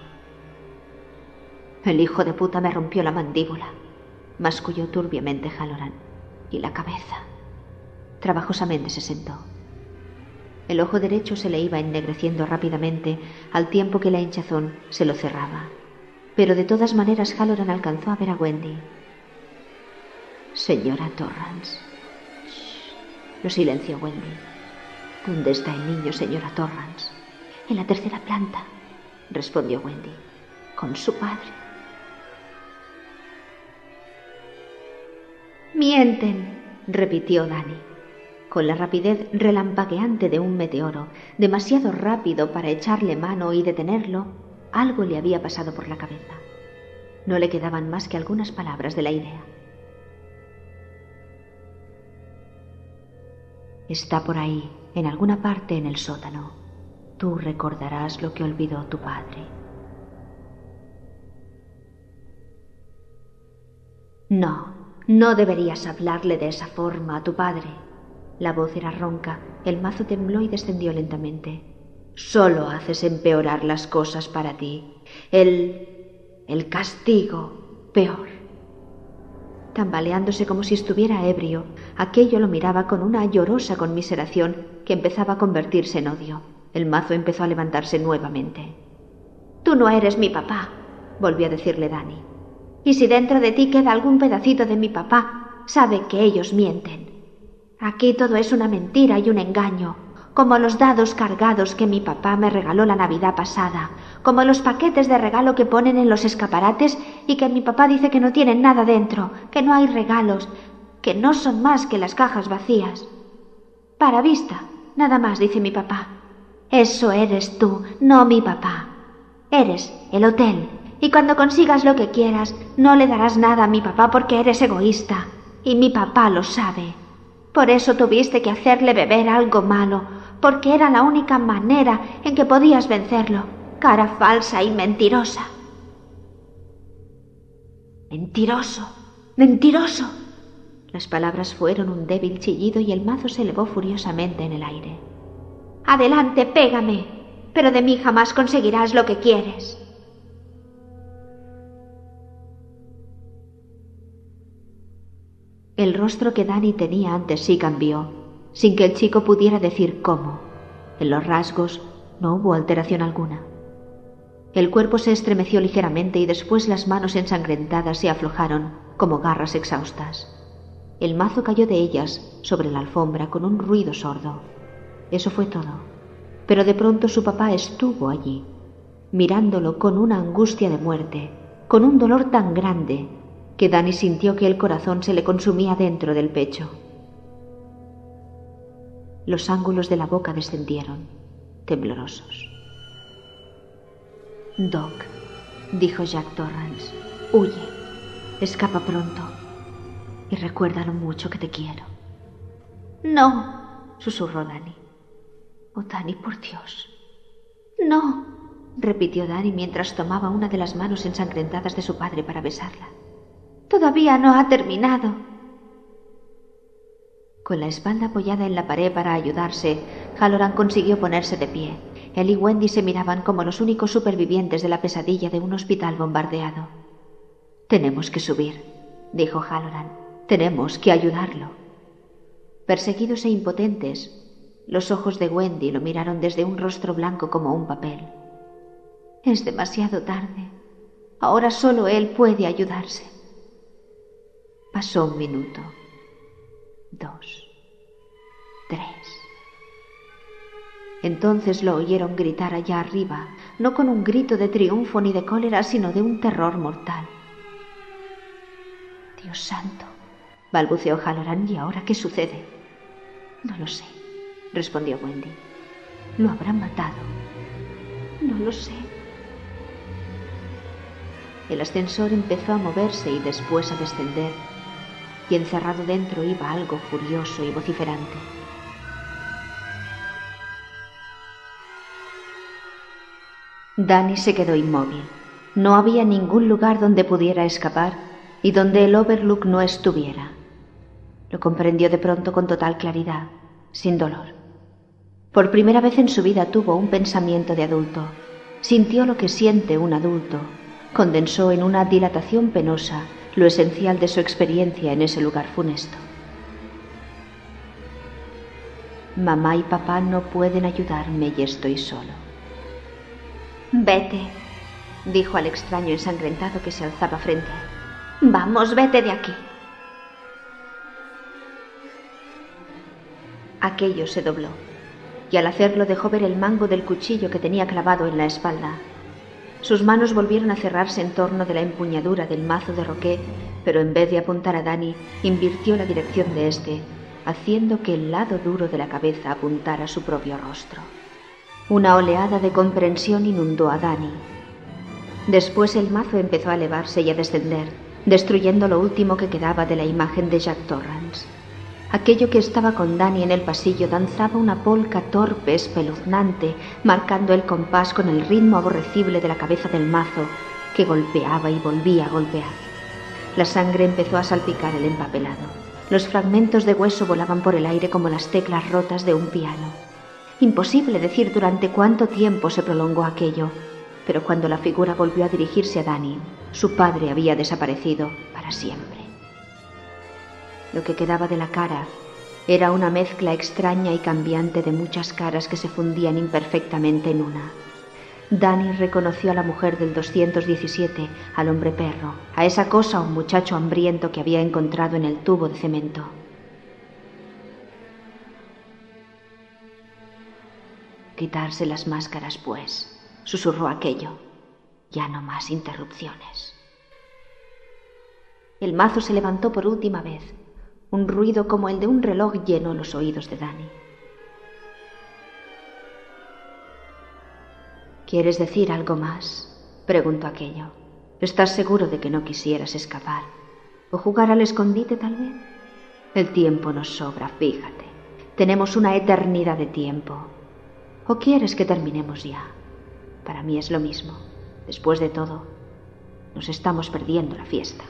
Speaker 1: «El hijo de puta me rompió la mandíbula», masculló turbiamente Halloran, «y la cabeza». Trabajosamente se sentó. El ojo derecho se le iba ennegreciendo rápidamente al tiempo que la hinchazón se lo cerraba. Pero de todas maneras Halloran alcanzó a ver a Wendy. «Señora Torrance». Shh. Lo silenció Wendy. «¿Dónde está el niño, señora Torrance?» «En la 3ª planta», respondió Wendy. «Con su padre». «Mienten», repitió Dani, con la rapidez relampagueante de un meteoro, demasiado rápido para echarle mano y detenerlo. Algo le había pasado por la cabeza. No le quedaban más que algunas palabras de la idea. Está por ahí, en alguna parte en el sótano. Tú recordarás lo que olvidó tu padre. No, no deberías hablarle de esa forma a tu padre. La voz era ronca, el mazo tembló y descendió lentamente. Solo haces empeorar las cosas para ti. El castigo, peor. Tambaleándose como si estuviera ebrio, aquello lo miraba con una llorosa conmiseración que empezaba a convertirse en odio. El mazo empezó a levantarse nuevamente. «Tú no eres mi papá», volvió a decirle Dani. «Y si dentro de ti queda algún pedacito de mi papá, sabe que ellos mienten. Aquí todo es una mentira y un engaño, como los dados cargados que mi papá me regaló la Navidad pasada, como los paquetes de regalo que ponen en los escaparates y que mi papá dice que no tienen nada dentro, que no hay regalos, que no son más que las cajas vacías. Para vista, nada más, dice mi papá. Eso eres tú, no mi papá. Eres el hotel, y cuando consigas lo que quieras, no le darás nada a mi papá porque eres egoísta, y mi papá lo sabe. Por eso tuviste que hacerle beber algo malo, porque era la única manera en que podías vencerlo, cara falsa y mentirosa». «Mentiroso, mentiroso». Las palabras fueron un débil chillido y el mazo se elevó furiosamente en el aire. «Adelante, pégame, pero de mí jamás conseguirás lo que quieres». El rostro que Dani tenía antes sí cambió, sin que el chico pudiera decir cómo. En los rasgos no hubo alteración alguna. El cuerpo se estremeció ligeramente y después las manos ensangrentadas se aflojaron como garras exhaustas. El mazo cayó de ellas sobre la alfombra con un ruido sordo. Eso fue todo. Pero de pronto su papá estuvo allí, mirándolo con una angustia de muerte, con un dolor tan grande que Dani sintió que el corazón se le consumía dentro del pecho. Los ángulos de la boca descendieron, temblorosos. «Doc», dijo Jack Torrance, «huye, escapa pronto y recuerda lo mucho que te quiero». «No», susurró Dani. «Oh, Dani, por Dios». «No», repitió Dani mientras tomaba una de las manos ensangrentadas de su padre para besarla. «Todavía no ha terminado». Con la espalda apoyada en la pared para ayudarse, Halloran consiguió ponerse de pie. Él y Wendy se miraban como los únicos supervivientes de la pesadilla de un hospital bombardeado. «Tenemos que subir», dijo Halloran. «Tenemos que ayudarlo». Perseguidos e impotentes, los ojos de Wendy lo miraron desde un rostro blanco como un papel. «Es demasiado tarde. Ahora solo él puede ayudarse». Pasó 1 minuto, 2, 3. Entonces lo oyeron gritar allá arriba, no con un grito de triunfo ni de cólera, sino de un terror mortal. «Dios santo», balbuceó Halloran, «¿y ahora qué sucede?» «No lo sé», respondió Wendy. «Lo habrán matado». «No lo sé». El ascensor empezó a moverse y después a descender, y encerrado dentro iba algo furioso y vociferante. Dani se quedó inmóvil. No había ningún lugar donde pudiera escapar y donde el Overlook no estuviera. Lo comprendió de pronto con total claridad, sin dolor. Por primera vez en su vida tuvo un pensamiento de adulto. Sintió lo que siente un adulto. Condensó en una dilatación penosa lo esencial de su experiencia en ese lugar funesto. Mamá y papá no pueden ayudarme y estoy solo. «Vete», dijo al extraño ensangrentado que se alzaba frente a él. «Vamos, vete de aquí». Aquello se dobló, y al hacerlo dejó ver el mango del cuchillo que tenía clavado en la espalda. Sus manos volvieron a cerrarse en torno de la empuñadura del mazo de Roquet, pero en vez de apuntar a Dani, invirtió la dirección de éste, haciendo que el lado duro de la cabeza apuntara a su propio rostro. Una oleada de comprensión inundó a Dani. Después el mazo empezó a elevarse y a descender, destruyendo lo último que quedaba de la imagen de Jack Torrance. Aquello que estaba con Dani en el pasillo danzaba una polca torpe, espeluznante, marcando el compás con el ritmo aborrecible de la cabeza del mazo, que golpeaba y volvía a golpear. La sangre empezó a salpicar el empapelado. Los fragmentos de hueso volaban por el aire como las teclas rotas de un piano. Imposible decir durante cuánto tiempo se prolongó aquello, pero cuando la figura volvió a dirigirse a Danny, su padre había desaparecido para siempre. Lo que quedaba de la cara era una mezcla extraña y cambiante de muchas caras que se fundían imperfectamente en una. Danny reconoció a la mujer del 217, al hombre perro, a esa cosa o muchacho hambriento que había encontrado en el tubo de cemento. Quitarse las máscaras, pues, susurró aquello. Ya no más interrupciones. El mazo se levantó por última vez. Un ruido como el de un reloj llenó los oídos de Danny. ¿Quieres decir algo más?, preguntó aquello. ¿Estás seguro de que no quisieras escapar? ¿O jugar al escondite, tal vez? El tiempo nos sobra, fíjate. Tenemos una eternidad de tiempo. ¿O quieres que terminemos ya? Para mí es lo mismo. Después de todo, nos estamos perdiendo la fiesta.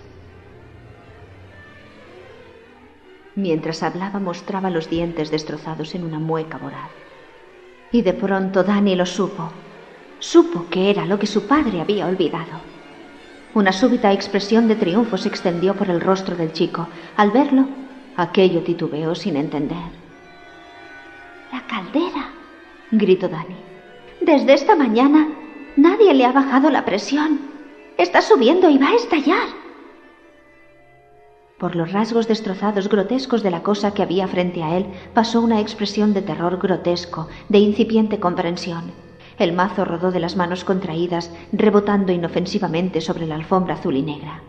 Speaker 1: Mientras hablaba, mostraba los dientes destrozados en una mueca voraz. Y de pronto Danny lo supo. Supo que era lo que su padre había olvidado. Una súbita expresión de triunfo se extendió por el rostro del chico. Al verlo, aquello titubeó sin entender. «¡La caldera!», gritó Danny. «Desde esta mañana nadie le ha bajado la presión. Está subiendo y va a estallar». Por los rasgos destrozados grotescos de la cosa que había frente a él pasó una expresión de terror grotesco, de incipiente comprensión. El mazo rodó de las manos contraídas, rebotando inofensivamente sobre la alfombra azul y negra.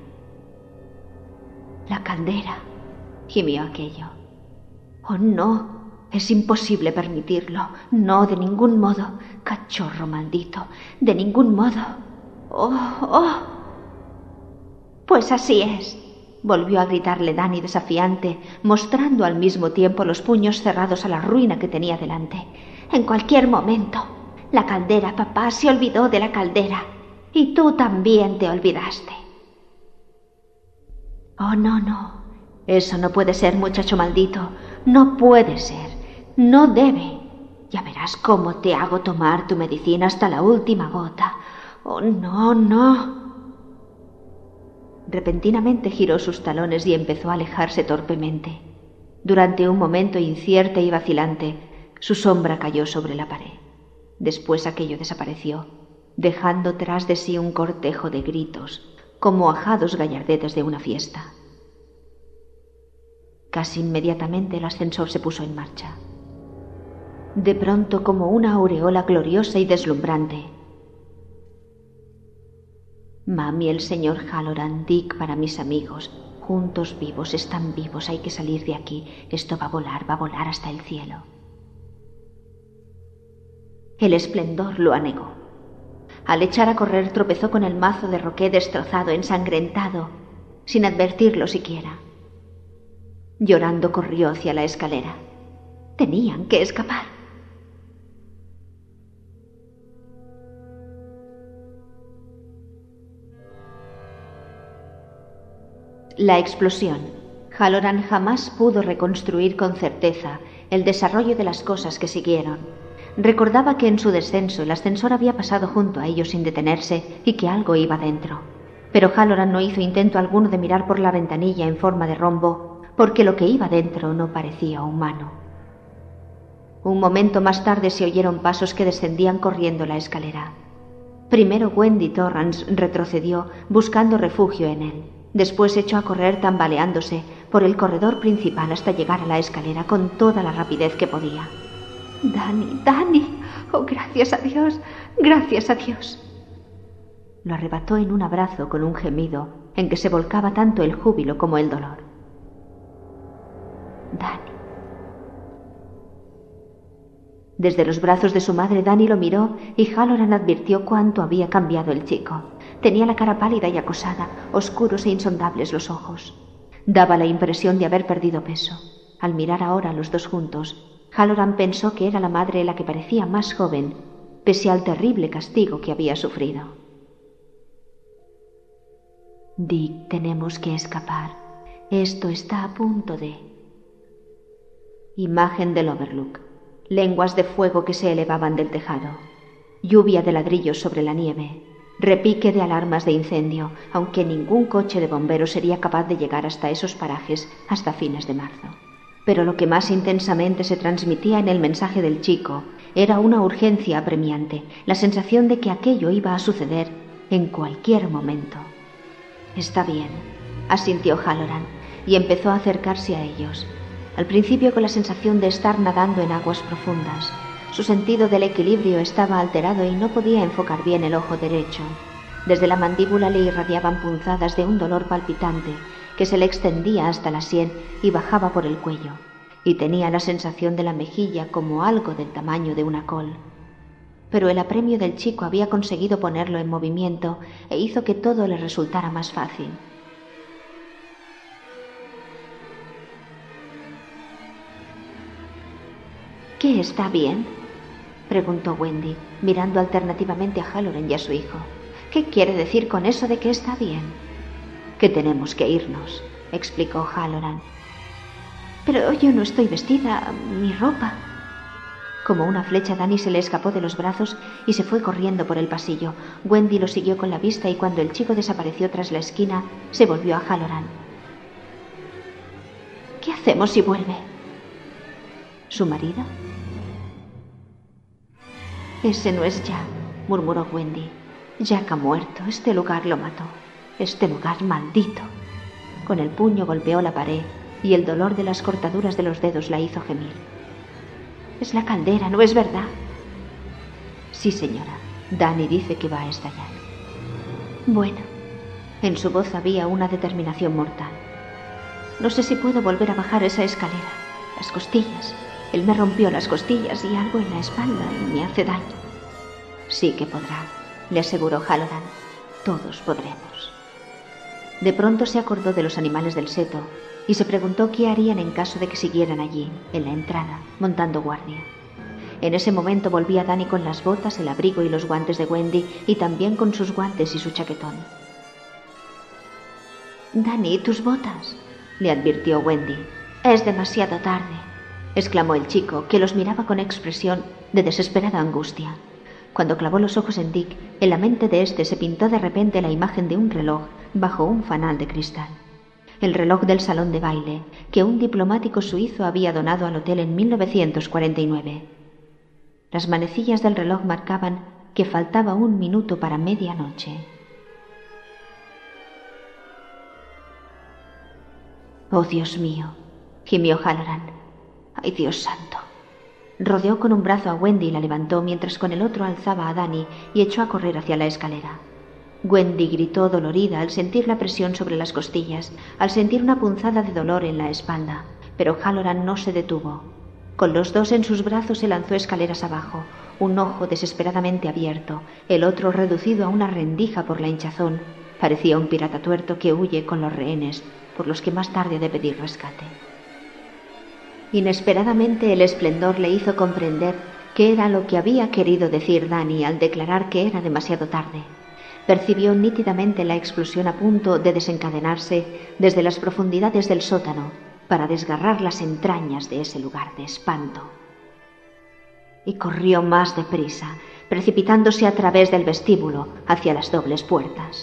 Speaker 1: «La caldera», gimió aquello. «Oh, no, es imposible permitirlo. No, de ningún modo. Cachorro maldito, de ningún modo. ¡Oh, oh!». «Pues así es», volvió a gritarle Danny desafiante, mostrando al mismo tiempo los puños cerrados a la ruina que tenía delante. «En cualquier momento. La caldera, papá, se olvidó de la caldera. Y tú también te olvidaste». «Oh, no, no. Eso no puede ser, muchacho maldito. No puede ser. No debe. Ya verás cómo te hago tomar tu medicina hasta la última gota. Oh, no, no». Repentinamente giró sus talones y empezó a alejarse torpemente. Durante un momento incierto y vacilante, su sombra cayó sobre la pared. Después aquello desapareció, dejando tras de sí un cortejo de gritos, como ajados gallardetes de una fiesta. Casi inmediatamente el ascensor se puso en marcha. De pronto, como una aureola gloriosa y deslumbrante. «Mami, el señor Halloran, Dick para mis amigos, juntos vivos, están vivos, hay que salir de aquí, esto va a volar hasta el cielo». El esplendor lo anegó. Al echar a correr tropezó con el mazo de roqué destrozado, ensangrentado, sin advertirlo siquiera. Llorando corrió hacia la escalera. Tenían que escapar. La explosión. Halloran jamás pudo reconstruir con certeza el desarrollo de las cosas que siguieron. Recordaba que en su descenso el ascensor había pasado junto a ellos sin detenerse y que algo iba dentro. Pero Halloran no hizo intento alguno de mirar por la ventanilla en forma de rombo, porque lo que iba dentro no parecía humano. Un momento más tarde se oyeron pasos que descendían corriendo la escalera. Primero Wendy Torrance retrocedió, buscando refugio en él. Después echó a correr tambaleándose por el corredor principal hasta llegar a la escalera con toda la rapidez que podía. «Danny, Danny, oh, gracias a Dios, gracias a Dios». Lo arrebató en un abrazo con un gemido en que se volcaba tanto el júbilo como el dolor. «Danny». Desde los brazos de su madre, Danny lo miró y Halloran advirtió cuánto había cambiado el chico. Tenía la cara pálida y acosada, oscuros e insondables los ojos. Daba la impresión de haber perdido peso. Al mirar ahora a los dos juntos, Halloran pensó que era la madre la que parecía más joven, pese al terrible castigo que había sufrido. Dick, tenemos que escapar. Esto está a punto de... Imagen del Overlook. Lenguas de fuego que se elevaban del tejado. Lluvia de ladrillos sobre la nieve. Repique de alarmas de incendio, aunque ningún coche de bomberos sería capaz de llegar hasta esos parajes hasta fines de marzo. Pero lo que más intensamente se transmitía en el mensaje del chico era una urgencia apremiante, la sensación de que aquello iba a suceder en cualquier momento. «Está bien», asintió Halloran, y empezó a acercarse a ellos. Al principio con la sensación de estar nadando en aguas profundas. Su sentido del equilibrio estaba alterado y no podía enfocar bien el ojo derecho. Desde la mandíbula le irradiaban punzadas de un dolor palpitante que se le extendía hasta la sien y bajaba por el cuello, y tenía la sensación de la mejilla como algo del tamaño de una col. Pero el apremio del chico había conseguido ponerlo en movimiento e hizo que todo le resultara más fácil. «¿Qué está bien?», preguntó Wendy, mirando alternativamente a Halloran y a su hijo. «¿Qué quiere decir con eso de que está bien?». «Que tenemos que irnos», explicó Halloran. «Pero yo no estoy vestida, mi ropa». Como una flecha, Danny se le escapó de los brazos y se fue corriendo por el pasillo. Wendy lo siguió con la vista y cuando el chico desapareció tras la esquina, se volvió a Halloran. «¿Qué hacemos si vuelve?». «¿Su marido?». «Ese no es Jack», murmuró Wendy. «Jack ha muerto. Este lugar lo mató. Este lugar maldito». Con el puño golpeó la pared y el dolor de las cortaduras de los dedos la hizo gemir. «Es la caldera, ¿no es verdad?». «Sí, señora. Danny dice que va a estallar». «Bueno». En su voz había una determinación mortal. «No sé si puedo volver a bajar esa escalera. Las costillas. Él me rompió las costillas y algo en la espalda y me hace daño». «Sí que podrá», le aseguró Halloran. «Todos podremos». De pronto se acordó de los animales del seto y se preguntó qué harían en caso de que siguieran allí, en la entrada, montando guardia. En ese momento volvía Danny con las botas, el abrigo y los guantes de Wendy y también con sus guantes y su chaquetón. «Danny, tus botas», le advirtió Wendy. «Es demasiado tarde», exclamó el chico, que los miraba con expresión de desesperada angustia. Cuando clavó los ojos en Dick, en la mente de éste se pintó de repente la imagen de un reloj bajo un fanal de cristal. El reloj del salón de baile que un diplomático suizo había donado al hotel en 1949. Las manecillas del reloj marcaban que faltaba 1 minuto para medianoche. «Oh, Dios mío», gimió Halloran. «Ay, Dios santo». Rodeó con un brazo a Wendy y la levantó mientras con el otro alzaba a Danny y echó a correr hacia la escalera. Wendy gritó dolorida al sentir la presión sobre las costillas, al sentir una punzada de dolor en la espalda, pero Halloran no se detuvo. Con los dos en sus brazos se lanzó escaleras abajo, un ojo desesperadamente abierto, el otro reducido a una rendija por la hinchazón. Parecía un pirata tuerto que huye con los rehenes, por los que más tarde ha de pedir rescate. Inesperadamente el esplendor le hizo comprender qué era lo que había querido decir Danny al declarar que era demasiado tarde. Percibió nítidamente la explosión a punto de desencadenarse desde las profundidades del sótano para desgarrar las entrañas de ese lugar de espanto. Y corrió más deprisa, precipitándose a través del vestíbulo hacia las dobles puertas.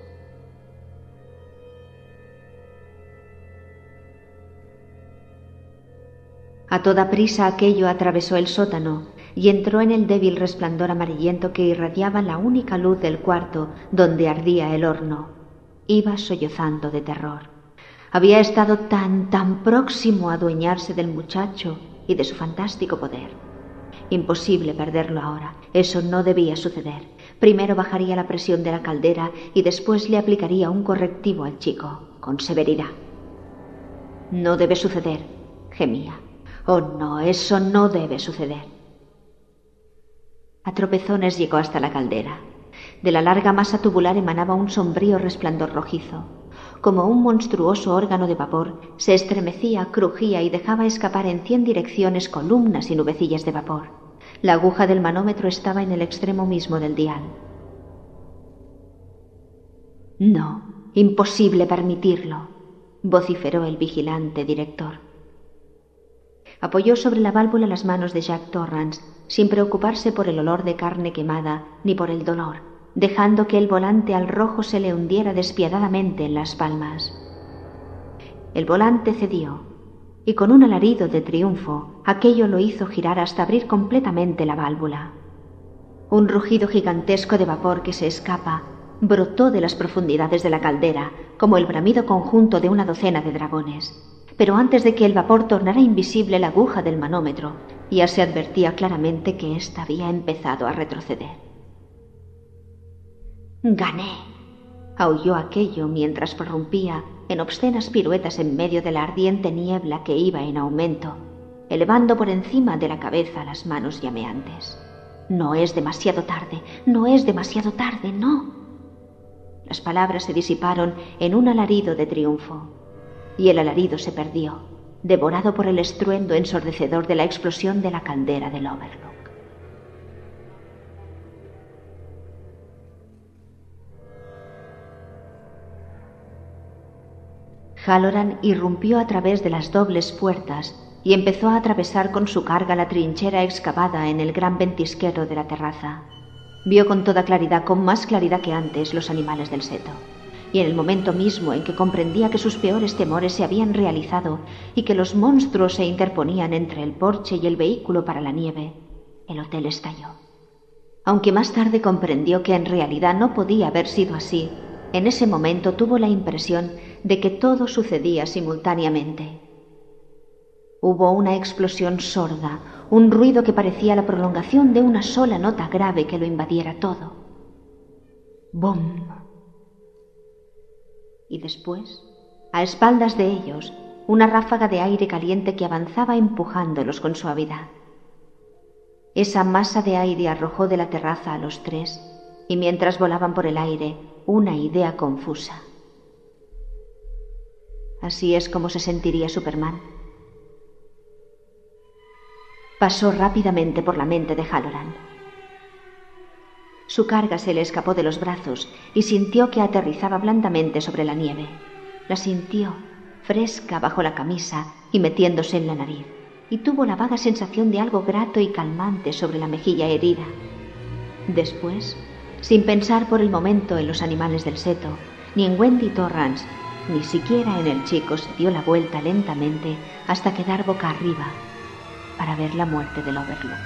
Speaker 1: A toda prisa aquello atravesó el sótano y entró en el débil resplandor amarillento que irradiaba la única luz del cuarto donde ardía el horno. Iba sollozando de terror. Había estado tan próximo a adueñarse del muchacho y de su fantástico poder. Imposible perderlo ahora. Eso no debía suceder. Primero bajaría la presión de la caldera y después le aplicaría un correctivo al chico, con severidad. «No debe suceder», gemía. «Oh, no, eso no debe suceder». A tropezones llegó hasta la caldera. De la larga masa tubular emanaba un sombrío resplandor rojizo. Como un monstruoso órgano de vapor, se estremecía, crujía y dejaba escapar en 100 direcciones columnas y nubecillas de vapor. La aguja del manómetro estaba en el extremo mismo del dial. «No», Imposible permitirlo, vociferó el vigilante director. Apoyó sobre la válvula las manos de Jack Torrance, sin preocuparse por el olor de carne quemada ni por el dolor, dejando que el volante al rojo se le hundiera despiadadamente en las palmas. El volante cedió, y con un alarido de triunfo, aquello lo hizo girar hasta abrir completamente la válvula. Un rugido gigantesco de vapor que se escapa brotó de las profundidades de la caldera, como el bramido conjunto de una docena de dragones. Pero antes de que el vapor tornara invisible la aguja del manómetro, ya se advertía claramente que ésta había empezado a retroceder. «Gané», aulló aquello mientras prorrumpía en obscenas piruetas en medio de la ardiente niebla que iba en aumento, elevando por encima de la cabeza las manos llameantes. «No es demasiado tarde, no es demasiado tarde, no». Las palabras se disiparon en un alarido de triunfo, y el alarido se perdió, devorado por el estruendo ensordecedor de la explosión de la caldera del Overlook. Halloran irrumpió a través de las dobles puertas y empezó a atravesar con su carga la trinchera excavada en el gran ventisquero de la terraza. Vio con toda claridad, con más claridad que antes, los animales del seto. Y en el momento mismo en que comprendía que sus peores temores se habían realizado y que los monstruos se interponían entre el porche y el vehículo para la nieve, el hotel estalló. Aunque más tarde comprendió que en realidad no podía haber sido así, en ese momento tuvo la impresión de que todo sucedía simultáneamente. Hubo una explosión sorda, un ruido que parecía la prolongación de una sola nota grave que lo invadiera todo. ¡Bum! Y después, a espaldas de ellos, una ráfaga de aire caliente que avanzaba empujándolos con suavidad. Esa masa de aire arrojó de la terraza a los tres, y mientras volaban por el aire, una idea confusa. Así es como se sentiría Superman. Pasó rápidamente por la mente de Halloran. Su carga se le escapó de los brazos y sintió que aterrizaba blandamente sobre la nieve. La sintió, fresca bajo la camisa y metiéndose en la nariz, y tuvo la vaga sensación de algo grato y calmante sobre la mejilla herida. Después, sin pensar por el momento en los animales del seto, ni en Wendy Torrance, ni siquiera en el chico, se dio la vuelta lentamente hasta quedar boca arriba para ver la muerte del Overlook.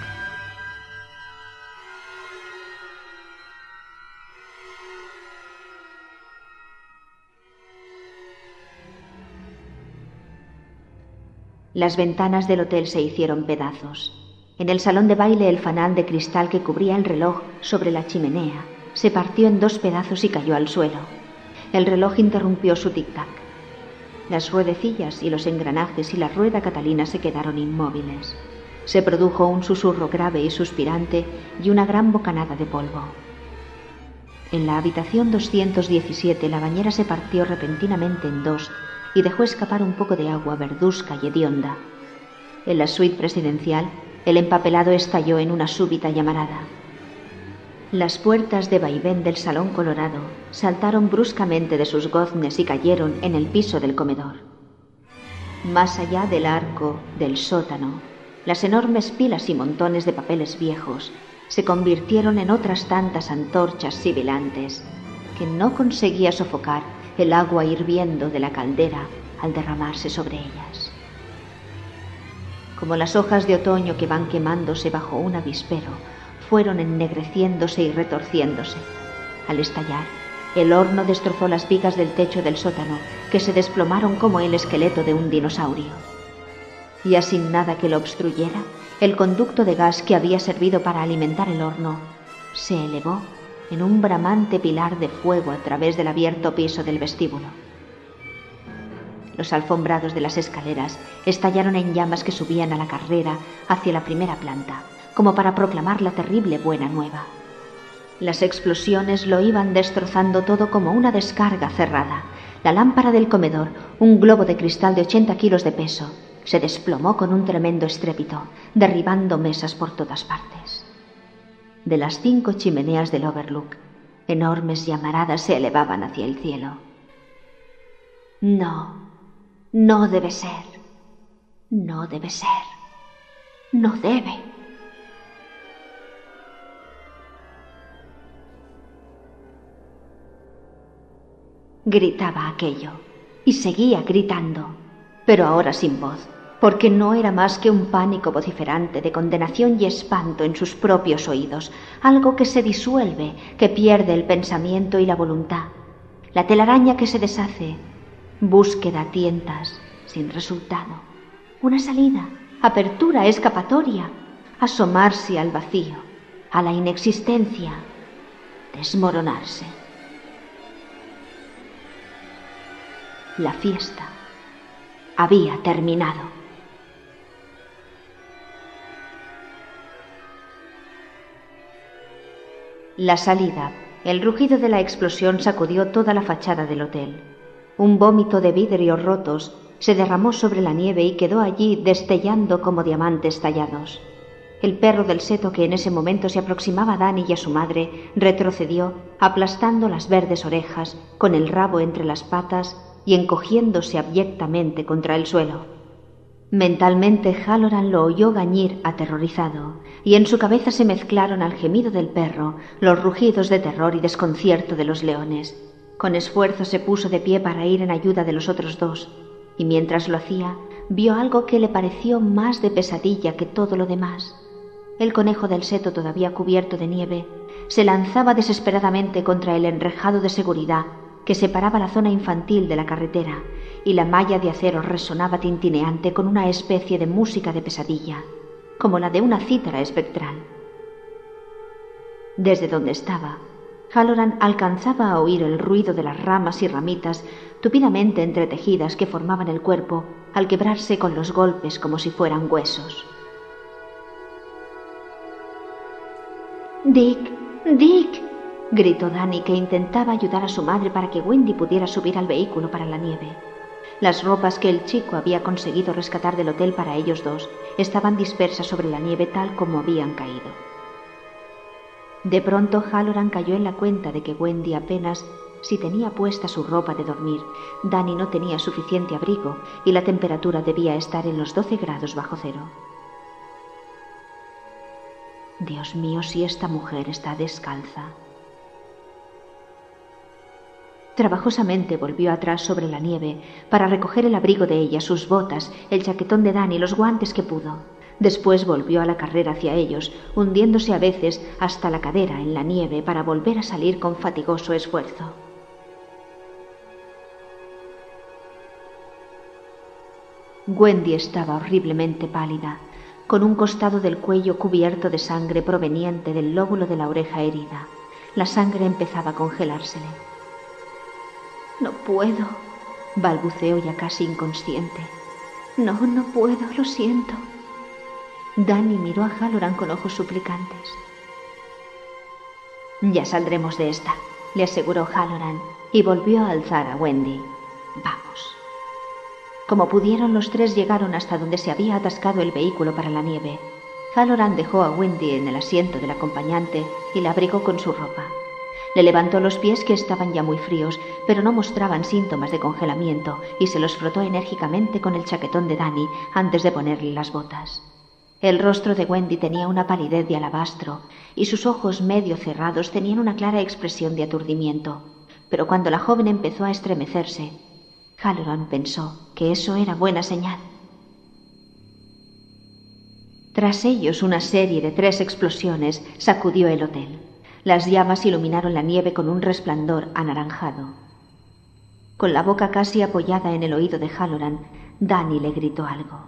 Speaker 1: Las ventanas del hotel se hicieron pedazos. En el salón de baile el fanal de cristal que cubría el reloj sobre la chimenea se partió en dos pedazos y cayó al suelo. El reloj interrumpió su tic-tac. Las ruedecillas y los engranajes y la rueda catalina se quedaron inmóviles. Se produjo un susurro grave y suspirante y una gran bocanada de polvo. En la habitación 217 la bañera se partió repentinamente en dos y dejó escapar un poco de agua verduzca y hedionda. En la suite presidencial, el empapelado estalló en una súbita llamarada. Las puertas de vaivén del salón colorado saltaron bruscamente de sus goznes y cayeron en el piso del comedor. Más allá del arco del sótano, las enormes pilas y montones de papeles viejos se convirtieron en otras tantas antorchas sibilantes que no conseguía sofocar el agua hirviendo de la caldera al derramarse sobre ellas. Como las hojas de otoño que van quemándose bajo un avispero, fueron ennegreciéndose y retorciéndose. Al estallar, el horno destrozó las vigas del techo del sótano, que se desplomaron como el esqueleto de un dinosaurio. Ya sin nada que lo obstruyera, el conducto de gas que había servido para alimentar el horno se elevó en un bramante pilar de fuego a través del abierto piso del vestíbulo. Los alfombrados de las escaleras estallaron en llamas que subían a la carrera hacia la primera planta, como para proclamar la terrible buena nueva. Las explosiones lo iban destrozando todo como una descarga cerrada. La lámpara del comedor, un globo de cristal de 80 kilos de peso, se desplomó con un tremendo estrépito, derribando mesas por todas partes. De las 5 chimeneas del Overlook, enormes llamaradas se elevaban hacia el cielo. No, no debe ser. No debe ser. No debe. Gritaba aquello, y seguía gritando, pero ahora sin voz, porque no era más que un pánico vociferante de condenación y espanto en sus propios oídos, algo que se disuelve, que pierde el pensamiento y la voluntad, la telaraña que se deshace, búsqueda a tientas, sin resultado, una salida, apertura, escapatoria, asomarse al vacío, a la inexistencia, desmoronarse. La fiesta había terminado. La salida, el rugido de la explosión sacudió toda la fachada del hotel. Un vómito de vidrios rotos se derramó sobre la nieve y quedó allí destellando como diamantes tallados. El perro del seto, que en ese momento se aproximaba a Dani y a su madre, retrocedió, aplastando las verdes orejas, con el rabo entre las patas y encogiéndose abyectamente contra el suelo. Mentalmente Halloran lo oyó gañir aterrorizado, y en su cabeza se mezclaron al gemido del perro los rugidos de terror y desconcierto de los leones. Con esfuerzo se puso de pie para ir en ayuda de los otros dos, y mientras lo hacía, vio algo que le pareció más de pesadilla que todo lo demás. El conejo del seto, todavía cubierto de nieve, se lanzaba desesperadamente contra el enrejado de seguridad que separaba la zona infantil de la carretera, y la malla de acero resonaba tintineante con una especie de música de pesadilla, como la de una cítara espectral. Desde donde estaba, Halloran alcanzaba a oír el ruido de las ramas y ramitas tupidamente entretejidas que formaban el cuerpo al quebrarse con los golpes como si fueran huesos. «Dick, Dick», gritó Dani, que intentaba ayudar a su madre para que Wendy pudiera subir al vehículo para la nieve. Las ropas que el chico había conseguido rescatar del hotel para ellos dos estaban dispersas sobre la nieve tal como habían caído. De pronto Halloran cayó en la cuenta de que Wendy apenas si tenía puesta su ropa de dormir. Dani no tenía suficiente abrigo y la temperatura debía estar en los 12 grados bajo cero. Dios mío, si esta mujer está descalza. Trabajosamente volvió atrás sobre la nieve para recoger el abrigo de ella, sus botas, el chaquetón de Dani, los guantes que pudo. Después volvió a la carrera hacia ellos, hundiéndose a veces hasta la cadera en la nieve para volver a salir con fatigoso esfuerzo. Wendy estaba horriblemente pálida, con un costado del cuello cubierto de sangre proveniente del lóbulo de la oreja herida. La sangre empezaba a congelársele. «No puedo», balbuceó ya casi inconsciente. «No puedo, lo siento». Dani miró a Halloran con ojos suplicantes. «Ya saldremos de esta», le aseguró Halloran, y volvió a alzar a Wendy. «Vamos». Como pudieron, los tres llegaron hasta donde se había atascado el vehículo para la nieve. Halloran dejó a Wendy en el asiento del acompañante y la abrigó con su ropa. Le levantó los pies, que estaban ya muy fríos, pero no mostraban síntomas de congelamiento, y se los frotó enérgicamente con el chaquetón de Dani antes de ponerle las botas. El rostro de Wendy tenía una palidez de alabastro, y sus ojos medio cerrados tenían una clara expresión de aturdimiento. Pero cuando la joven empezó a estremecerse, Halloran pensó que eso era buena señal. Tras ellos, una serie de 3 explosiones sacudió el hotel. Las llamas iluminaron la nieve con un resplandor anaranjado. Con la boca casi apoyada en el oído de Halloran, Dani le gritó algo.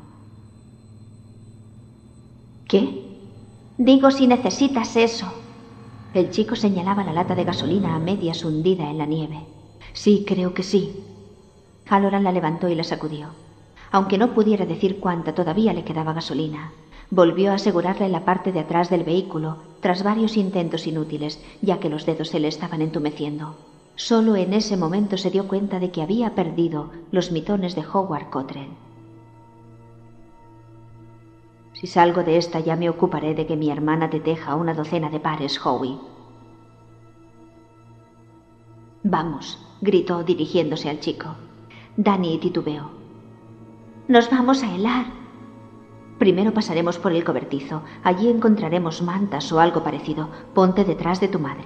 Speaker 1: «¿Qué?» «Digo, si necesitas eso». El chico señalaba la lata de gasolina a medias hundida en la nieve. «Sí, creo que sí». Halloran la levantó y la sacudió. Aunque no pudiera decir cuánta, todavía le quedaba gasolina. Volvió a asegurarla en la parte de atrás del vehículo, tras varios intentos inútiles, ya que los dedos se le estaban entumeciendo. Solo en ese momento se dio cuenta de que había perdido los mitones de Howard Cottrell. «Si salgo de esta, ya me ocuparé de que mi hermana te teja una docena de pares, Howie». «Vamos», gritó dirigiéndose al chico. Dani titubeó. «Nos vamos a helar». «Primero pasaremos por el cobertizo. Allí encontraremos mantas o algo parecido. Ponte detrás de tu madre».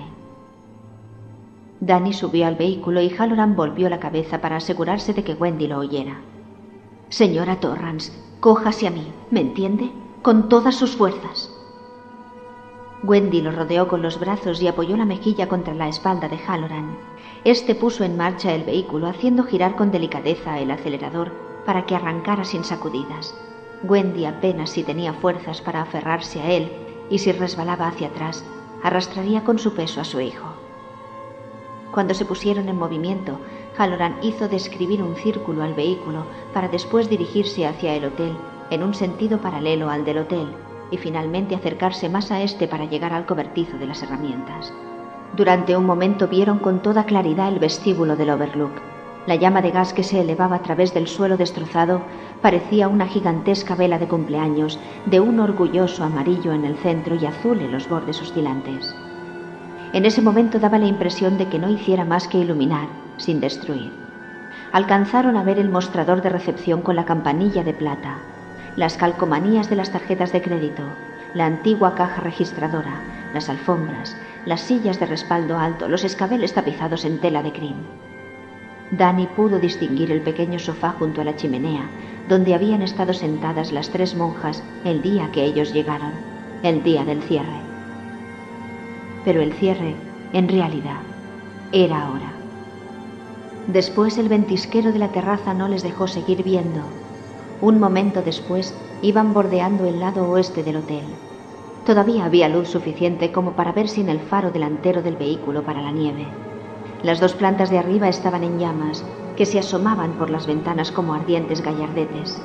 Speaker 1: Dani subió al vehículo y Halloran volvió la cabeza para asegurarse de que Wendy lo oyera. «Señora Torrance, cójase a mí, ¿me entiende? Con todas sus fuerzas». Wendy lo rodeó con los brazos y apoyó la mejilla contra la espalda de Halloran. Este puso en marcha el vehículo, haciendo girar con delicadeza el acelerador para que arrancara sin sacudidas. Wendy apenas si tenía fuerzas para aferrarse a él, y si resbalaba hacia atrás, arrastraría con su peso a su hijo. Cuando se pusieron en movimiento, Halloran hizo describir un círculo al vehículo para después dirigirse hacia el hotel en un sentido paralelo al del hotel y finalmente acercarse más a este para llegar al cobertizo de las herramientas. Durante un momento vieron con toda claridad el vestíbulo del Overlook. La llama de gas que se elevaba a través del suelo destrozado parecía una gigantesca vela de cumpleaños de un orgulloso amarillo en el centro y azul en los bordes oscilantes. En ese momento daba la impresión de que no hiciera más que iluminar, sin destruir. Alcanzaron a ver el mostrador de recepción con la campanilla de plata, las calcomanías de las tarjetas de crédito, la antigua caja registradora, las alfombras, las sillas de respaldo alto, los escabeles tapizados en tela de crin. Dani pudo distinguir el pequeño sofá junto a la chimenea, donde habían estado sentadas las 3 monjas el día que ellos llegaron, el día del cierre. Pero el cierre, en realidad, era ahora. Después el ventisquero de la terraza no les dejó seguir viendo. Un momento después iban bordeando el lado oeste del hotel. Todavía había luz suficiente como para ver sin el faro delantero del vehículo para la nieve. Las 2 plantas de arriba estaban en llamas, que se asomaban por las ventanas como ardientes gallardetes.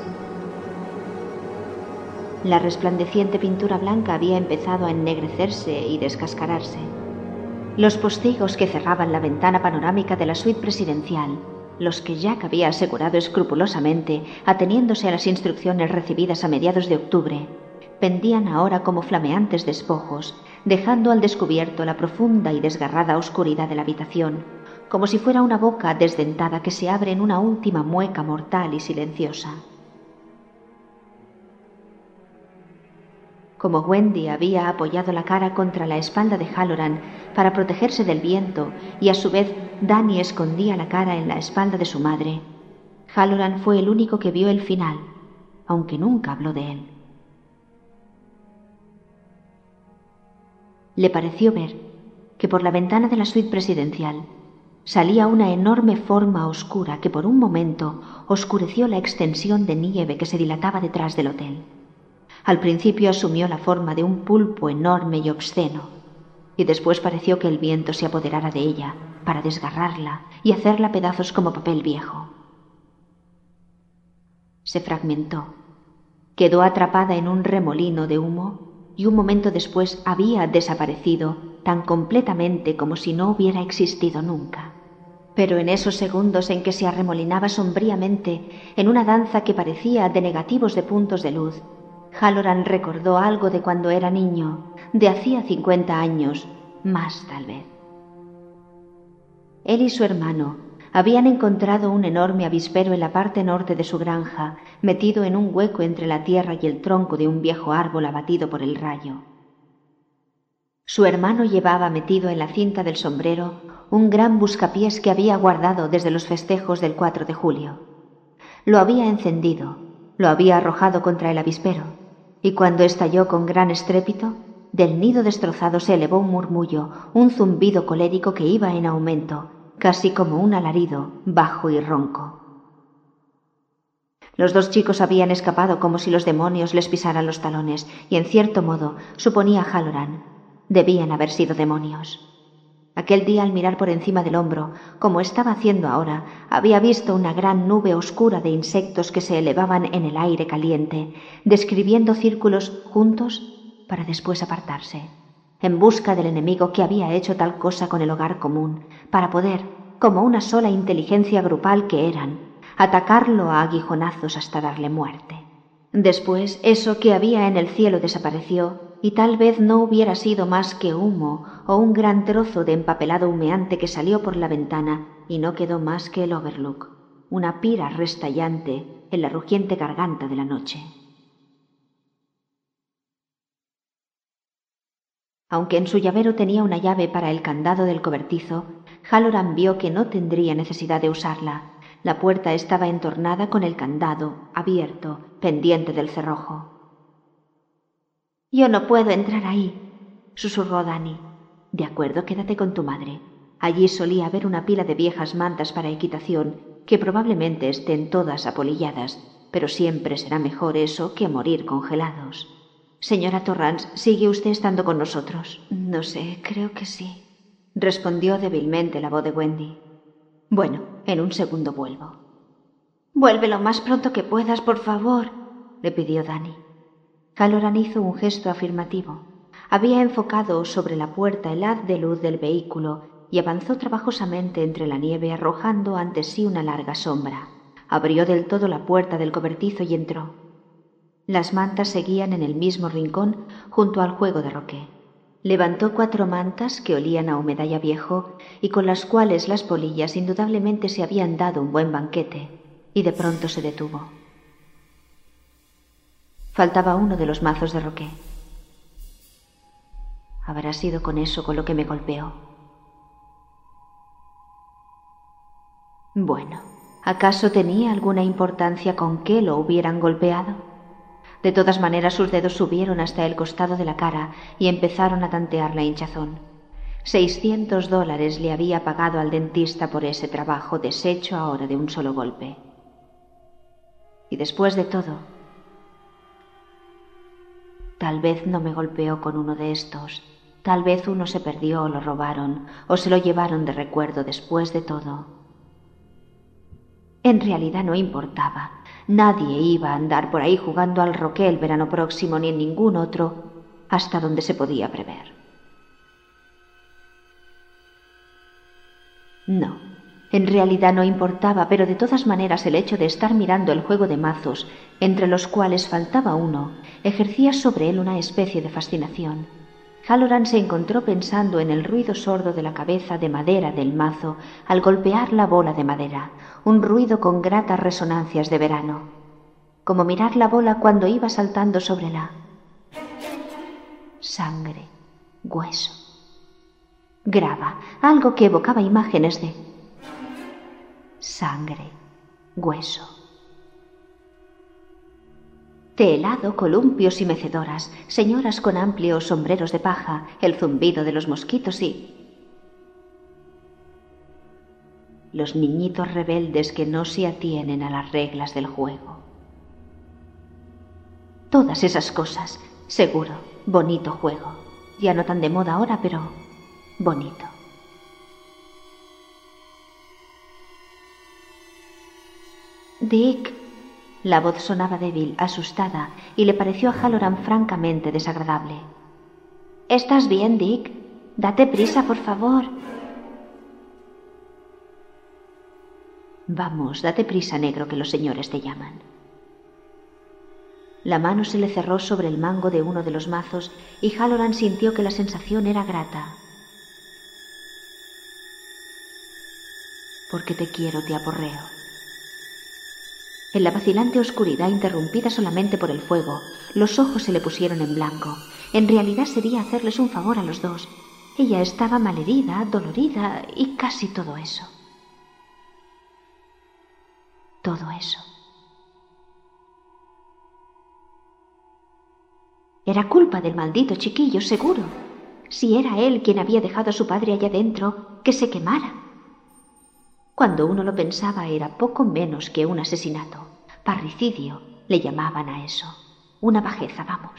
Speaker 1: La resplandeciente pintura blanca había empezado a ennegrecerse y descascararse. Los postigos que cerraban la ventana panorámica de la suite presidencial, los que Jack había asegurado escrupulosamente, ateniéndose a las instrucciones recibidas a mediados de octubre, pendían ahora como flameantes despojos, dejando al descubierto la profunda y desgarrada oscuridad de la habitación, como si fuera una boca desdentada que se abre en una última mueca mortal y silenciosa. Como Wendy había apoyado la cara contra la espalda de Halloran para protegerse del viento y a su vez Dani escondía la cara en la espalda de su madre, Halloran fue el único que vio el final, aunque nunca habló de él. Le pareció ver que por la ventana de la suite presidencial salía una enorme forma oscura que por un momento oscureció la extensión de nieve que se dilataba detrás del hotel. Al principio asumió la forma de un pulpo enorme y obsceno, y después pareció que el viento se apoderara de ella para desgarrarla y hacerla pedazos como papel viejo. Se fragmentó, quedó atrapada en un remolino de humo y un momento después había desaparecido tan completamente como si no hubiera existido nunca. Pero en esos segundos en que se arremolinaba sombríamente en una danza que parecía de negativos de puntos de luz, Halloran recordó algo de cuando era niño, de hacía 50 años, más tal vez. Él y su hermano habían encontrado un enorme avispero en la parte norte de su granja, metido en un hueco entre la tierra y el tronco de un viejo árbol abatido por el rayo. Su hermano llevaba metido en la cinta del sombrero un gran buscapiés que había guardado desde los festejos del 4 de julio. Lo había encendido, lo había arrojado contra el avispero, y cuando estalló con gran estrépito, del nido destrozado se elevó un murmullo, un zumbido colérico que iba en aumento, casi como un alarido, bajo y ronco. Los 2 chicos habían escapado como si los demonios les pisaran los talones, y en cierto modo, suponía Halloran, debían haber sido demonios. Aquel día, al mirar por encima del hombro, como estaba haciendo ahora, había visto una gran nube oscura de insectos que se elevaban en el aire caliente, describiendo círculos juntos para después apartarse, en busca del enemigo que había hecho tal cosa con el hogar común, para poder, como una sola inteligencia grupal que eran, atacarlo a aguijonazos hasta darle muerte. Después, eso que había en el cielo desapareció, y tal vez no hubiera sido más que humo o un gran trozo de empapelado humeante que salió por la ventana y no quedó más que el Overlook, una pira restallante en la rugiente garganta de la noche. Aunque en su llavero tenía una llave para el candado del cobertizo, Halloran vio que no tendría necesidad de usarla. La puerta estaba entornada con el candado abierto, pendiente del cerrojo. «Yo no puedo entrar ahí», susurró Dani. «De acuerdo, quédate con tu madre. Allí solía haber una pila de viejas mantas para equitación que probablemente estén todas apolilladas, pero siempre será mejor eso que morir congelados. Señora Torrance, ¿sigue usted estando con nosotros?» «No sé, creo que sí», respondió débilmente la voz de Wendy. «Bueno, en un segundo vuelvo». «Vuelve lo más pronto que puedas, por favor», le pidió Dani. Halloran hizo un gesto afirmativo. Había enfocado sobre la puerta el haz de luz del vehículo y avanzó trabajosamente entre la nieve, arrojando ante sí una larga sombra. Abrió del todo la puerta del cobertizo y entró. Las mantas seguían en el mismo rincón junto al juego de roqué. Levantó 4 mantas que olían a humedad y a viejo y con las cuales las polillas indudablemente se habían dado un buen banquete, y de pronto se detuvo. Faltaba uno de los mazos de roqué. Habrá sido con eso con lo que me golpeó. Bueno, ¿acaso tenía alguna importancia con qué lo hubieran golpeado? De todas maneras, sus dedos subieron hasta el costado de la cara y empezaron a tantear la hinchazón. $600 le había pagado al dentista por ese trabajo deshecho ahora de un solo golpe. Y después de todo, tal vez no me golpeó con uno de estos. Tal vez uno se perdió o lo robaron o se lo llevaron de recuerdo después de todo. En realidad no importaba. Nadie iba a andar por ahí jugando al roqué el verano próximo ni en ningún otro, hasta donde se podía prever. No, en realidad no importaba, pero de todas maneras el hecho de estar mirando el juego de mazos, entre los cuales faltaba uno, ejercía sobre él una especie de fascinación. Halloran se encontró pensando en el ruido sordo de la cabeza de madera del mazo al golpear la bola de madera, un ruido con gratas resonancias de verano, como mirar la bola cuando iba saltando sobre la sangre, hueso, grava, algo que evocaba imágenes de sangre, hueso. De helado, columpios y mecedoras, señoras con amplios sombreros de paja, el zumbido de los mosquitos y los niñitos rebeldes que no se atienen a las reglas del juego. Todas esas cosas, seguro, bonito juego. Ya no tan de moda ahora, pero bonito. Dick. La voz sonaba débil, asustada, y le pareció a Halloran francamente desagradable. ¿Estás bien, Dick? Date prisa, por favor. Vamos, date prisa, negro, que los señores te llaman. La mano se le cerró sobre el mango de uno de los mazos y Halloran sintió que la sensación era grata. Porque te quiero, te aporreo. En la vacilante oscuridad, interrumpida solamente por el fuego, los ojos se le pusieron en blanco. En realidad sería hacerles un favor a los dos. Ella estaba malherida, dolorida y casi todo eso. Todo eso. Era culpa del maldito chiquillo, seguro. Si era él quien había dejado a su padre allá dentro, que se quemara. Cuando uno lo pensaba, era poco menos que un asesinato. Parricidio le llamaban a eso. Una bajeza, vamos.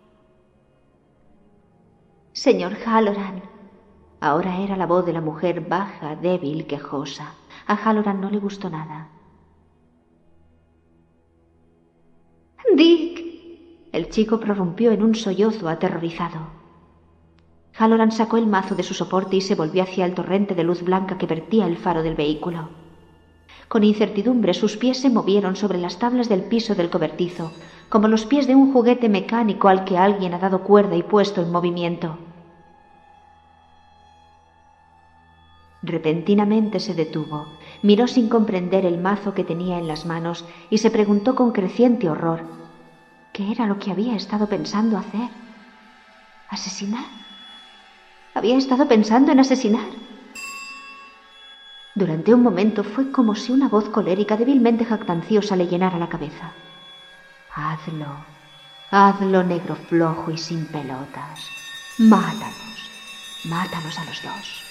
Speaker 1: Señor Halloran. Ahora era la voz de la mujer baja, débil, quejosa. A Halloran no le gustó nada. Dick. El chico prorrumpió en un sollozo aterrorizado. Halloran sacó el mazo de su soporte y se volvió hacia el torrente de luz blanca que vertía el faro del vehículo. Con incertidumbre sus pies se movieron sobre las tablas del piso del cobertizo, como los pies de un juguete mecánico al que alguien ha dado cuerda y puesto en movimiento. Repentinamente se detuvo, Miró sin comprender el mazo que tenía en las manos y se preguntó con creciente horror qué era lo que había estado pensando hacer. ¿Asesinar? ¿Había estado pensando en asesinar? Durante un momento fue como si una voz colérica débilmente jactanciosa le llenara la cabeza. Hazlo, hazlo, negro flojo y sin pelotas. Mátalos a los dos.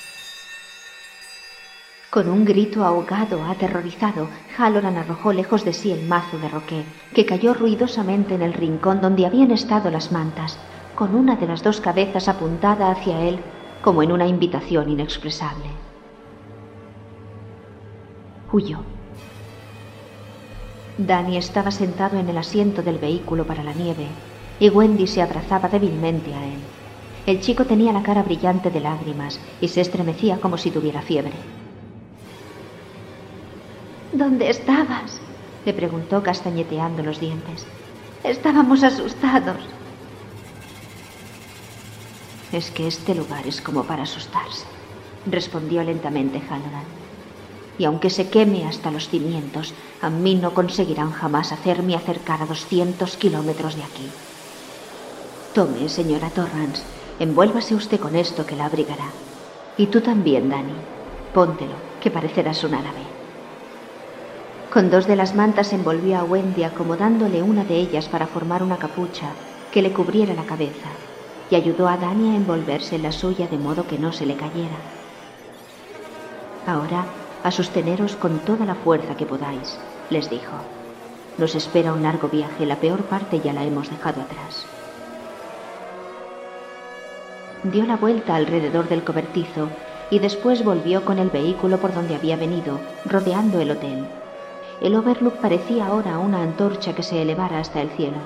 Speaker 1: Con un grito ahogado, aterrorizado, Halloran arrojó lejos de sí el mazo de Roquet, que cayó ruidosamente en el rincón donde habían estado las mantas, con una de las dos cabezas apuntada hacia él como en una invitación inexpresable. Huyó. Danny estaba sentado en el asiento del vehículo para la nieve y Wendy se abrazaba débilmente a él. El chico tenía la cara brillante de lágrimas y se estremecía como si tuviera fiebre. ¿Dónde estabas?, le preguntó castañeteando los dientes. Estábamos asustados. Es que este lugar es como para asustarse, respondió lentamente Halloran. Y aunque se queme hasta los cimientos, a mí no conseguirán jamás hacerme acercar a 200 kilómetros de aquí. Tome, señora Torrance, envuélvase usted con esto que la abrigará. Y tú también, Danny. Póntelo, que parecerás un árabe. Con dos de las mantas envolvió a Wendy acomodándole una de ellas para formar una capucha que le cubriera la cabeza y ayudó a Danny a envolverse en la suya de modo que no se le cayera. Ahora, a sosteneros con toda la fuerza que podáis, les dijo. Nos espera un largo viaje, la peor parte ya la hemos dejado atrás. Dio la vuelta alrededor del cobertizo y después volvió con el vehículo por donde había venido, rodeando el hotel. El Overlook parecía ahora una antorcha que se elevara hasta el cielo.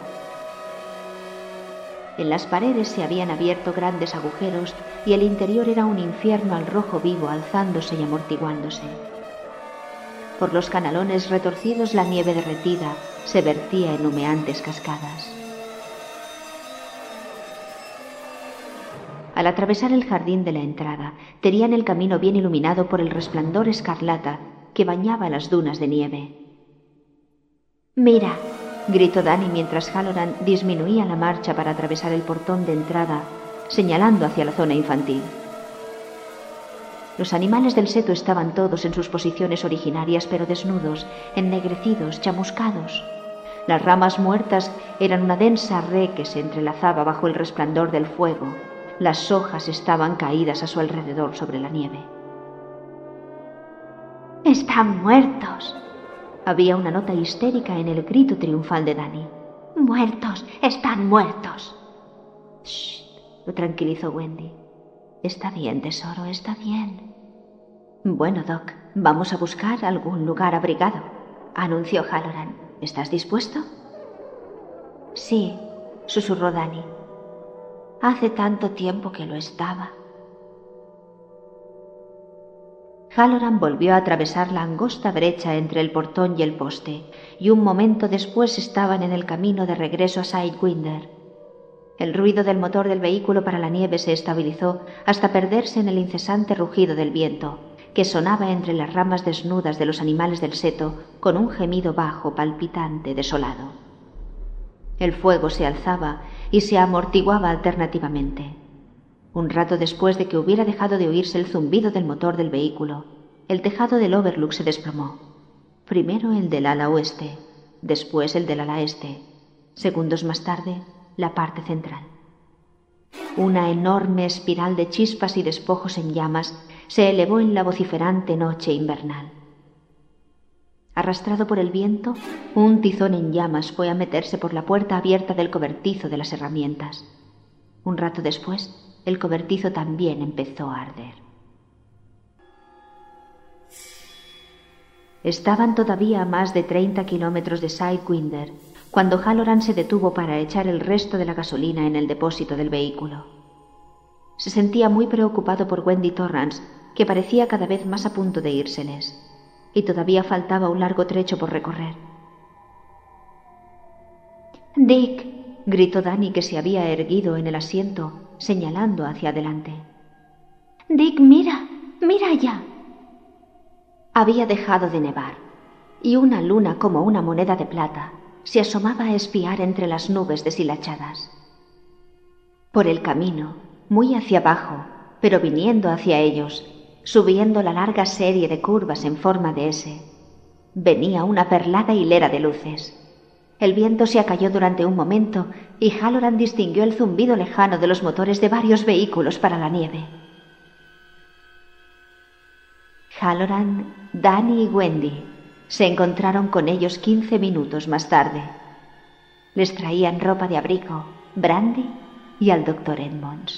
Speaker 1: En las paredes se habían abierto grandes agujeros y el interior era un infierno al rojo vivo alzándose y amortiguándose. Por los canalones retorcidos la nieve derretida se vertía en humeantes cascadas. Al atravesar el jardín de la entrada, tenían el camino bien iluminado por el resplandor escarlata que bañaba las dunas de nieve. «Mira», gritó Danny mientras Halloran disminuía la marcha para atravesar el portón de entrada, señalando hacia la zona infantil. Los animales del seto estaban todos en sus posiciones originarias, pero desnudos, ennegrecidos, chamuscados. Las ramas muertas eran una densa red que se entrelazaba bajo el resplandor del fuego. Las hojas estaban caídas a su alrededor sobre la nieve. «¡Están muertos!», había una nota histérica en el grito triunfal de Danny. «¡Muertos! ¡Están muertos!». «Shh», lo tranquilizó Wendy. «Está bien, tesoro, está bien». «Bueno, Doc, vamos a buscar algún lugar abrigado», anunció Halloran. «¿Estás dispuesto?». «Sí», susurró Danny. «Hace tanto tiempo que lo estaba». Halloran volvió a atravesar la angosta brecha entre el portón y el poste, y un momento después estaban en el camino de regreso a Sidewinder. El ruido del motor del vehículo para la nieve se estabilizó hasta perderse en el incesante rugido del viento, que sonaba entre las ramas desnudas de los animales del seto con un gemido bajo, palpitante, desolado. El fuego se alzaba y se amortiguaba alternativamente. Un rato después de que hubiera dejado de oírse el zumbido del motor del vehículo, el tejado del Overlook se desplomó. Primero el del ala oeste, después el del ala este, segundos más tarde, la parte central. Una enorme espiral de chispas y despojos en llamas se elevó en la vociferante noche invernal. Arrastrado por el viento, un tizón en llamas fue a meterse por la puerta abierta del cobertizo de las herramientas. Un rato después, el cobertizo también empezó a arder. Estaban todavía a más de 30 kilómetros de Sidewinder cuando Halloran se detuvo para echar el resto de la gasolina en el depósito del vehículo. Se sentía muy preocupado por Wendy Torrance, que parecía cada vez más a punto de írseles, y todavía faltaba un largo trecho por recorrer. «Dick», gritó Danny, que se había erguido en el asiento, señalando hacia adelante. «Dick, mira, mira allá». Había dejado de nevar, y una luna como una moneda de plata se asomaba a espiar entre las nubes deshilachadas. Por el camino, muy hacia abajo, pero viniendo hacia ellos, subiendo la larga serie de curvas en forma de S, venía una perlada hilera de luces. El viento se acalló durante un momento y Halloran distinguió el zumbido lejano de los motores de varios vehículos para la nieve. Halloran, Danny y Wendy se encontraron con ellos 15 minutos más tarde. Les traían ropa de abrigo, brandy y al Dr. Edmonds.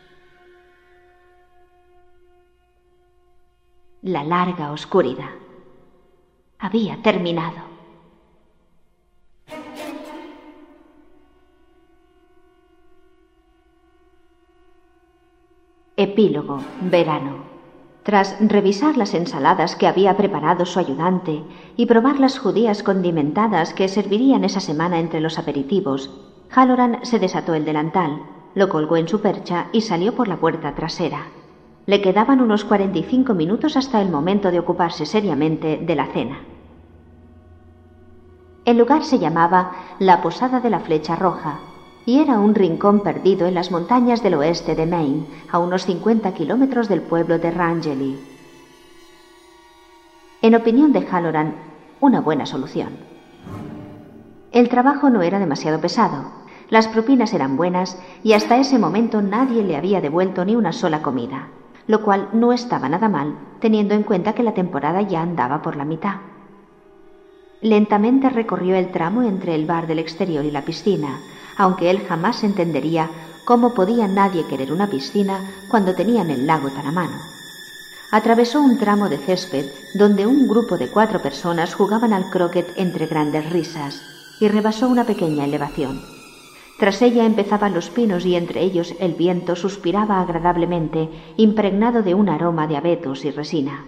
Speaker 1: La larga oscuridad había terminado. Epílogo, verano. Tras revisar las ensaladas que había preparado su ayudante y probar las judías condimentadas que servirían esa semana entre los aperitivos, Halloran se desató el delantal, lo colgó en su percha y salió por la puerta trasera. Le quedaban unos 45 minutos hasta el momento de ocuparse seriamente de la cena. El lugar se llamaba La Posada de la Flecha Roja y era un rincón perdido en las montañas del oeste de Maine, a unos 50 kilómetros del pueblo de Rangeley. En opinión de Halloran, una buena solución. El trabajo no era demasiado pesado, las propinas eran buenas y hasta ese momento nadie le había devuelto ni una sola comida, lo cual no estaba nada mal, teniendo en cuenta que la temporada ya andaba por la mitad. Lentamente recorrió el tramo entre el bar del exterior y la piscina, aunque él jamás entendería cómo podía nadie querer una piscina cuando tenían el lago tan a mano. Atravesó un tramo de césped donde un grupo de 4 personas jugaban al croquet entre grandes risas y rebasó una pequeña elevación. Tras ella empezaban los pinos y entre ellos el viento suspiraba agradablemente, impregnado de un aroma de abetos y resina.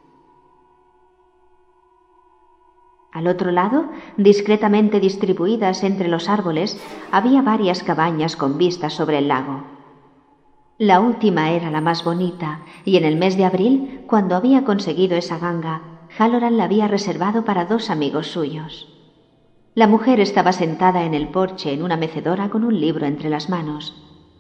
Speaker 1: Al otro lado, discretamente distribuidas entre los árboles, había varias cabañas con vistas sobre el lago. La última era la más bonita, y en el mes de abril, cuando había conseguido esa ganga, Halloran la había reservado para 2 amigos suyos. La mujer estaba sentada en el porche en una mecedora con un libro entre las manos.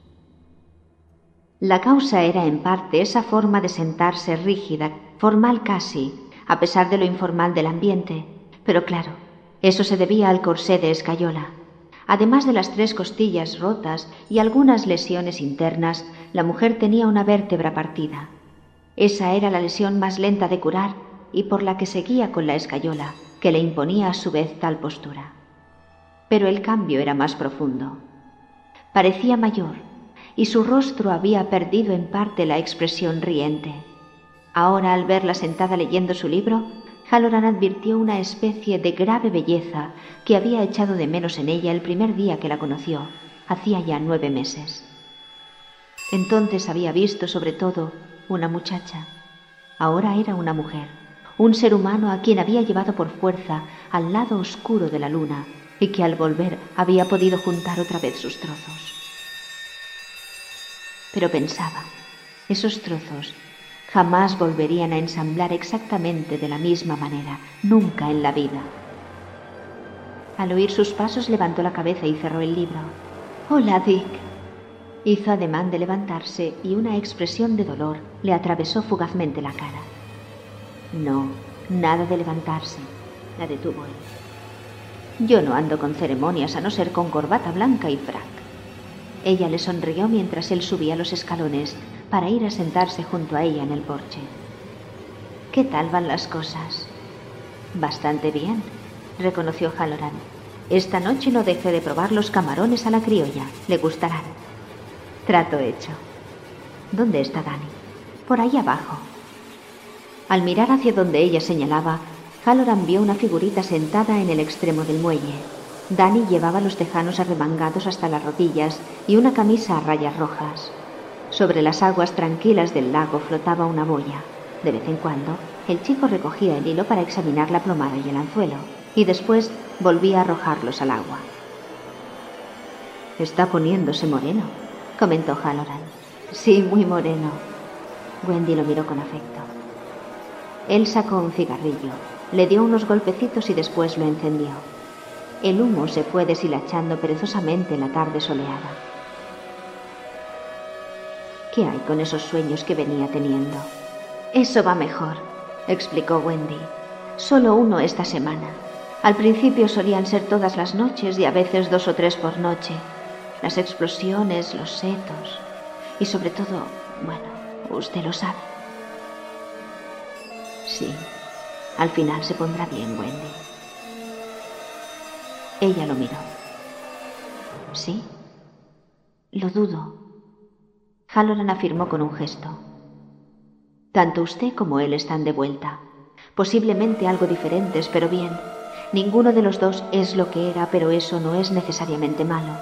Speaker 1: La causa era en parte esa forma de sentarse rígida, formal casi, a pesar de lo informal del ambiente. Pero claro, eso se debía al corsé de escayola. Además de las 3 costillas rotas y algunas lesiones internas, la mujer tenía una vértebra partida. Esa era la lesión más lenta de curar y por la que seguía con la escayola, que le imponía a su vez tal postura. Pero el cambio era más profundo. Parecía mayor y su rostro había perdido en parte la expresión riente. Ahora, al verla sentada leyendo su libro, Halloran advirtió una especie de grave belleza que había echado de menos en ella el primer día que la conoció, hacía ya 9 meses. Entonces había visto sobre todo una muchacha. Ahora era una mujer, un ser humano a quien había llevado por fuerza al lado oscuro de la luna y que al volver había podido juntar otra vez sus trozos. Pero pensaba, esos trozos jamás volverían a ensamblar exactamente de la misma manera, nunca en la vida. Al oír sus pasos levantó la cabeza y cerró el libro. «Hola, Dick». Hizo ademán de levantarse y una expresión de dolor le atravesó fugazmente la cara. «No, nada de levantarse», la detuvo él. «Yo no ando con ceremonias a no ser con corbata blanca y frac». Ella le sonrió mientras él subía los escalones para ir a sentarse junto a ella en el porche. «¿Qué tal van las cosas?» «Bastante bien», reconoció Halloran. «Esta noche no deje de probar los camarones a la criolla. Le gustarán». «Trato hecho». «¿Dónde está Danny?» «Por ahí abajo». Al mirar hacia donde ella señalaba, Halloran vio una figurita sentada en el extremo del muelle. Danny llevaba los tejanos arremangados hasta las rodillas y una camisa a rayas rojas. Sobre las aguas tranquilas del lago flotaba una boya. De vez en cuando, el chico recogía el hilo para examinar la plomada y el anzuelo, y después volvía a arrojarlos al agua. «Está poniéndose moreno», comentó Halloran. «Sí, muy moreno». Wendy lo miró con afecto. Él sacó un cigarrillo, le dio unos golpecitos y después lo encendió. El humo se fue deshilachando perezosamente en la tarde soleada. ¿Qué hay con esos sueños que venía teniendo? Eso va mejor, explicó Wendy. Solo uno esta semana. Al principio solían ser todas las noches y a veces 2 o 3 por noche. Las explosiones, los setos y sobre todo, bueno, usted lo sabe. Sí, al final se pondrá bien, Wendy. Ella lo miró. ¿Sí? Lo dudo. Halloran afirmó con un gesto. Tanto usted como él están de vuelta. Posiblemente algo diferentes, pero bien. Ninguno de los dos es lo que era, pero eso no es necesariamente malo.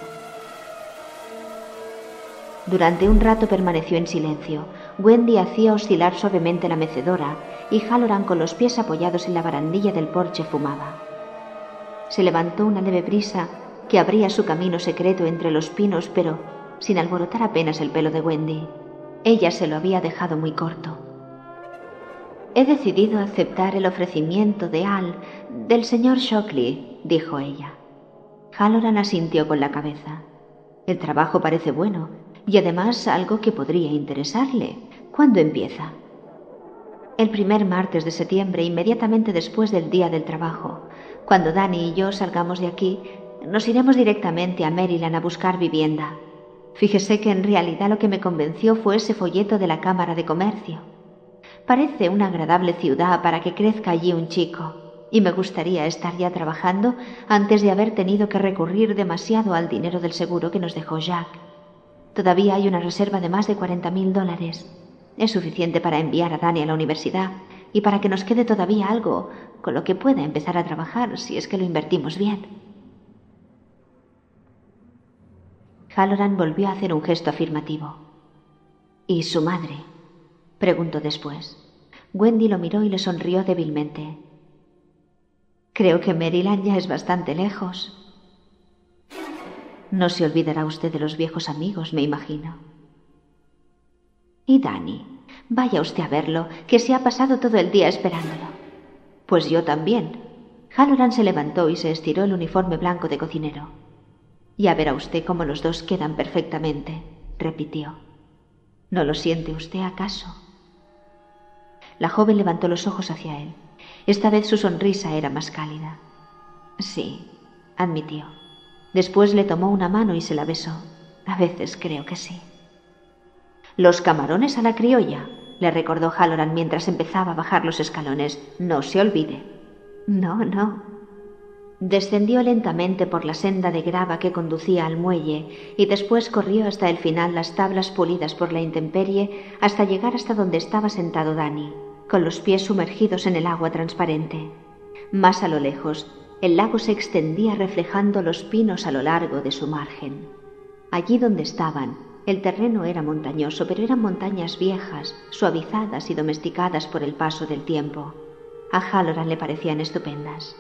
Speaker 1: Durante un rato permaneció en silencio. Wendy hacía oscilar suavemente la mecedora y Halloran, con los pies apoyados en la barandilla del porche, fumaba. Se levantó una leve brisa que abría su camino secreto entre los pinos, pero sin alborotar apenas el pelo de Wendy. Ella se lo había dejado muy corto. He decidido aceptar el ofrecimiento de del señor Shockley, dijo ella. Halloran asintió con la cabeza. El trabajo parece bueno y además algo que podría interesarle. ¿Cuándo empieza? El primer martes de septiembre, inmediatamente después del día del trabajo. Cuando Danny y yo salgamos de aquí, nos iremos directamente a Maryland a buscar vivienda. Fíjese que en realidad lo que me convenció fue ese folleto de la Cámara de Comercio. Parece una agradable ciudad para que crezca allí un chico, y me gustaría estar ya trabajando antes de haber tenido que recurrir demasiado al dinero del seguro que nos dejó Jack. Todavía hay una reserva de más de $40,000. Es suficiente para enviar a Danny a la universidad y para que nos quede todavía algo con lo que pueda empezar a trabajar si es que lo invertimos bien. Halloran volvió a hacer un gesto afirmativo. ¿Y su madre?, preguntó después. Wendy lo miró y le sonrió débilmente. Creo que Maryland ya es bastante lejos. No se olvidará usted de los viejos amigos, me imagino. Y Danny, vaya usted a verlo, que se ha pasado todo el día esperándolo. Pues yo también. Halloran se levantó y se estiró el uniforme blanco de cocinero. Ya verá usted cómo los dos quedan perfectamente, repitió. ¿No lo siente usted acaso? La joven levantó los ojos hacia él. Esta vez su sonrisa era más cálida. Sí, admitió. Después le tomó una mano y se la besó. A veces creo que sí. Los camarones a la criolla, le recordó Halloran mientras empezaba a bajar los escalones. No se olvide. No. Descendió lentamente por la senda de grava que conducía al muelle y después corrió hasta el final las tablas pulidas por la intemperie hasta llegar hasta donde estaba sentado Danny, con los pies sumergidos en el agua transparente. Más a lo lejos, el lago se extendía reflejando los pinos a lo largo de su margen. Allí donde estaban, el terreno era montañoso, pero eran montañas viejas, suavizadas y domesticadas por el paso del tiempo. A Halloran le parecían estupendas.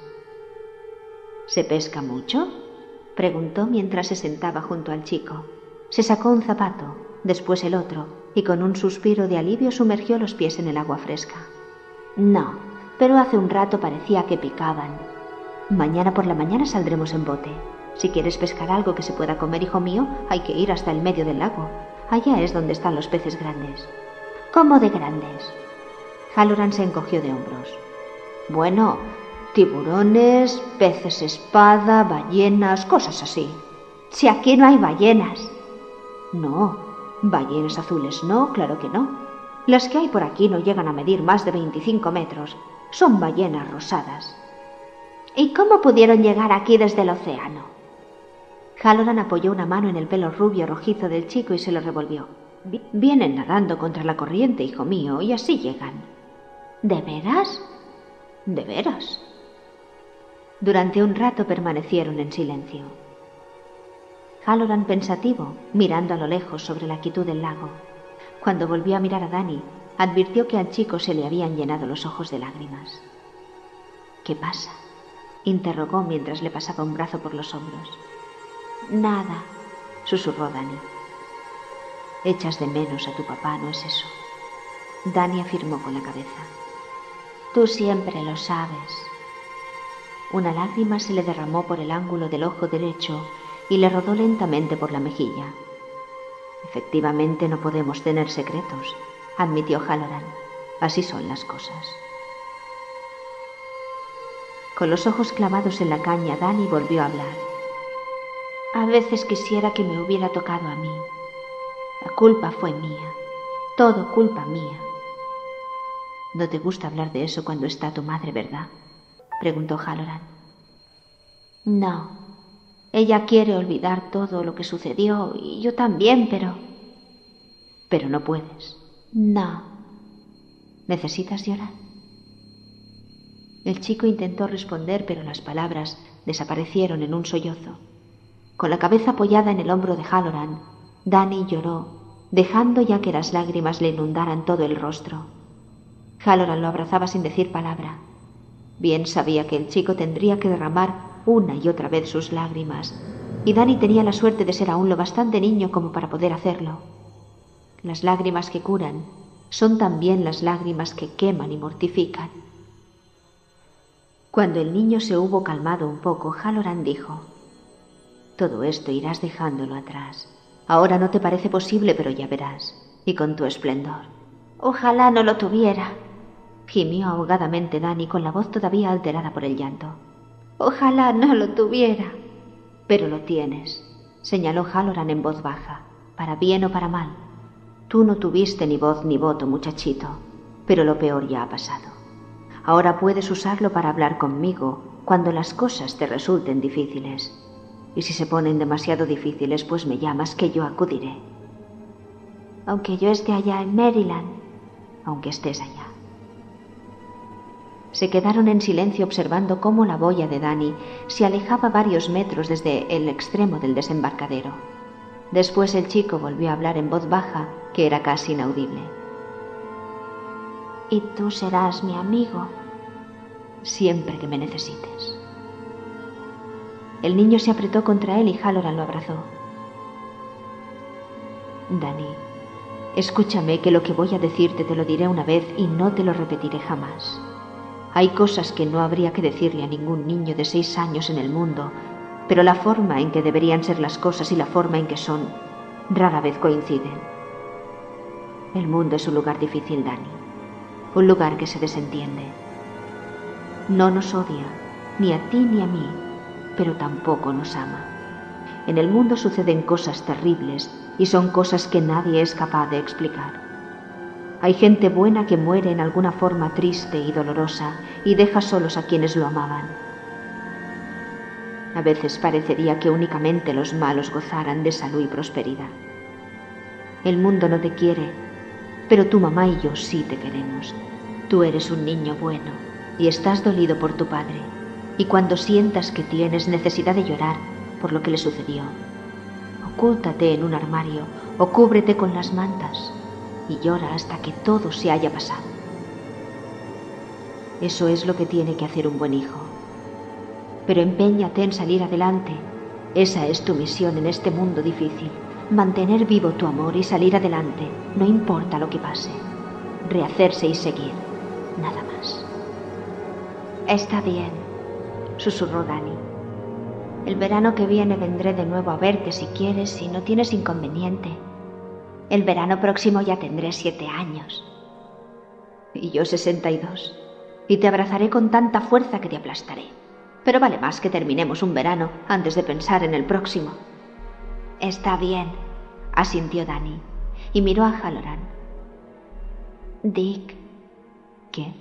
Speaker 1: ¿Se pesca mucho?, preguntó mientras se sentaba junto al chico. Se sacó un zapato, después el otro, y con un suspiro de alivio sumergió los pies en el agua fresca. No, pero hace un rato parecía que picaban. Mañana por la mañana saldremos en bote. Si quieres pescar algo que se pueda comer, hijo mío, hay que ir hasta el medio del lago. Allá es donde están los peces grandes. ¿Cómo de grandes? Halloran se encogió de hombros. Bueno, tiburones, peces espada, ballenas, cosas así. Si aquí no hay ballenas. No, ballenas azules no, claro que no. Las que hay por aquí no llegan a medir más de 25 metros. Son ballenas rosadas. ¿Y cómo pudieron llegar aquí desde el océano? Halloran apoyó una mano en el pelo rubio rojizo del chico y se lo revolvió. Vienen nadando contra la corriente, hijo mío, y así llegan. ¿De veras? ¿De veras? Durante un rato permanecieron en silencio. Halloran pensativo, mirando a lo lejos sobre la quietud del lago. Cuando volvió a mirar a Danny, advirtió que al chico se le habían llenado los ojos de lágrimas. ¿Qué pasa?, interrogó mientras le pasaba un brazo por los hombros. Nada, susurró Danny. Echas de menos a tu papá, ¿no es eso? Danny afirmó con la cabeza. Tú siempre lo sabes. Una lágrima se le derramó por el ángulo del ojo derecho y le rodó lentamente por la mejilla. Efectivamente no podemos tener secretos, admitió Halloran. Así son las cosas. Con los ojos clavados en la caña, Dani volvió a hablar. A veces quisiera que me hubiera tocado a mí. La culpa fue mía. Todo culpa mía. No te gusta hablar de eso cuando está tu madre, ¿verdad? Preguntó Halloran. No. Ella quiere olvidar todo lo que sucedió y yo también, pero... Pero no puedes. No. ¿Necesitas llorar? El chico intentó responder, pero las palabras desaparecieron en un sollozo. Con la cabeza apoyada en el hombro de Halloran, Dani lloró, dejando ya que las lágrimas le inundaran todo el rostro. Halloran lo abrazaba sin decir palabra. Bien sabía que el chico tendría que derramar una y otra vez sus lágrimas, y Dani tenía la suerte de ser aún lo bastante niño como para poder hacerlo. Las lágrimas que curan son también las lágrimas que queman y mortifican. Cuando el niño se hubo calmado un poco, Halloran dijo: todo esto irás dejándolo atrás. Ahora no te parece posible, pero ya verás, y con tu esplendor. Ojalá no lo tuviera, gimió ahogadamente Dani con la voz todavía alterada por el llanto. Ojalá no lo tuviera. Pero lo tienes, señaló Halloran en voz baja, para bien o para mal. Tú no tuviste ni voz ni voto, muchachito, pero lo peor ya ha pasado. Ahora puedes usarlo para hablar conmigo cuando las cosas te resulten difíciles. Y si se ponen demasiado difíciles, pues me llamas que yo acudiré. Aunque yo esté allá en Maryland, aunque estés allá. Se quedaron en silencio observando cómo la boya de Dani se alejaba varios metros desde el extremo del desembarcadero. Después el chico volvió a hablar en voz baja, que era casi inaudible. Y tú serás mi amigo, siempre que me necesites. El niño se apretó contra él y Halloran lo abrazó. Dani, escúchame, que lo que voy a decirte te lo diré una vez y no te lo repetiré jamás. Hay cosas que no habría que decirle a ningún niño de 6 años en el mundo, pero la forma en que deberían ser las cosas y la forma en que son rara vez coinciden. El mundo es un lugar difícil, Dani, un lugar que se desentiende. No nos odia, ni a ti ni a mí, pero tampoco nos ama. En el mundo suceden cosas terribles y son cosas que nadie es capaz de explicar. Hay gente buena que muere en alguna forma triste y dolorosa y deja solos a quienes lo amaban. A veces parecería que únicamente los malos gozaran de salud y prosperidad. El mundo no te quiere, pero tu mamá y yo sí te queremos. Tú eres un niño bueno y estás dolido por tu padre. Y cuando sientas que tienes necesidad de llorar por lo que le sucedió, ocúltate en un armario o cúbrete con las mantas y llora hasta que todo se haya pasado. Eso es lo que tiene que hacer un buen hijo. Pero empeñate en salir adelante. Esa es tu misión en este mundo difícil. Mantener vivo tu amor y salir adelante, no importa lo que pase. Rehacerse y seguir, nada más. Está bien, susurró Dani. El verano que viene vendré de nuevo a verte si quieres, si no tienes inconveniente. El verano próximo ya tendré 7 años. Y yo 62. Y te abrazaré con tanta fuerza que te aplastaré. Pero vale más que terminemos un verano antes de pensar en el próximo. Está bien, asintió Dani, y miró a Halloran. Dick. ¿Qué?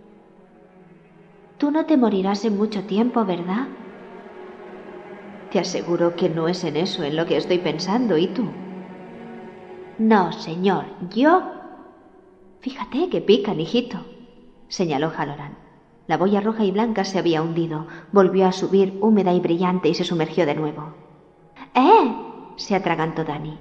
Speaker 1: Tú no te morirás en mucho tiempo, ¿verdad? Te aseguro que no es en eso en lo que estoy pensando, ¿y tú? No, señor, yo... Fíjate que pican, hijito, señaló Halloran. La boya roja y blanca se había hundido, volvió a subir húmeda y brillante y se sumergió de nuevo. Se atragantó Dani.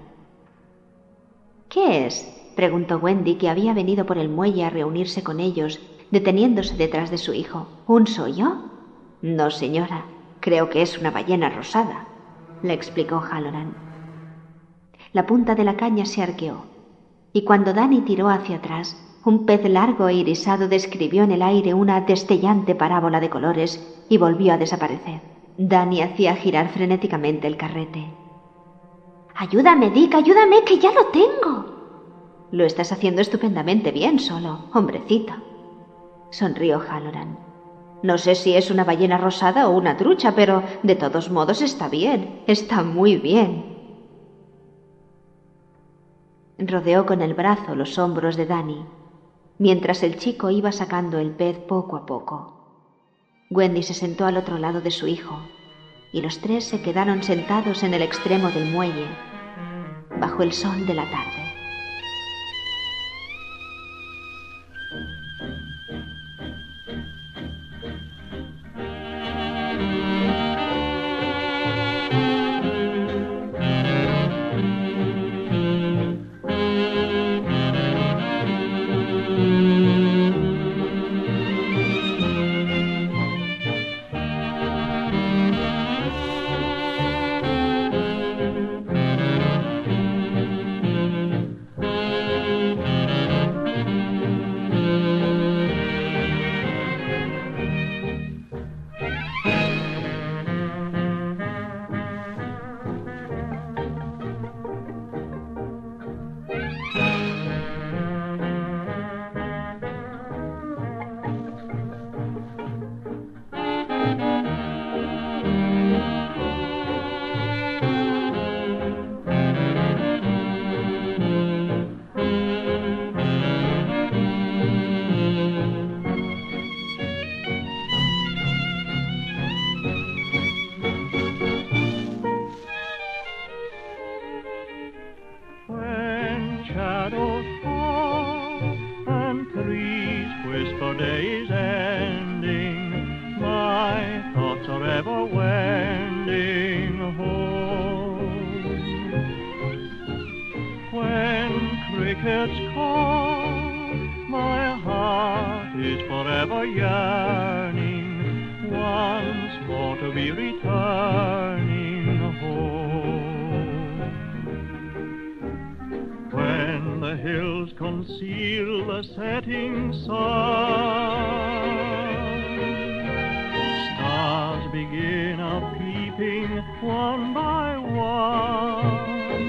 Speaker 1: ¿Qué es? Preguntó Wendy, que había venido por el muelle a reunirse con ellos, deteniéndose detrás de su hijo. ¿Un sollo? No, señora, creo que es una ballena rosada, le explicó Halloran. La punta de la caña se arqueó, y cuando Dani tiró hacia atrás, Un pez largo e irisado describió en el aire una destellante parábola de colores y volvió a desaparecer. Danny hacía girar frenéticamente el carrete. «Ayúdame, Dick, ayúdame, que ya lo tengo». «Lo estás haciendo estupendamente bien solo, hombrecito», sonrió Halloran. «No sé si es una ballena rosada o una trucha, pero de todos modos está bien, está muy bien». Rodeó con el brazo los hombros de Danny, mientras el chico iba sacando el pez poco a poco. Wendy se sentó al otro lado de su hijo, y los tres se quedaron sentados en el extremo del muelle, bajo el sol de la tarde.
Speaker 2: Shadows fall and trees whisper day is ending. My thoughts are ever wending home. When crickets call, my heart is forever yearning once more to be returning home. When the hills conceal the setting sun, stars begin a-peeping one by one.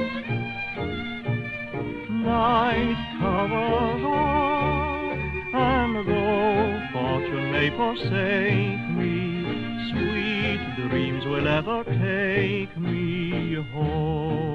Speaker 2: Night covers all, and though fortune may forsake me, sweet dreams will ever take me home.